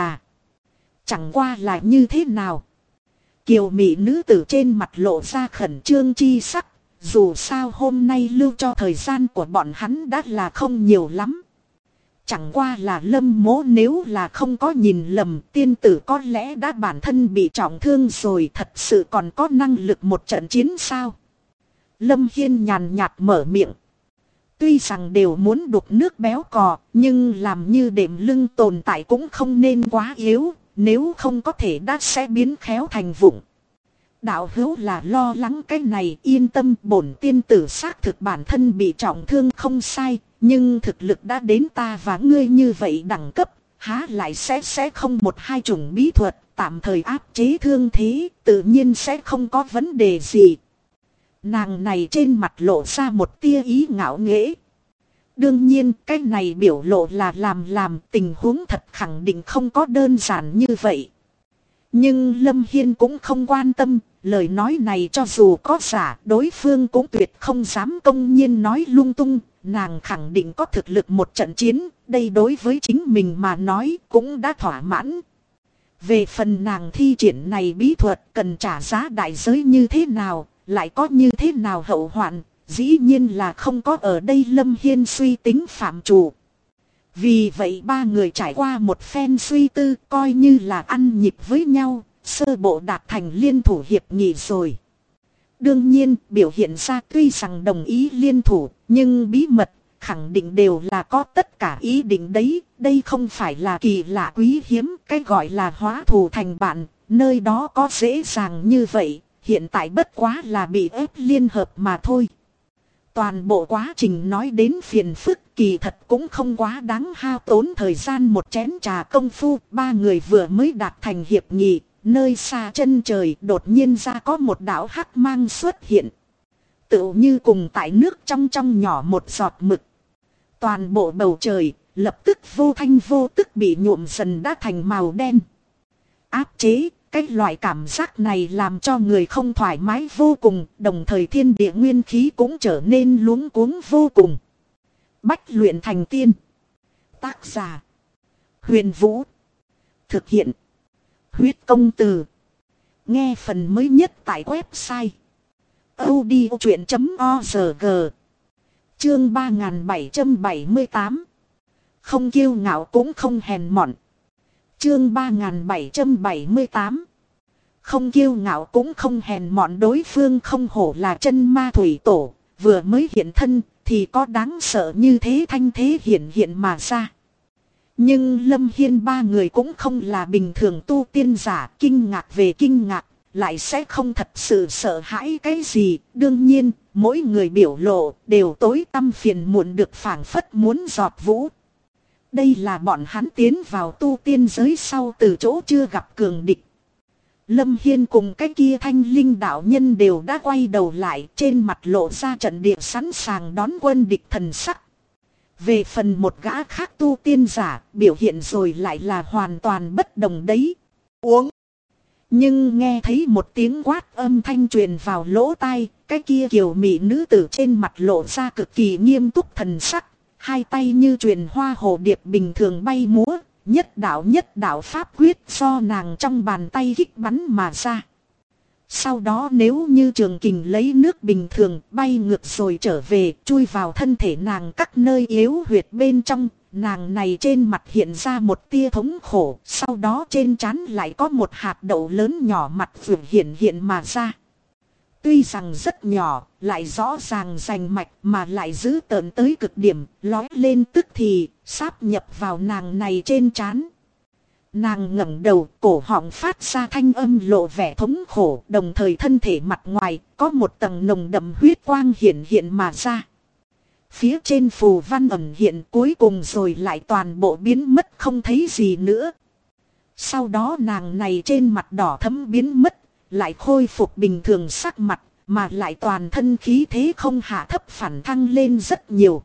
qua là như thế nào? Kiều mị nữ tử trên mặt lộ ra khẩn trương chi sắc, dù sao hôm nay lưu cho thời gian của bọn hắn đã là không nhiều lắm. Chẳng qua là Lâm Mỗ nếu là không có nhìn lầm, tiên tử có lẽ đã bản thân bị trọng thương rồi, thật sự còn có năng lực một trận chiến sao? Lâm Hiên nhàn nhạt mở miệng. Tuy rằng đều muốn đục nước béo cò, nhưng làm như đệm lưng tồn tại cũng không nên quá yếu, nếu không có thể đã sẽ biến khéo thành vụng. Đạo hữu là lo lắng cái này, yên tâm, bổn tiên tử xác thực bản thân bị trọng thương không sai, nhưng thực lực đã đến ta và ngươi như vậy đẳng cấp, há lại sẽ không một hai chủng bí thuật, tạm thời áp chế thương thế, tự nhiên sẽ không có vấn đề gì. Nàng này trên mặt lộ ra một tia ý ngạo nghễ. Đương nhiên cái này biểu lộ là làm tình huống thật khẳng định không có đơn giản như vậy. Nhưng Lâm Hiên cũng không quan tâm, lời nói này cho dù có giả đối phương cũng tuyệt không dám công nhiên nói lung tung. Nàng khẳng định có thực lực một trận chiến, đây đối với chính mình mà nói cũng đã thỏa mãn. Về phần nàng thi triển này bí thuật cần trả giá đại giới như thế nào, lại có như thế nào hậu hoạn, dĩ nhiên là không có ở đây Lâm Hiên suy tính phạm chủ. Vì vậy ba người trải qua một phen suy tư coi như là ăn nhịp với nhau, sơ bộ đạt thành liên thủ hiệp nghị rồi. Đương nhiên biểu hiện ra tuy rằng đồng ý liên thủ, nhưng bí mật khẳng định đều là có tất cả ý định đấy. Đây không phải là kỳ lạ quý hiếm, cái gọi là hóa thù thành bạn, nơi đó có dễ dàng như vậy. Hiện tại bất quá là bị ép liên hợp mà thôi. Toàn bộ quá trình nói đến phiền phức kỳ thật cũng không quá đáng hao tốn thời gian một chén trà công phu. Ba người vừa mới đạt thành hiệp nghị, nơi xa chân trời đột nhiên ra có một đạo hắc mang xuất hiện. Tựu như cùng tại nước trong nhỏ một giọt mực. Toàn bộ bầu trời lập tức vô thanh vô tức bị nhuộm dần đã thành màu đen. Áp chế. Cái loại cảm giác này làm cho người không thoải mái vô cùng, đồng thời thiên địa nguyên khí cũng trở nên luống cuống vô cùng. Bách luyện thành tiên. Tác giả. Huyền Vũ. Thực hiện. Huyết công từ. Nghe phần mới nhất tại website. audiochuyện.org. Chương 3778. Không kiêu ngạo cũng không hèn mọn. Chương 3778. Không kiêu ngạo cũng không hèn mọn, đối phương không hổ là chân ma thủy tổ, vừa mới hiện thân thì có đáng sợ như thế, thanh thế hiện mà ra. Nhưng Lâm Hiên ba người cũng không là bình thường tu tiên giả, kinh ngạc về kinh ngạc, lại sẽ không thật sự sợ hãi cái gì. Đương nhiên, mỗi người biểu lộ đều tối tăm phiền muộn, được phảng phất muốn giọt vũ. Đây là bọn hắn tiến vào tu tiên giới sau từ chỗ chưa gặp cường địch. Lâm Hiên cùng cái kia thanh linh đạo nhân đều đã quay đầu lại, trên mặt lộ ra trận địa sẵn sàng đón quân địch thần sắc. Về phần một gã khác tu tiên giả, biểu hiện rồi lại là hoàn toàn bất đồng đấy. Uống. Nhưng nghe thấy một tiếng quát âm thanh truyền vào lỗ tai, cái kia kiều mị nữ tử trên mặt lộ ra cực kỳ nghiêm túc thần sắc. Hai tay như truyền hoa hồ điệp bình thường bay múa, nhất đạo pháp quyết do nàng trong bàn tay kích bắn mà ra. Sau đó nếu như trường kình lấy nước bình thường bay ngược rồi trở về, chui vào thân thể nàng các nơi yếu huyệt bên trong. Nàng này trên mặt hiện ra một tia thống khổ, sau đó trên trán lại có một hạt đậu lớn nhỏ mặt vượt hiện mà ra. Tuy rằng rất nhỏ, lại rõ ràng rành mạch mà lại giữ tợn tới cực điểm, lói lên tức thì, sáp nhập vào nàng này trên trán. Nàng ngẩng đầu, cổ họng phát ra thanh âm lộ vẻ thống khổ, đồng thời thân thể mặt ngoài có một tầng nồng đậm huyết quang hiện mà ra. Phía trên phù văn ẩn hiện cuối cùng rồi lại toàn bộ biến mất không thấy gì nữa. Sau đó nàng này trên mặt đỏ thẫm biến mất, lại khôi phục bình thường sắc mặt, mà lại toàn thân khí thế không hạ thấp phản thăng lên rất nhiều.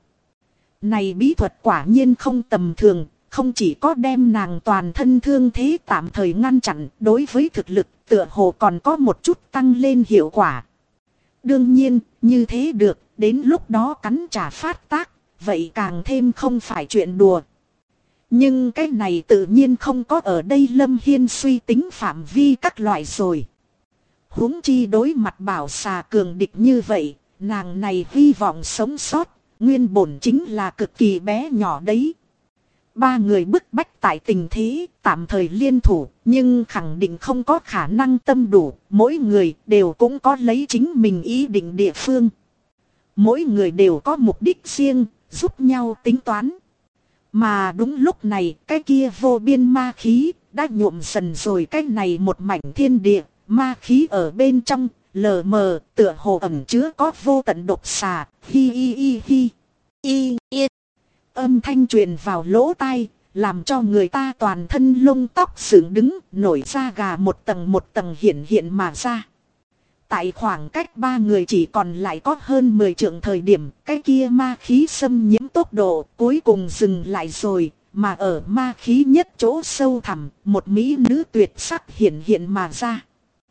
Này bí thuật quả nhiên không tầm thường, không chỉ có đem nàng toàn thân thương thế tạm thời ngăn chặn, đối với thực lực tựa hồ còn có một chút tăng lên hiệu quả. Đương nhiên, như thế được, đến lúc đó cắn trả phát tác, vậy càng thêm không phải chuyện đùa. Nhưng cái này tự nhiên không có ở đây Lâm Hiên suy tính phạm vi các loại rồi. Huống chi đối mặt bảo xà cường địch như vậy, nàng này hy vọng sống sót, nguyên bổn chính là cực kỳ bé nhỏ đấy. Ba người bức bách tại tình thế, tạm thời liên thủ, nhưng khẳng định không có khả năng tâm đủ, mỗi người đều cũng có lấy chính mình ý định địa phương. Mỗi người đều có mục đích riêng, giúp nhau tính toán. Mà đúng lúc này, cái kia vô biên ma khí, đã nhuộm dần rồi cái này một mảnh thiên địa, ma khí ở bên trong, lờ mờ, tựa hồ ẩn chứa có vô tận độc xà, hi hi hi hi, y y. Âm thanh truyền vào lỗ tai, làm cho người ta toàn thân lông tóc dựng đứng, nổi da gà một tầng hiện mà ra. Tại khoảng cách ba người chỉ còn lại có hơn 10 trượng thời điểm, cái kia ma khí xâm nhiễm tốc độ cuối cùng dừng lại rồi, mà ở ma khí nhất chỗ sâu thẳm, một mỹ nữ tuyệt sắc hiện mà ra.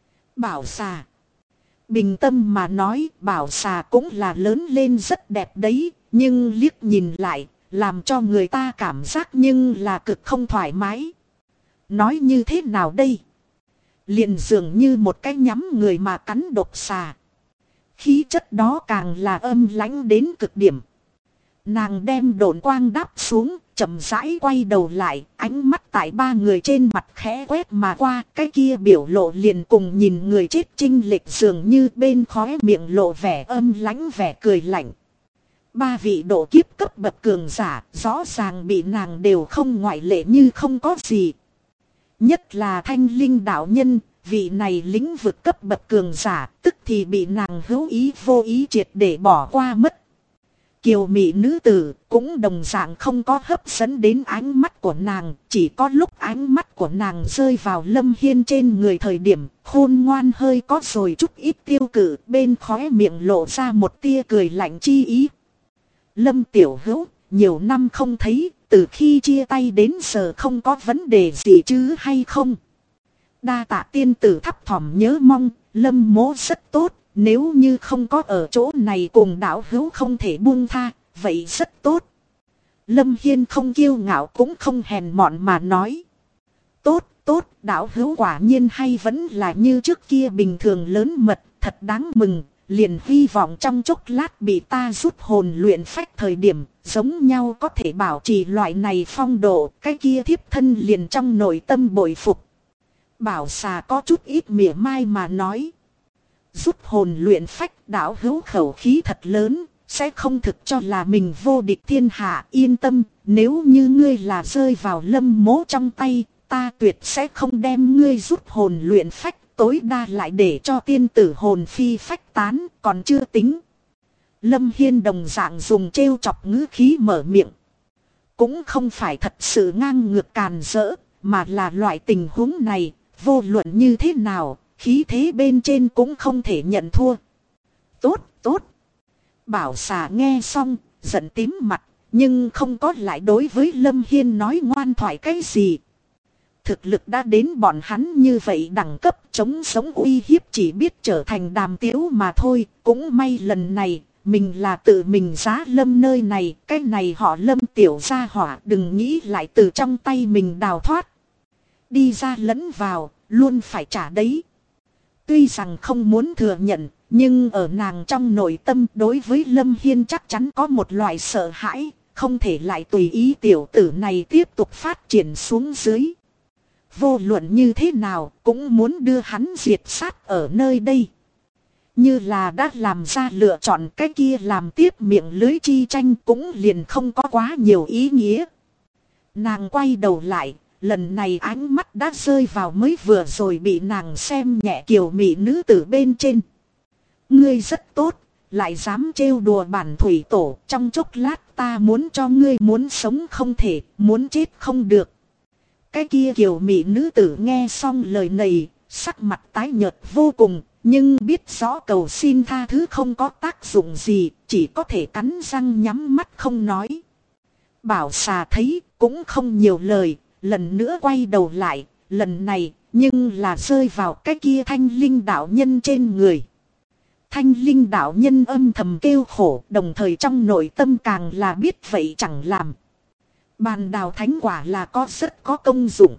Bảo xà. Bình tâm mà nói, bảo xà cũng là lớn lên rất đẹp đấy, nhưng liếc nhìn lại, làm cho người ta cảm giác nhưng là cực không thoải mái. Nói như thế nào đây? Liền dường như một cái nhắm người mà cắn độc xà. Khí chất đó càng là âm lãnh đến cực điểm. Nàng đem độn quang đáp xuống, chậm rãi quay đầu lại, ánh mắt tại ba người trên mặt khẽ quét mà qua, cái kia biểu lộ liền cùng nhìn người chết chênh lệch, dường như bên khóe miệng lộ vẻ âm lãnh vẻ cười lạnh. Ba vị độ kiếp cấp bậc cường giả, rõ ràng bị nàng đều không ngoại lệ như không có gì. Nhất là thanh linh đạo nhân, vị này lĩnh vực cấp bậc cường giả, tức thì bị nàng hữu ý vô ý triệt để bỏ qua mất. Kiều mị nữ tử cũng đồng dạng không có hấp dẫn đến ánh mắt của nàng, chỉ có lúc ánh mắt của nàng rơi vào Lâm Hiên trên người thời điểm, khôn ngoan hơi có rồi chút ít tiêu cự, bên khóe miệng lộ ra một tia cười lạnh chi ý. Lâm tiểu hữu, nhiều năm không thấy, từ khi chia tay đến giờ không có vấn đề gì chứ hay không? Đa tạ tiên tử thấp thỏm nhớ mong, Lâm mỗ rất tốt, nếu như không có ở chỗ này cùng đạo hữu không thể buông tha, vậy rất tốt. Lâm Hiên không kiêu ngạo cũng không hèn mọn mà nói. Tốt, đạo hữu quả nhiên hay vẫn là như trước kia bình thường lớn mật, thật đáng mừng. Liền hy vọng trong chốc lát bị ta rút hồn luyện phách thời điểm, giống nhau có thể bảo trì loại này phong độ, cái kia thiếp thân liền trong nội tâm bội phục. Bảo xà có chút ít mỉa mai mà nói. Giúp hồn luyện phách, đạo hữu khẩu khí thật lớn, sẽ không thực cho là mình vô địch thiên hạ. Yên tâm, nếu như ngươi là rơi vào Lâm Mỗ trong tay, ta tuyệt sẽ không đem ngươi giúp hồn luyện phách, tối đa lại để cho tiên tử hồn phi phách tán, còn chưa tính. Lâm Hiên đồng dạng dùng trêu chọc ngữ khí mở miệng. Cũng không phải thật sự ngang ngược càn rỡ, mà là loại tình huống này, vô luận như thế nào, khí thế bên trên cũng không thể nhận thua. Tốt, tốt. Bảo xà nghe xong, giận tím mặt, nhưng không có lại đối với Lâm Hiên nói ngoan thoại cái gì. Thực lực đã đến bọn hắn như vậy đẳng cấp chống sống uy hiếp chỉ biết trở thành đàm tiếu mà thôi. Cũng may lần này, mình là tự mình giá Lâm nơi này, cái này họ Lâm tiểu gia hỏa đừng nghĩ lại từ trong tay mình đào thoát. Đi ra lẫn vào, luôn phải trả đấy. Tuy rằng không muốn thừa nhận, nhưng ở nàng trong nội tâm đối với Lâm Hiên chắc chắn có một loại sợ hãi, không thể lại tùy ý tiểu tử này tiếp tục phát triển xuống dưới. Vô luận như thế nào cũng muốn đưa hắn diệt sát ở nơi đây. Như là đã làm ra lựa chọn cái kia làm tiếp miệng lưới chi tranh cũng liền không có quá nhiều ý nghĩa. Nàng quay đầu lại. Lần này ánh mắt đã rơi vào mới vừa rồi bị nàng xem nhẹ kiều mỹ nữ tử bên trên. Ngươi rất tốt, lại dám trêu đùa bản thủy tổ. Trong chốc lát ta muốn cho ngươi muốn sống không thể, muốn chết không được. Cái kia kiều mỹ nữ tử nghe xong lời này, sắc mặt tái nhợt vô cùng. Nhưng biết rõ cầu xin tha thứ không có tác dụng gì, chỉ có thể cắn răng nhắm mắt không nói. Bảo xà thấy cũng không nhiều lời. Lần nữa quay đầu lại, lần này, nhưng là rơi vào cái kia thanh linh đạo nhân trên người. Thanh linh đạo nhân âm thầm kêu khổ, đồng thời trong nội tâm càng là biết vậy chẳng làm. Bàn đào thánh quả là có rất có công dụng.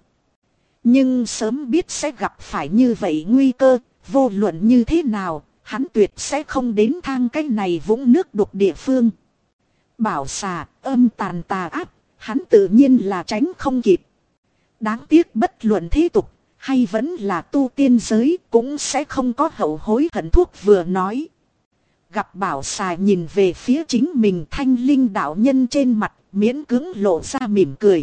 Nhưng sớm biết sẽ gặp phải như vậy nguy cơ, vô luận như thế nào, hắn tuyệt sẽ không đến thang cái này vũng nước đục địa phương. Bảo xà, âm tàn tà áp, hắn tự nhiên là tránh không kịp. Đáng tiếc bất luận thế tục, hay vẫn là tu tiên giới cũng sẽ không có hậu hối hận thuốc vừa nói. Gặp bảo xà nhìn về phía chính mình thanh linh đạo nhân trên mặt miễn cưỡng lộ ra mỉm cười.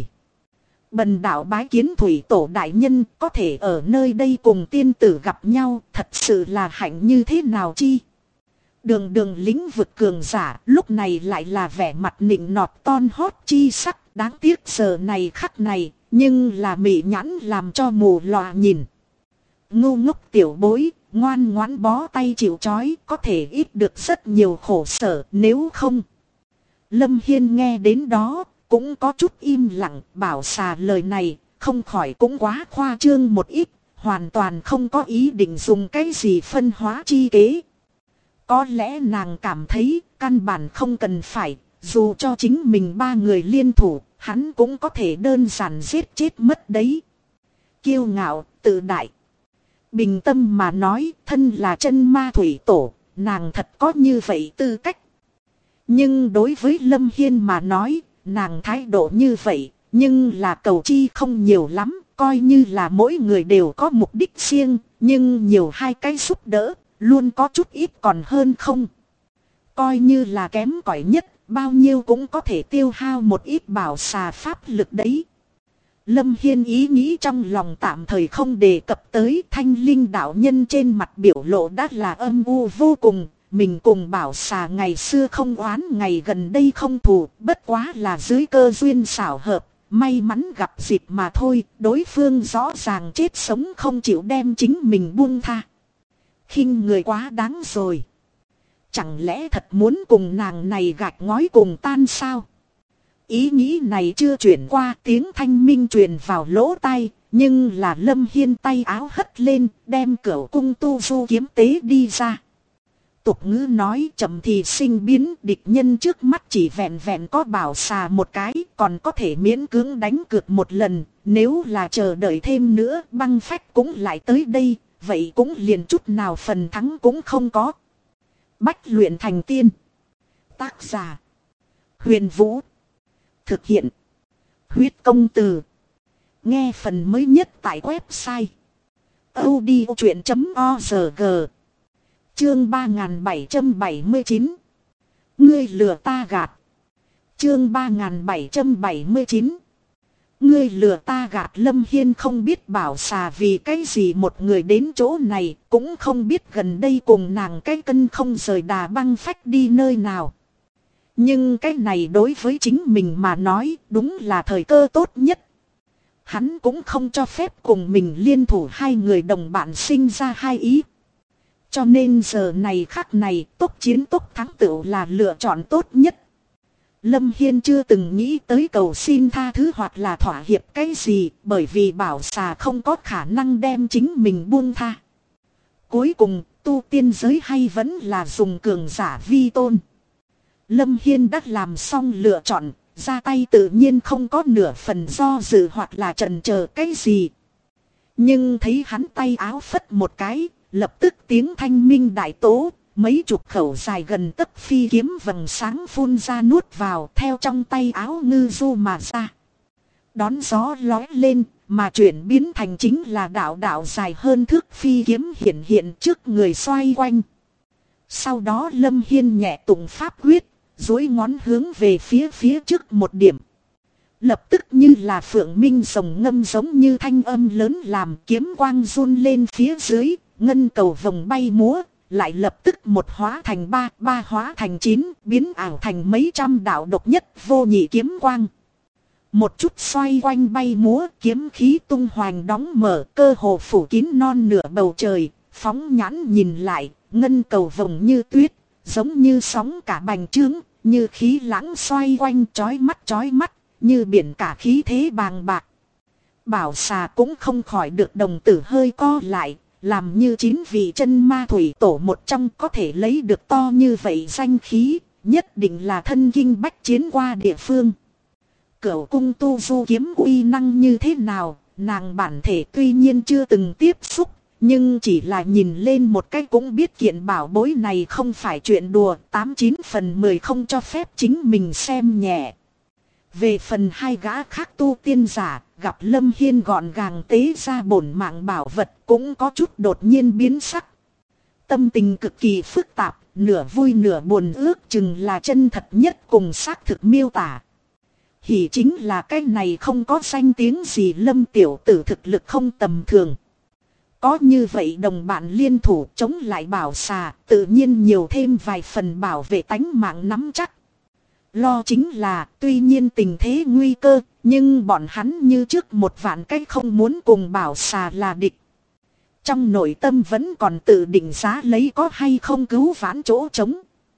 Bần đạo bái kiến thủy tổ đại nhân có thể ở nơi đây cùng tiên tử gặp nhau thật sự là hạnh như thế nào chi. Đường đường lĩnh vực cường giả lúc này lại là vẻ mặt nịnh nọt ton hót chi sắc đáng tiếc giờ này khắc này. Nhưng là mị nhãn làm cho mù lòa nhìn. Ngu ngốc tiểu bối, ngoan ngoãn bó tay chịu trói, có thể ít được rất nhiều khổ sở nếu không. Lâm Hiên nghe đến đó, cũng có chút im lặng, bảo xà lời này, không khỏi cũng quá khoa trương một ít, hoàn toàn không có ý định dùng cái gì phân hóa chi kế. Có lẽ nàng cảm thấy, căn bản không cần phải, dù cho chính mình ba người liên thủ. Hắn cũng có thể đơn giản giết chết mất đấy. Kiêu ngạo, tự đại. Bình tâm mà nói, thân là chân ma thủy tổ, nàng thật có như vậy tư cách. Nhưng đối với Lâm Hiên mà nói, nàng thái độ như vậy, nhưng là cầu chi không nhiều lắm, coi như là mỗi người đều có mục đích riêng, nhưng nhiều hai cái giúp đỡ, luôn có chút ít còn hơn không. Coi như là kém cỏi nhất. Bao nhiêu cũng có thể tiêu hao một ít bảo xà pháp lực đấy. Lâm Hiên ý nghĩ trong lòng tạm thời không đề cập tới thanh linh đạo nhân trên mặt biểu lộ đã là âm u vô cùng. Mình cùng bảo xà ngày xưa không oán ngày gần đây không thù, bất quá là dưới cơ duyên xảo hợp, may mắn gặp dịp mà thôi, đối phương rõ ràng chết sống không chịu đem chính mình buông tha. Khinh người quá đáng rồi. Chẳng lẽ thật muốn cùng nàng này gạch ngói cùng tan sao? Ý nghĩ này chưa chuyển qua tiếng thanh minh truyền vào lỗ tai, nhưng là Lâm Hiên tay áo hất lên, đem cửu cung tu du kiếm tế đi ra. Tục ngữ nói chậm thì sinh biến, địch nhân trước mắt chỉ vẹn vẹn có bảo xà một cái, còn có thể miễn cưỡng đánh cược một lần, nếu là chờ đợi thêm nữa băng phách cũng lại tới đây, vậy cũng liền chút nào phần thắng cũng không có. Bách luyện thành tiên. Tác giả Huyền Vũ. Thực hiện Huyết Công Từ. Nghe phần mới nhất tại website audiochuyện.org. Chương 3779. Ngươi lừa ta gạt. Chương 3779. Ngươi lừa ta gạt. Lâm Hiên không biết Bảo Xà vì cái gì một người đến chỗ này, cũng không biết gần đây cùng nàng cái cân không rời Đà Băng Phách đi nơi nào. Nhưng cái này đối với chính mình mà nói đúng là thời cơ tốt nhất. Hắn cũng không cho phép cùng mình liên thủ hai người đồng bạn sinh ra hai ý. Cho nên giờ này khắc này tốc chiến tốc thắng tựu là lựa chọn tốt nhất. Lâm Hiên chưa từng nghĩ tới cầu xin tha thứ hoặc là thỏa hiệp cái gì, bởi vì Bảo Xà không có khả năng đem chính mình buông tha. Cuối cùng tu tiên giới hay vẫn là dùng cường giả vi tôn. Lâm Hiên đã làm xong lựa chọn, ra tay tự nhiên không có nửa phần do dự hoặc là chần chờ cái gì. Nhưng thấy hắn tay áo phất một cái, lập tức tiếng thanh minh đại tố, mấy chục khẩu dài gần tấc phi kiếm vầng sáng phun ra nuốt vào theo trong tay áo ngư du mà ra. Đón gió lói lên, mà chuyển biến thành chính là đạo đạo dài hơn thước phi kiếm hiện hiện trước người xoay quanh. Sau đó Lâm Hiên nhẹ tụng pháp quyết, duỗi ngón hướng về phía trước một điểm. Lập tức như là phượng minh rồng ngâm giống như thanh âm lớn làm kiếm quang run lên phía dưới, ngân cầu vòng bay múa, lại lập tức một hóa thành ba, ba hóa thành 9, biến ảo thành mấy trăm đạo độc nhất vô nhị kiếm quang. Một chút xoay quanh bay múa, kiếm khí tung hoành đóng mở, cơ hồ phủ kín non nửa bầu trời, phóng nhãn nhìn lại, ngân cầu vòng như tuyết, giống như sóng cả bành trướng, như khí lãng xoay quanh chói mắt, như biển cả khí thế bàng bạc. Bảo Xà cũng không khỏi được đồng tử hơi co lại, làm như 9 vị chân ma thủy tổ một trong có thể lấy được to như vậy danh khí, nhất định là thân kinh bách chiến qua địa phương. Cửu cung tu du kiếm uy năng như thế nào, nàng bản thể tuy nhiên chưa từng tiếp xúc, nhưng chỉ là nhìn lên một cái cũng biết kiện bảo bối này không phải chuyện đùa, 89 phần 10 không cho phép chính mình xem nhẹ. Về phần hai gã khác tu tiên giả, gặp Lâm Hiên gọn gàng tế ra bổn mạng bảo vật cũng có chút đột nhiên biến sắc. Tâm tình cực kỳ phức tạp, nửa vui nửa buồn, ước chừng là chân thật nhất cùng xác thực miêu tả. Hỉ chính là cái này không có danh tiếng gì Lâm tiểu tử thực lực không tầm thường. Có như vậy đồng bạn liên thủ chống lại Bảo Xà, tự nhiên nhiều thêm vài phần bảo vệ tánh mạng nắm chắc. Lo chính là tuy nhiên tình thế nguy cơ, nhưng bọn hắn như trước một vạn cách không muốn cùng Bảo Xà là địch. Trong nội tâm vẫn còn tự định giá lấy có hay không cứu vãn chỗ trống.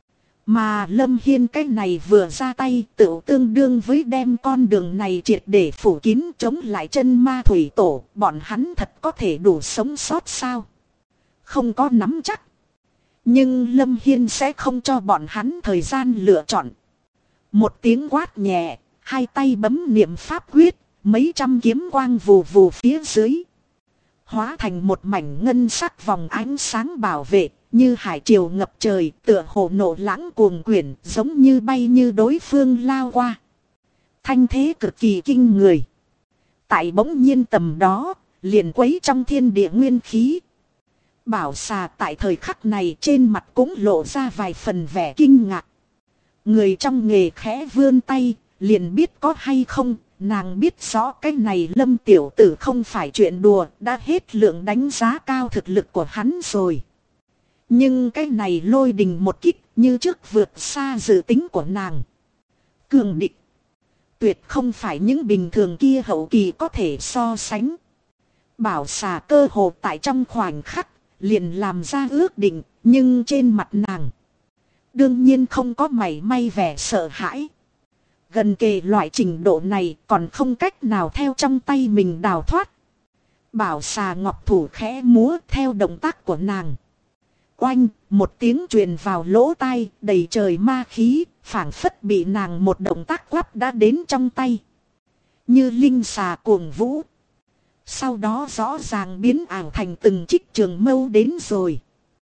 Mà Lâm Hiên cái này vừa ra tay tự tương đương với đem con đường này triệt để phủ kín chống lại chân ma thủy tổ. Bọn hắn thật có thể đủ sống sót sao? Không có nắm chắc. Nhưng Lâm Hiên sẽ không cho bọn hắn thời gian lựa chọn. Một tiếng quát nhẹ, hai tay bấm niệm pháp quyết, mấy trăm kiếm quang vù vù phía dưới. Hóa thành một mảnh ngân sắc vòng ánh sáng bảo vệ. Như hải triều ngập trời, tựa hồ nộ lãng cuồng quyển, giống như bay như đối phương lao qua. Thanh thế cực kỳ kinh người. Tại bỗng nhiên tầm đó, liền quấy trong thiên địa nguyên khí. Bảo Xà tại thời khắc này trên mặt cũng lộ ra vài phần vẻ kinh ngạc. Người trong nghề khẽ vươn tay, liền biết có hay không, nàng biết rõ cái này Lâm tiểu tử không phải chuyện đùa, đã hết lượng đánh giá cao thực lực của hắn rồi. Nhưng cái này lôi đình một kích như trước vượt xa dự tính của nàng. Cường địch. Tuyệt không phải những bình thường kia hậu kỳ có thể so sánh. Bảo Xà cơ hồ tại trong khoảnh khắc liền làm ra ước định, nhưng trên mặt nàng đương nhiên không có mảy may vẻ sợ hãi. Gần kề loại trình độ này còn không cách nào theo trong tay mình đào thoát. Bảo Xà ngọc thủ khẽ múa theo động tác của nàng. Oanh, một tiếng truyền vào lỗ tai, đầy trời ma khí, phảng phất bị nàng một động tác quắp đã đến trong tay. Như linh xà cuồng vũ. Sau đó rõ ràng biến ảo thành từng trích trường mâu đến rồi.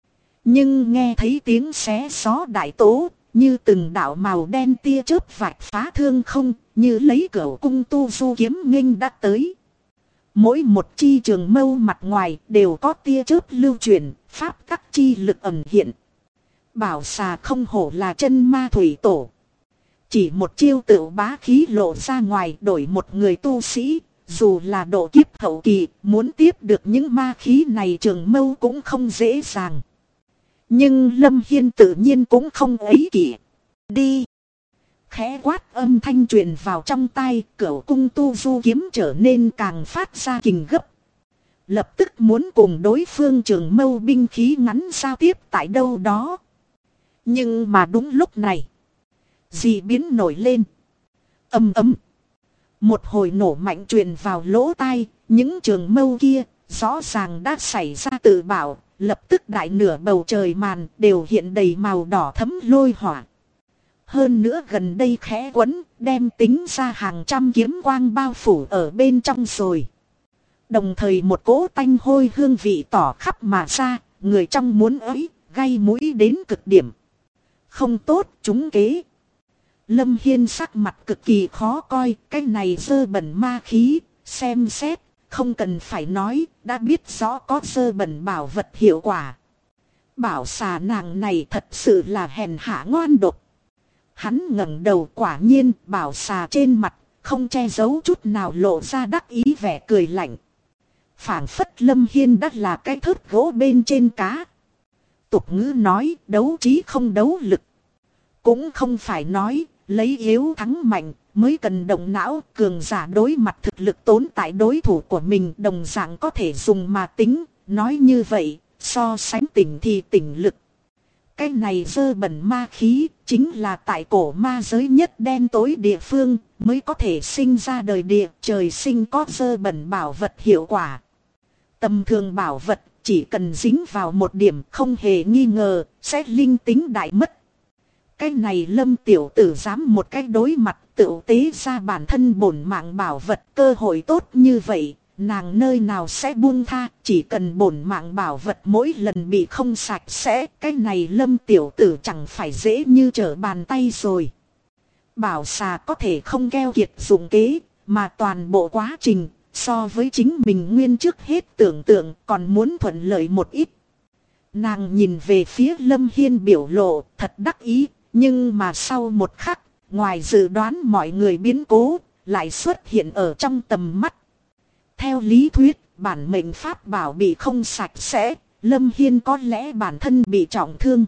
Nhưng nghe thấy tiếng xé gió đại tố, như từng đạo màu đen tia chớp vạch phá thương không, như lấy cửu cung tu du kiếm nghênh đã tới. Mỗi một chi trường mâu mặt ngoài đều có tia chớp lưu chuyển, pháp tắc chi lực ẩn hiện. Bảo xà không hổ là chân ma thủy tổ. Chỉ một chiêu tựu bá khí lộ ra ngoài, đổi một người tu sĩ, dù là độ kiếp hậu kỳ, muốn tiếp được những ma khí này trường mâu cũng không dễ dàng. Nhưng Lâm Hiên tự nhiên cũng không ấy kỷ. Đi! Khẽ quát âm thanh truyền vào trong tai, Cửu cung tu du kiếm trở nên càng phát ra kình gấp. Lập tức muốn cùng đối phương trường mâu binh khí ngắn giao tiếp tại đâu đó. Nhưng mà đúng lúc này, dị biến nổi lên. Ầm ầm. Một hồi nổ mạnh truyền vào lỗ tai, những trường mâu kia rõ ràng đã xảy ra tự bảo, lập tức đại nửa bầu trời màn đều hiện đầy màu đỏ thấm lôi hỏa. Hơn nữa gần đây khẽ quấn, đem tính ra hàng trăm kiếm quang bao phủ ở bên trong rồi. Đồng thời một cỗ tanh hôi hương vị tỏ khắp mà ra, người trong muốn ấy, gây mũi đến cực điểm. Không tốt, trúng kế. Lâm Hiên sắc mặt cực kỳ khó coi, cái này dơ bẩn ma khí, xem xét, không cần phải nói, đã biết rõ có dơ bẩn bảo vật hiệu quả. Bảo xà nàng này thật sự là hèn hạ ngoan độc. Hắn ngẩng đầu, quả nhiên bảo xà trên mặt không che giấu chút nào lộ ra đắc ý vẻ cười lạnh. Phảng phất Lâm Hiên đã là cái thớt gỗ bên trên cá. Tục ngữ nói đấu trí không đấu lực. Cũng không phải nói lấy yếu thắng mạnh mới cần động não, cường giả đối mặt thực lực tốn tại đối thủ của mình đồng dạng có thể dùng mà tính. Nói như vậy, so sánh tỉnh thì tỉnh lực. Cái này dơ bẩn ma khí chính là tại cổ ma giới nhất đen tối địa phương mới có thể sinh ra đời địa, trời sinh có dơ bẩn bảo vật hiệu quả. Tầm thường bảo vật chỉ cần dính vào một điểm không hề nghi ngờ sẽ linh tính đại mất. Cái này Lâm tiểu tử dám một cách đối mặt tự tế ra bản thân bổn mạng bảo vật, cơ hội tốt như vậy, nàng nơi nào sẽ buông tha, chỉ cần bổn mạng bảo vật mỗi lần bị không sạch sẽ, cái này Lâm tiểu tử chẳng phải dễ như trở bàn tay rồi. Bảo xà có thể không keo kiệt dụng kế, mà toàn bộ quá trình, so với chính mình nguyên trước hết tưởng tượng còn muốn thuận lợi một ít. Nàng nhìn về phía Lâm Hiên biểu lộ thật đắc ý, nhưng mà sau một khắc, ngoài dự đoán mọi người biến cố, lại xuất hiện ở trong tầm mắt. Theo lý thuyết, bản mệnh pháp bảo bị không sạch sẽ, Lâm Hiên có lẽ bản thân bị trọng thương.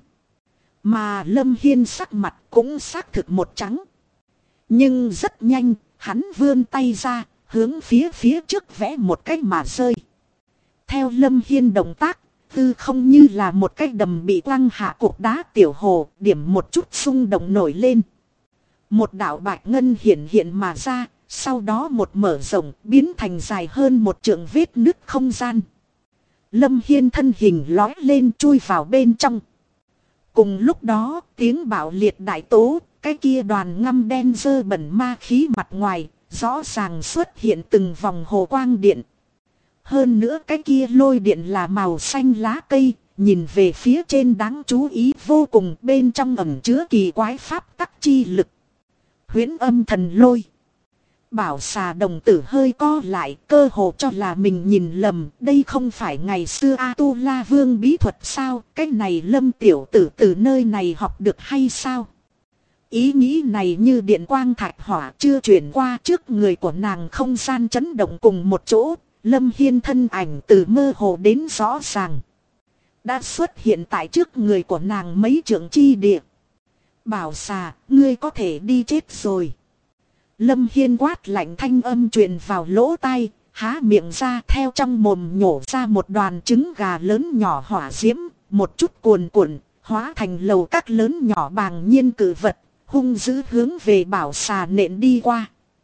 Mà Lâm Hiên sắc mặt cũng xác thực một trắng. Nhưng rất nhanh, hắn vươn tay ra, hướng phía trước vẽ một cái mà rơi. Theo Lâm Hiên động tác, tư không như là một cái đầm bị quăng hạ cục đá tiểu hồ, điểm một chút xung động nổi lên. Một đạo bạch ngân hiện mà ra, sau đó một mở rộng biến thành dài hơn một trượng vết nứt không gian. Lâm Hiên thân hình lói lên chui vào bên trong. Cùng lúc đó tiếng bạo liệt đại tố, cái kia đoàn ngăm đen dơ bẩn ma khí mặt ngoài, rõ ràng xuất hiện từng vòng hồ quang điện. Hơn nữa cái kia lôi điện là màu xanh lá cây, nhìn về phía trên đáng chú ý vô cùng, bên trong ẩn chứa kỳ quái pháp tắc chi lực. Huyễn âm thần lôi. Bảo xà đồng tử hơi co lại, cơ hồ cho là mình nhìn lầm, đây không phải ngày xưa A-tu-la vương bí thuật sao, cái này Lâm tiểu tử từ nơi này học được hay sao? Ý nghĩ này như điện quang thạch hỏa chưa chuyển qua trước người của nàng, không gian chấn động cùng một chỗ, Lâm Hiên thân ảnh từ mơ hồ đến rõ ràng. Đã xuất hiện tại trước người của nàng mấy trượng chi địa. Bảo xà, ngươi có thể đi chết rồi. Lâm Hiên quát lạnh thanh âm truyền vào lỗ tai, há miệng ra, theo trong mồm nhổ ra một đoàn trứng gà lớn nhỏ hỏa diễm, một chút cuồn cuộn, hóa thành lầu các lớn nhỏ bàng nhiên cử vật, hung dữ hướng về bảo xà nện đi qua.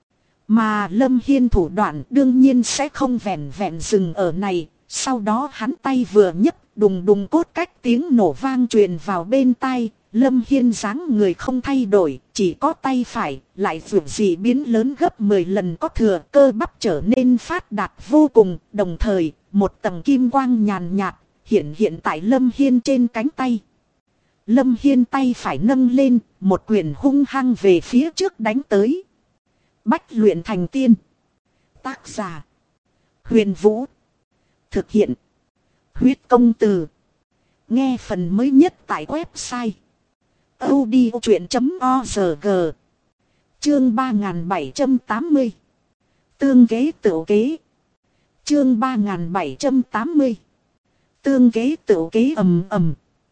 Mà Lâm Hiên thủ đoạn đương nhiên sẽ không vẹn vẹn dừng ở này, sau đó hắn tay vừa nhấc, đùng đùng cốt cách tiếng nổ vang truyền vào bên tai. Lâm Hiên dáng người không thay đổi, chỉ có tay phải, lại vượt dị biến lớn gấp 10 lần có thừa, cơ bắp trở nên phát đạt vô cùng, đồng thời, một tầng kim quang nhàn nhạt, hiện tại Lâm Hiên trên cánh tay. Lâm Hiên tay phải nâng lên, một quyền hung hăng về phía trước đánh tới. Bách luyện thành tiên. Tác giả. Huyền Vũ. Thực hiện. Huyết công từ. Nghe phần mới nhất tại website audiochuyện.org. Chương 3780. Tương kế tửu kế. Chương 3780. Tương kế tửu kế ầm ầm.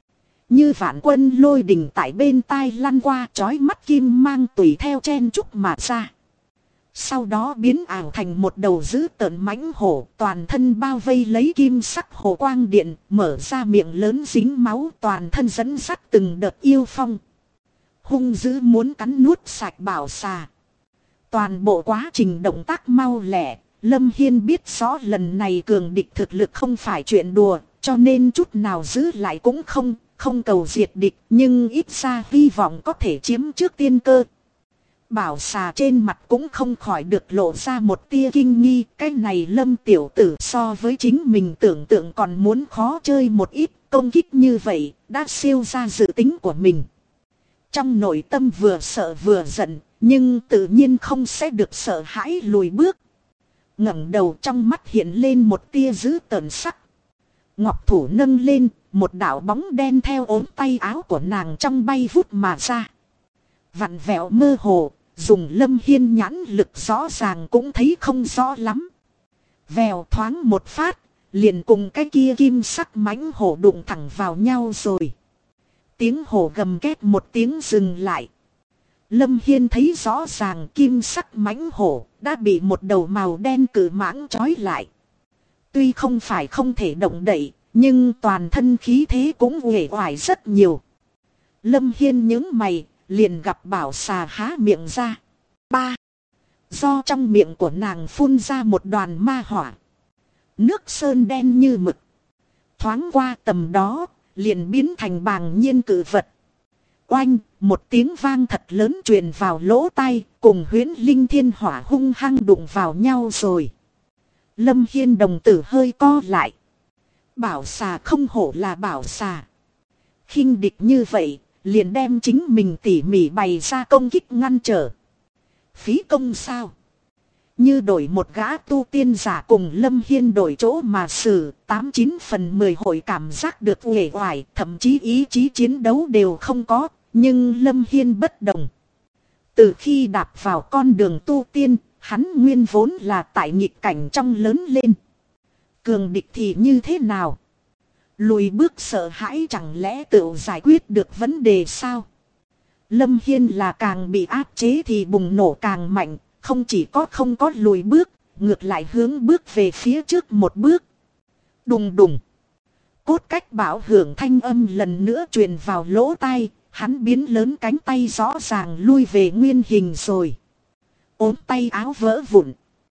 Như vạn quân lôi đình tại bên tai lăn qua, chói mắt kim mang tùy theo chen chúc mà ra. Sau đó biến ảo thành một đầu dữ tợn mãnh hổ, toàn thân bao vây lấy kim sắc hồ quang điện, mở ra miệng lớn dính máu, toàn thân dẫn dắt từng đợt yêu phong. Hung dữ muốn cắn nuốt sạch Bảo Xà. Toàn bộ quá trình động tác mau lẹ, Lâm Hiên biết rõ lần này cường địch thực lực không phải chuyện đùa, cho nên chút nào giữ lại cũng không cầu diệt địch, nhưng ít ra hy vọng có thể chiếm trước tiên cơ. Bảo Xà trên mặt cũng không khỏi được lộ ra một tia kinh nghi, cái này Lâm tiểu tử so với chính mình tưởng tượng còn muốn khó chơi một ít, công kích như vậy đã siêu ra dự tính của mình. Trong nội tâm vừa sợ vừa giận, nhưng tự nhiên không sẽ được sợ hãi lùi bước. Ngẩng đầu trong mắt hiện lên một tia dữ tợn sắc. Ngọc thủ nâng lên, một đạo bóng đen theo ốm tay áo của nàng trong bay vút mà ra. Vặn vẹo mơ hồ, dùng Lâm Hiên nhãn lực rõ ràng cũng thấy không rõ lắm. Vèo thoáng một phát, liền cùng cái kia kim sắc mãnh hổ đụng thẳng vào nhau rồi. Tiếng hổ gầm két một tiếng dừng lại. Lâm Hiên thấy rõ ràng kim sắc mãnh hổ đã bị một đầu màu đen cự mãng trói lại. Tuy không phải không thể động đậy, nhưng toàn thân khí thế cũng uể oải rất nhiều. Lâm Hiên nhướng mày, liền gặp Bảo Xà há miệng ra. Ba. Do trong miệng của nàng phun ra một đoàn ma hỏa. Nước sơn đen như mực. Thoáng qua tầm đó, liền biến thành bàng nhiên cự vật. Oanh, một tiếng vang thật lớn truyền vào lỗ tai, cùng huyễn linh thiên hỏa hung hăng đụng vào nhau rồi. Lâm Hiên đồng tử hơi co lại. Bảo Xà không hổ là Bảo Xà. Khinh địch như vậy, liền đem chính mình tỉ mỉ bày ra công kích ngăn trở. Phí công sao? Như đổi một gã tu tiên giả cùng Lâm Hiên đổi chỗ mà xử, 89 phần 10 hội cảm giác được uể oải, thậm chí ý chí chiến đấu đều không có, nhưng Lâm Hiên bất đồng. Từ khi đạp vào con đường tu tiên, hắn nguyên vốn là tại nghịch cảnh trong lớn lên. Cường địch thì như thế nào? Lùi bước sợ hãi chẳng lẽ tự giải quyết được vấn đề sao? Lâm Hiên là càng bị áp chế thì bùng nổ càng mạnh, không chỉ không có lùi bước, ngược lại hướng bước về phía trước một bước. Đùng đùng. Cốt cách bảo hưởng thanh âm lần nữa truyền vào lỗ tai, hắn biến lớn cánh tay rõ ràng lui về nguyên hình rồi. Ốm tay áo vỡ vụn,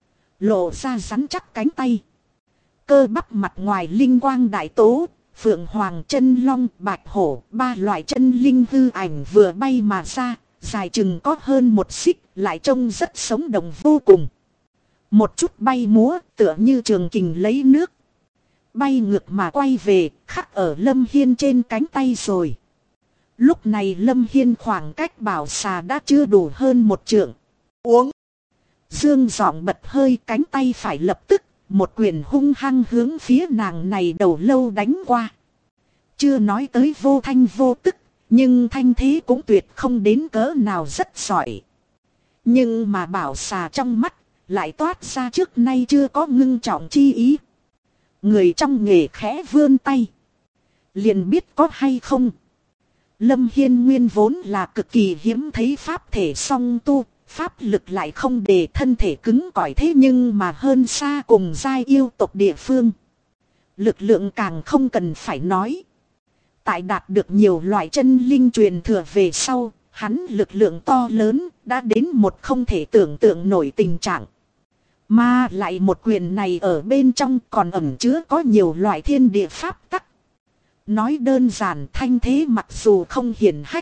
lộ ra rắn chắc cánh tay. Cơ bắp mặt ngoài linh quang đại tố, phượng hoàng chân long, bạch hổ, ba loại chân linh hư ảnh vừa bay mà ra, dài chừng có hơn một xích, lại trông rất sống động vô cùng. Một chút bay múa tựa như trường kình lấy nước. Bay ngược mà quay về, khắc ở Lâm Hiên trên cánh tay rồi. Lúc này Lâm Hiên khoảng cách Bảo Xà đã chưa đủ hơn một trượng. Uống. Dương giọng bật hơi, cánh tay phải lập tức, một quyền hung hăng hướng phía nàng này đầu lâu đánh qua. Chưa nói tới vô thanh vô tức, nhưng thanh thế cũng tuyệt không đến cỡ nào rất giỏi. Nhưng mà Bảo Xà trong mắt, lại toát ra trước nay chưa có ngưng trọng chi ý. Người trong nghề khẽ vươn tay, liền biết có hay không. Lâm Hiên nguyên vốn là cực kỳ hiếm thấy pháp thể song tu, pháp lực lại không để thân thể cứng cỏi, thế nhưng mà hơn xa cùng giai yêu tộc địa phương. Lực lượng càng không cần phải nói. Tại đạt được nhiều loại chân linh truyền thừa về sau, hắn lực lượng to lớn đã đến một không thể tưởng tượng nổi tình trạng. Mà lại một quyền này ở bên trong còn ẩn chứa có nhiều loại thiên địa pháp tắc. Nói đơn giản, thanh thế mặc dù không hiển hách,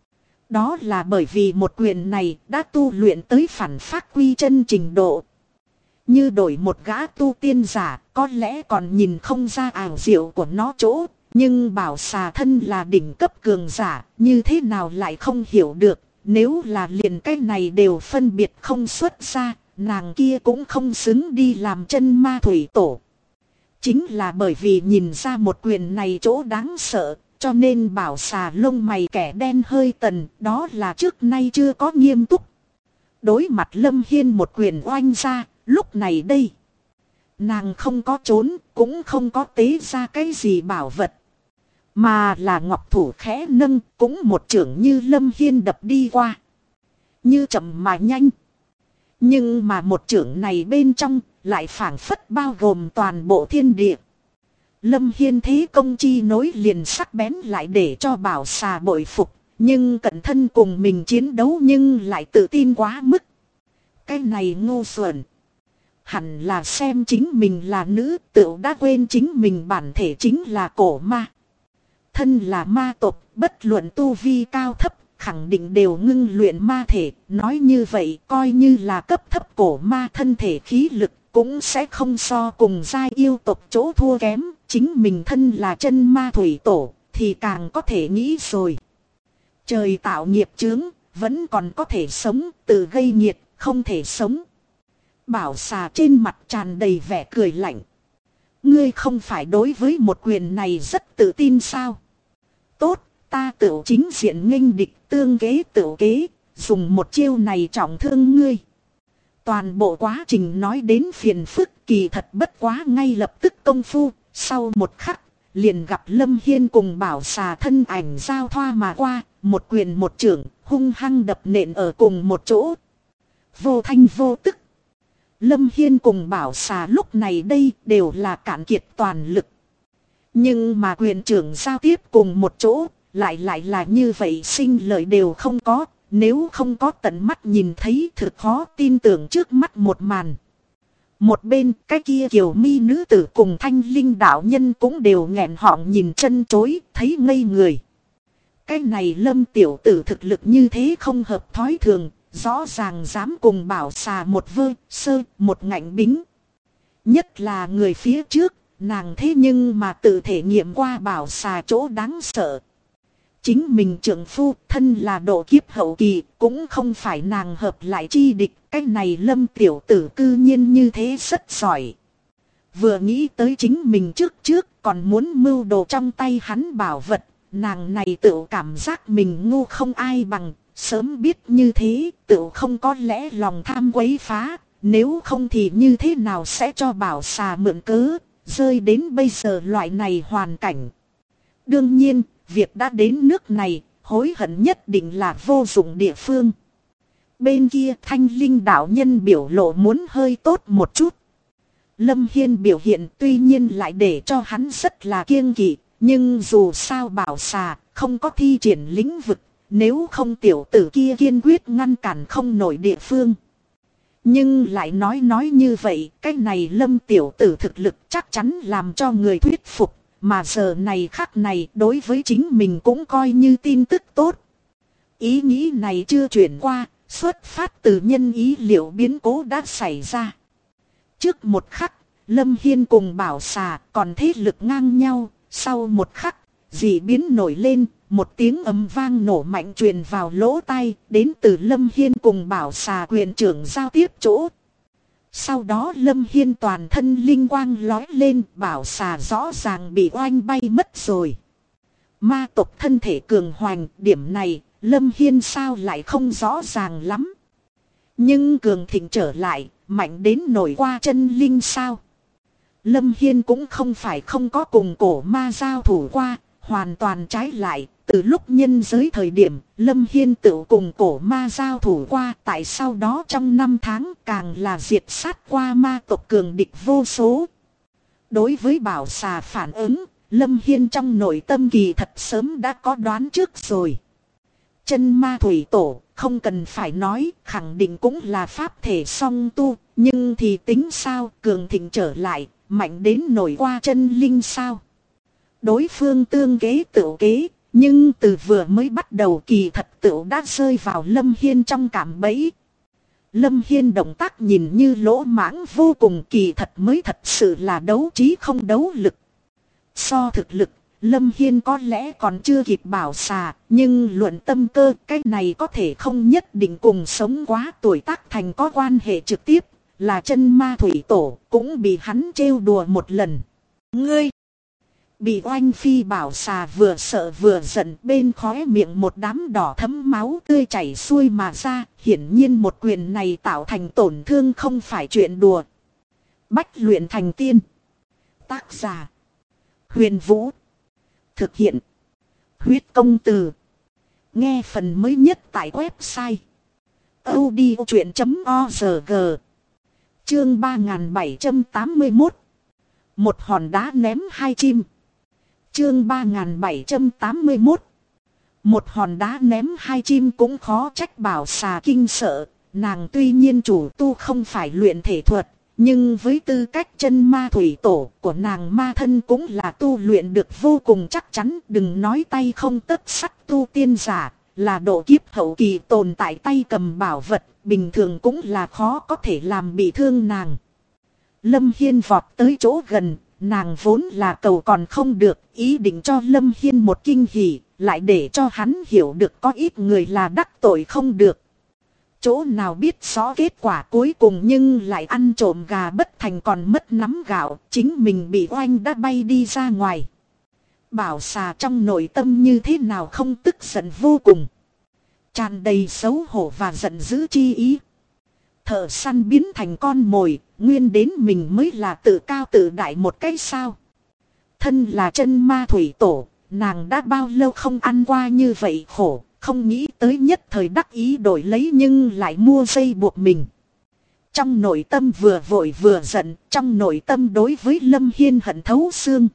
đó là bởi vì một quyền này đã tu luyện tới phản phát quy chân trình độ. Như đổi một gã tu tiên giả, có lẽ còn nhìn không ra ảo diệu của nó chỗ. Nhưng Bảo Xà thân là đỉnh cấp cường giả, như thế nào lại không hiểu được. Nếu là liền cái này đều phân biệt không xuất ra, nàng kia cũng không xứng đi làm chân ma thủy tổ. Chính là bởi vì nhìn ra một quyền này chỗ đáng sợ, cho nên bảo xà lông mày kẻ đen hơi tần, đó là trước nay chưa có nghiêm túc. Đối mặt Lâm Hiên một quyền oanh ra, lúc này đây. Nàng không có trốn, cũng không có tế ra cái gì bảo vật. Mà là ngọc thủ khẽ nâng, cũng một chưởng như Lâm Hiên đập đi qua. Như chậm mà nhanh. Nhưng mà một chưởng này bên trong, lại phảng phất bao gồm toàn bộ thiên địa. Lâm Hiên thế công chi nối liền sắc bén lại để cho bảo xà bội phục. Nhưng cẩn thân cùng mình chiến đấu nhưng lại tự tin quá mức. Cái này ngu xuẩn. Hẳn là xem chính mình là nữ, tựu đã quên chính mình bản thể chính là cổ ma. Thân là ma tộc, bất luận tu vi cao thấp, khẳng định đều ngưng luyện ma thể. Nói như vậy, coi như là cấp thấp cổ ma thân thể khí lực, cũng sẽ không so cùng giai yêu tộc chỗ thua kém. Chính mình thân là chân ma thủy tổ, thì càng có thể nghĩ rồi. Trời tạo nghiệp chướng, vẫn còn có thể sống, tự gây nghiệt, không thể sống. Bảo xà trên mặt tràn đầy vẻ cười lạnh. Ngươi không phải đối với một quyền này rất tự tin sao? Tốt, ta tự chính diện nghênh địch tương kế tự kế, dùng một chiêu này trọng thương ngươi. Toàn bộ quá trình nói đến phiền phức kỳ thật bất quá ngay lập tức công phu, sau một khắc, liền gặp Lâm Hiên cùng bảo xà thân ảnh giao thoa mà qua, một quyền một chưởng, hung hăng đập nện ở cùng một chỗ. Vô thanh vô tức. Lâm Hiên cùng bảo xà lúc này đây đều là cạn kiệt toàn lực. Nhưng mà quyền trưởng giao tiếp cùng một chỗ, lại là như vậy sinh lợi đều không có, nếu không có tận mắt nhìn thấy thực khó tin tưởng trước mắt một màn. Một bên cái kia kiều mi nữ tử cùng thanh linh đạo nhân cũng đều nghẹn họng nhìn chân chối, thấy ngây người. Cái này Lâm tiểu tử thực lực như thế không hợp thói thường, rõ ràng dám cùng bảo xà một sơ một ngạnh bính. Nhất là người phía trước, nàng thế nhưng mà tự thể nghiệm qua bảo xà chỗ đáng sợ. Chính mình trưởng phu thân là độ kiếp hậu kỳ, cũng không phải nàng hợp lại chi địch. Cái này Lâm tiểu tử cư nhiên như thế rất giỏi. Vừa nghĩ tới chính mình trước còn muốn mưu đồ trong tay hắn bảo vật, nàng này tự cảm giác mình ngu không ai bằng. Sớm biết như thế, tự không có lẽ lòng tham quấy phá, nếu không thì như thế nào sẽ cho bảo xà mượn cớ, rơi đến bây giờ loại này hoàn cảnh. Đương nhiên, việc đã đến nước này, hối hận nhất định là vô dụng địa phương. Bên kia thanh linh đạo nhân biểu lộ muốn hơi tốt một chút. Lâm Hiên biểu hiện tuy nhiên lại để cho hắn rất là kiêng kỵ, nhưng dù sao bảo xà không có thi triển lĩnh vực. Nếu không tiểu tử kia kiên quyết ngăn cản không nổi địa phương. Nhưng lại nói như vậy, cái này Lâm tiểu tử thực lực chắc chắn làm cho người thuyết phục. Mà giờ này khắc này đối với chính mình cũng coi như tin tức tốt. Ý nghĩ này chưa chuyển qua, xuất phát từ nhân ý liệu biến cố đã xảy ra. Trước một khắc, Lâm Hiên cùng bảo xà còn thế lực ngang nhau, sau một khắc, dị biến nổi lên. Một tiếng ầm vang nổ mạnh truyền vào lỗ tai, đến từ Lâm Hiên cùng bảo xà quyền trưởng giao tiếp chỗ. Sau đó Lâm Hiên toàn thân linh quang lói lên, bảo xà rõ ràng bị oanh bay mất rồi. Ma tộc thân thể cường hoành, điểm này, Lâm Hiên sao lại không rõ ràng lắm. Nhưng cường thịnh trở lại, mạnh đến nổi qua chân linh sao. Lâm Hiên cũng không phải không có cùng cổ ma giao thủ qua, hoàn toàn trái lại. Từ lúc nhân giới thời điểm, Lâm Hiên tự cùng cổ ma giao thủ qua, tại sau đó trong 5 tháng càng là diệt sát qua ma tộc cường địch vô số. Đối với bảo xà phản ứng, Lâm Hiên trong nội tâm kỳ thật sớm đã có đoán trước rồi. Chân ma thủy tổ, không cần phải nói, khẳng định cũng là pháp thể song tu, nhưng thì tính sao, cường thịnh trở lại, mạnh đến nổi qua chân linh sao. Đối phương tương kế tự kế. Nhưng từ vừa mới bắt đầu kỳ thật tựu đã rơi vào Lâm Hiên trong cảm bẫy. Lâm Hiên động tác nhìn như lỗ mãng vô cùng, kỳ thật mới thật sự là đấu trí không đấu lực. So thực lực, Lâm Hiên có lẽ còn chưa kịp bảo xà, nhưng luận tâm cơ cái này có thể không nhất định cùng sống quá tuổi tác thành có quan hệ trực tiếp, là chân ma thủy tổ cũng bị hắn trêu đùa một lần. Ngươi! Bị oanh phi bảo xà vừa sợ vừa giận, bên khóe miệng một đám đỏ thấm máu tươi chảy xuôi mà ra, hiển nhiên một quyền này tạo thành tổn thương không phải chuyện đùa. Bách luyện thành tiên. Tác giả: Huyền Vũ. Thực hiện: Huyết Công Từ. Nghe phần mới nhất tại website audiochuyện.org. Chương 3781. Một hòn đá ném hai chim. Chương 3781. Một hòn đá ném hai chim cũng khó trách bảo xà kinh sợ. Nàng tuy nhiên chủ tu không phải luyện thể thuật, nhưng với tư cách chân ma thủy tổ của nàng ma thân cũng là tu luyện được vô cùng chắc chắn. Đừng nói tay không tấc sắt tu tiên giả, là độ kiếp hậu kỳ tồn tại tay cầm bảo vật, bình thường cũng là khó có thể làm bị thương nàng. Lâm Hiên vọt tới chỗ gần, nàng vốn là cầu còn không được, ý định cho Lâm Hiên một kinh hỉ, lại để cho hắn hiểu được có ít người là đắc tội không được. Chỗ nào biết rõ kết quả cuối cùng nhưng lại ăn trộm gà bất thành còn mất nắm gạo, chính mình bị oanh đã bay đi ra ngoài. Bảo xà trong nội tâm như thế nào không tức giận vô cùng, tràn đầy xấu hổ và giận dữ chi ý. Thợ săn biến thành con mồi, nguyên đến mình mới là tự cao tự đại một cái sao. Thân là chân ma thủy tổ, nàng đã bao lâu không ăn qua như vậy khổ, không nghĩ tới nhất thời đắc ý đổi lấy nhưng lại mua dây buộc mình. Trong nội tâm vừa vội vừa giận, trong nội tâm đối với Lâm Hiên hận thấu xương.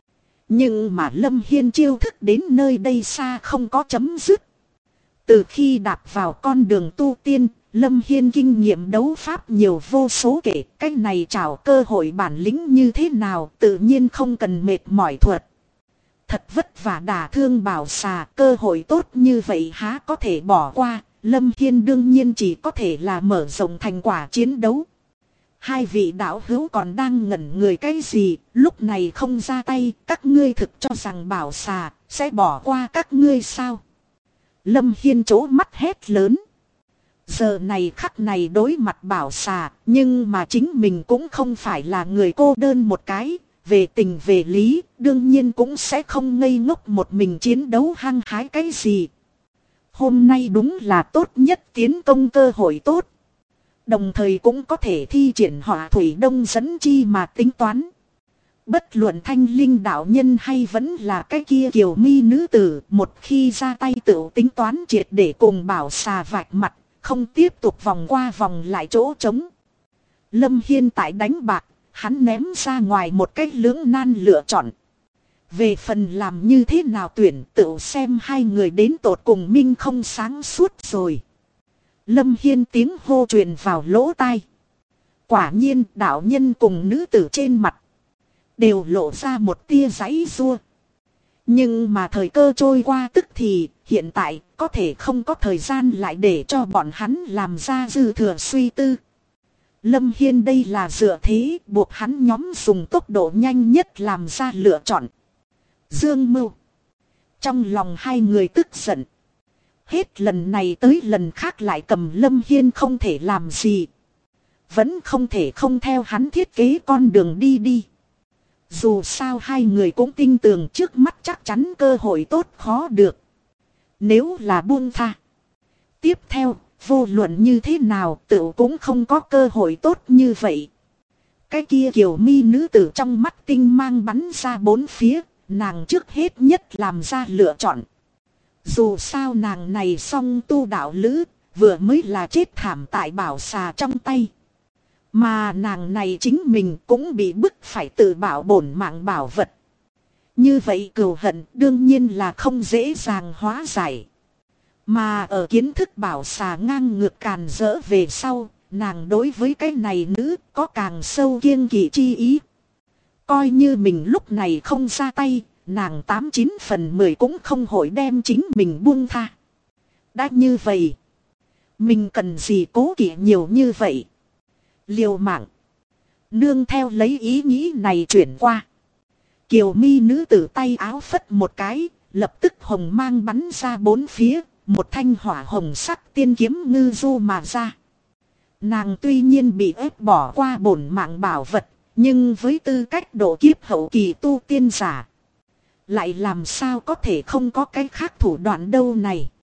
Nhưng mà Lâm Hiên chiêu thức đến nơi đây xa không có chấm dứt. Từ khi đạp vào con đường tu tiên, Lâm Hiên kinh nghiệm đấu pháp nhiều vô số kể, cái này trảo cơ hội bản lĩnh như thế nào tự nhiên không cần mệt mỏi thuật. Thật vất vả đả thương bảo xà, cơ hội tốt như vậy há có thể bỏ qua. Lâm Hiên đương nhiên chỉ có thể là mở rộng thành quả chiến đấu. Hai vị đạo hữu còn đang ngẩn người cái gì, lúc này không ra tay, các ngươi thực cho rằng bảo xà sẽ bỏ qua các ngươi sao? Lâm Hiên trố mắt hét lớn. Giờ này khắc này đối mặt bảo xà, nhưng mà chính mình cũng không phải là người cô đơn một cái. Về tình về lý, đương nhiên cũng sẽ không ngây ngốc một mình chiến đấu hăng hái cái gì. Hôm nay đúng là tốt nhất tiến công cơ hội tốt. Đồng thời cũng có thể thi triển hỏa thủy đông dẫn chi mà tính toán. Bất luận Thanh Linh đạo nhân hay vẫn là cái kia kiều mi nữ tử, một khi ra tay tự tính toán triệt để cùng bảo xà vạch mặt, không tiếp tục vòng qua vòng lại chỗ trống. Lâm Hiên tại đánh bạc, hắn ném ra ngoài một cách lưỡng nan lựa chọn. Về phần làm như thế nào tuyển tự xem hai người đến tột cùng minh không sáng suốt rồi. Lâm Hiên tiếng hô truyền vào lỗ tai. Quả nhiên đạo nhân cùng nữ tử trên mặt đều lộ ra một tia giãy giụa. Nhưng mà thời cơ trôi qua tức thì, hiện tại có thể không có thời gian lại để cho bọn hắn làm ra dư thừa suy tư. Lâm Hiên đây là dựa thế buộc hắn nhóm dùng tốc độ nhanh nhất làm ra lựa chọn. Dương Mưu. Trong lòng hai người tức giận. Hết lần này tới lần khác lại cầm Lâm Hiên không thể làm gì. Vẫn không thể không theo hắn thiết kế con đường đi. Dù sao hai người cũng tin tưởng trước mắt chắc chắn cơ hội tốt khó được. Nếu là buông tha, tiếp theo vô luận như thế nào tự cũng không có cơ hội tốt như vậy. Cái kia kiều mi nữ tử trong mắt tinh mang bắn ra bốn phía, nàng trước hết nhất làm ra lựa chọn. Dù sao nàng này song tu đạo lữ, vừa mới là chết thảm tại bảo xà trong tay. Mà nàng này chính mình cũng bị bức phải tự bảo bổn mạng bảo vật. Như vậy cừu hận đương nhiên là không dễ dàng hóa giải. Mà ở kiến thức bảo xà ngang ngược càn rỡ về sau, nàng đối với cái này nữ có càng sâu kiêng kỵ chi ý. Coi như mình lúc này không ra tay, nàng 89/10 cũng không hội đem chính mình buông tha. Đã như vậy, mình cần gì cố kỵ nhiều như vậy? Liều mạng. Nương theo lấy ý nghĩ này chuyển qua. Kiều mi nữ tử tay áo phất một cái, lập tức hồng mang bắn ra bốn phía, một thanh hỏa hồng sắc tiên kiếm ngư du mà ra. Nàng tuy nhiên bị ép bỏ qua bổn mạng bảo vật, nhưng với tư cách độ kiếp hậu kỳ tu tiên giả, lại làm sao có thể không có cái khác thủ đoạn đâu này.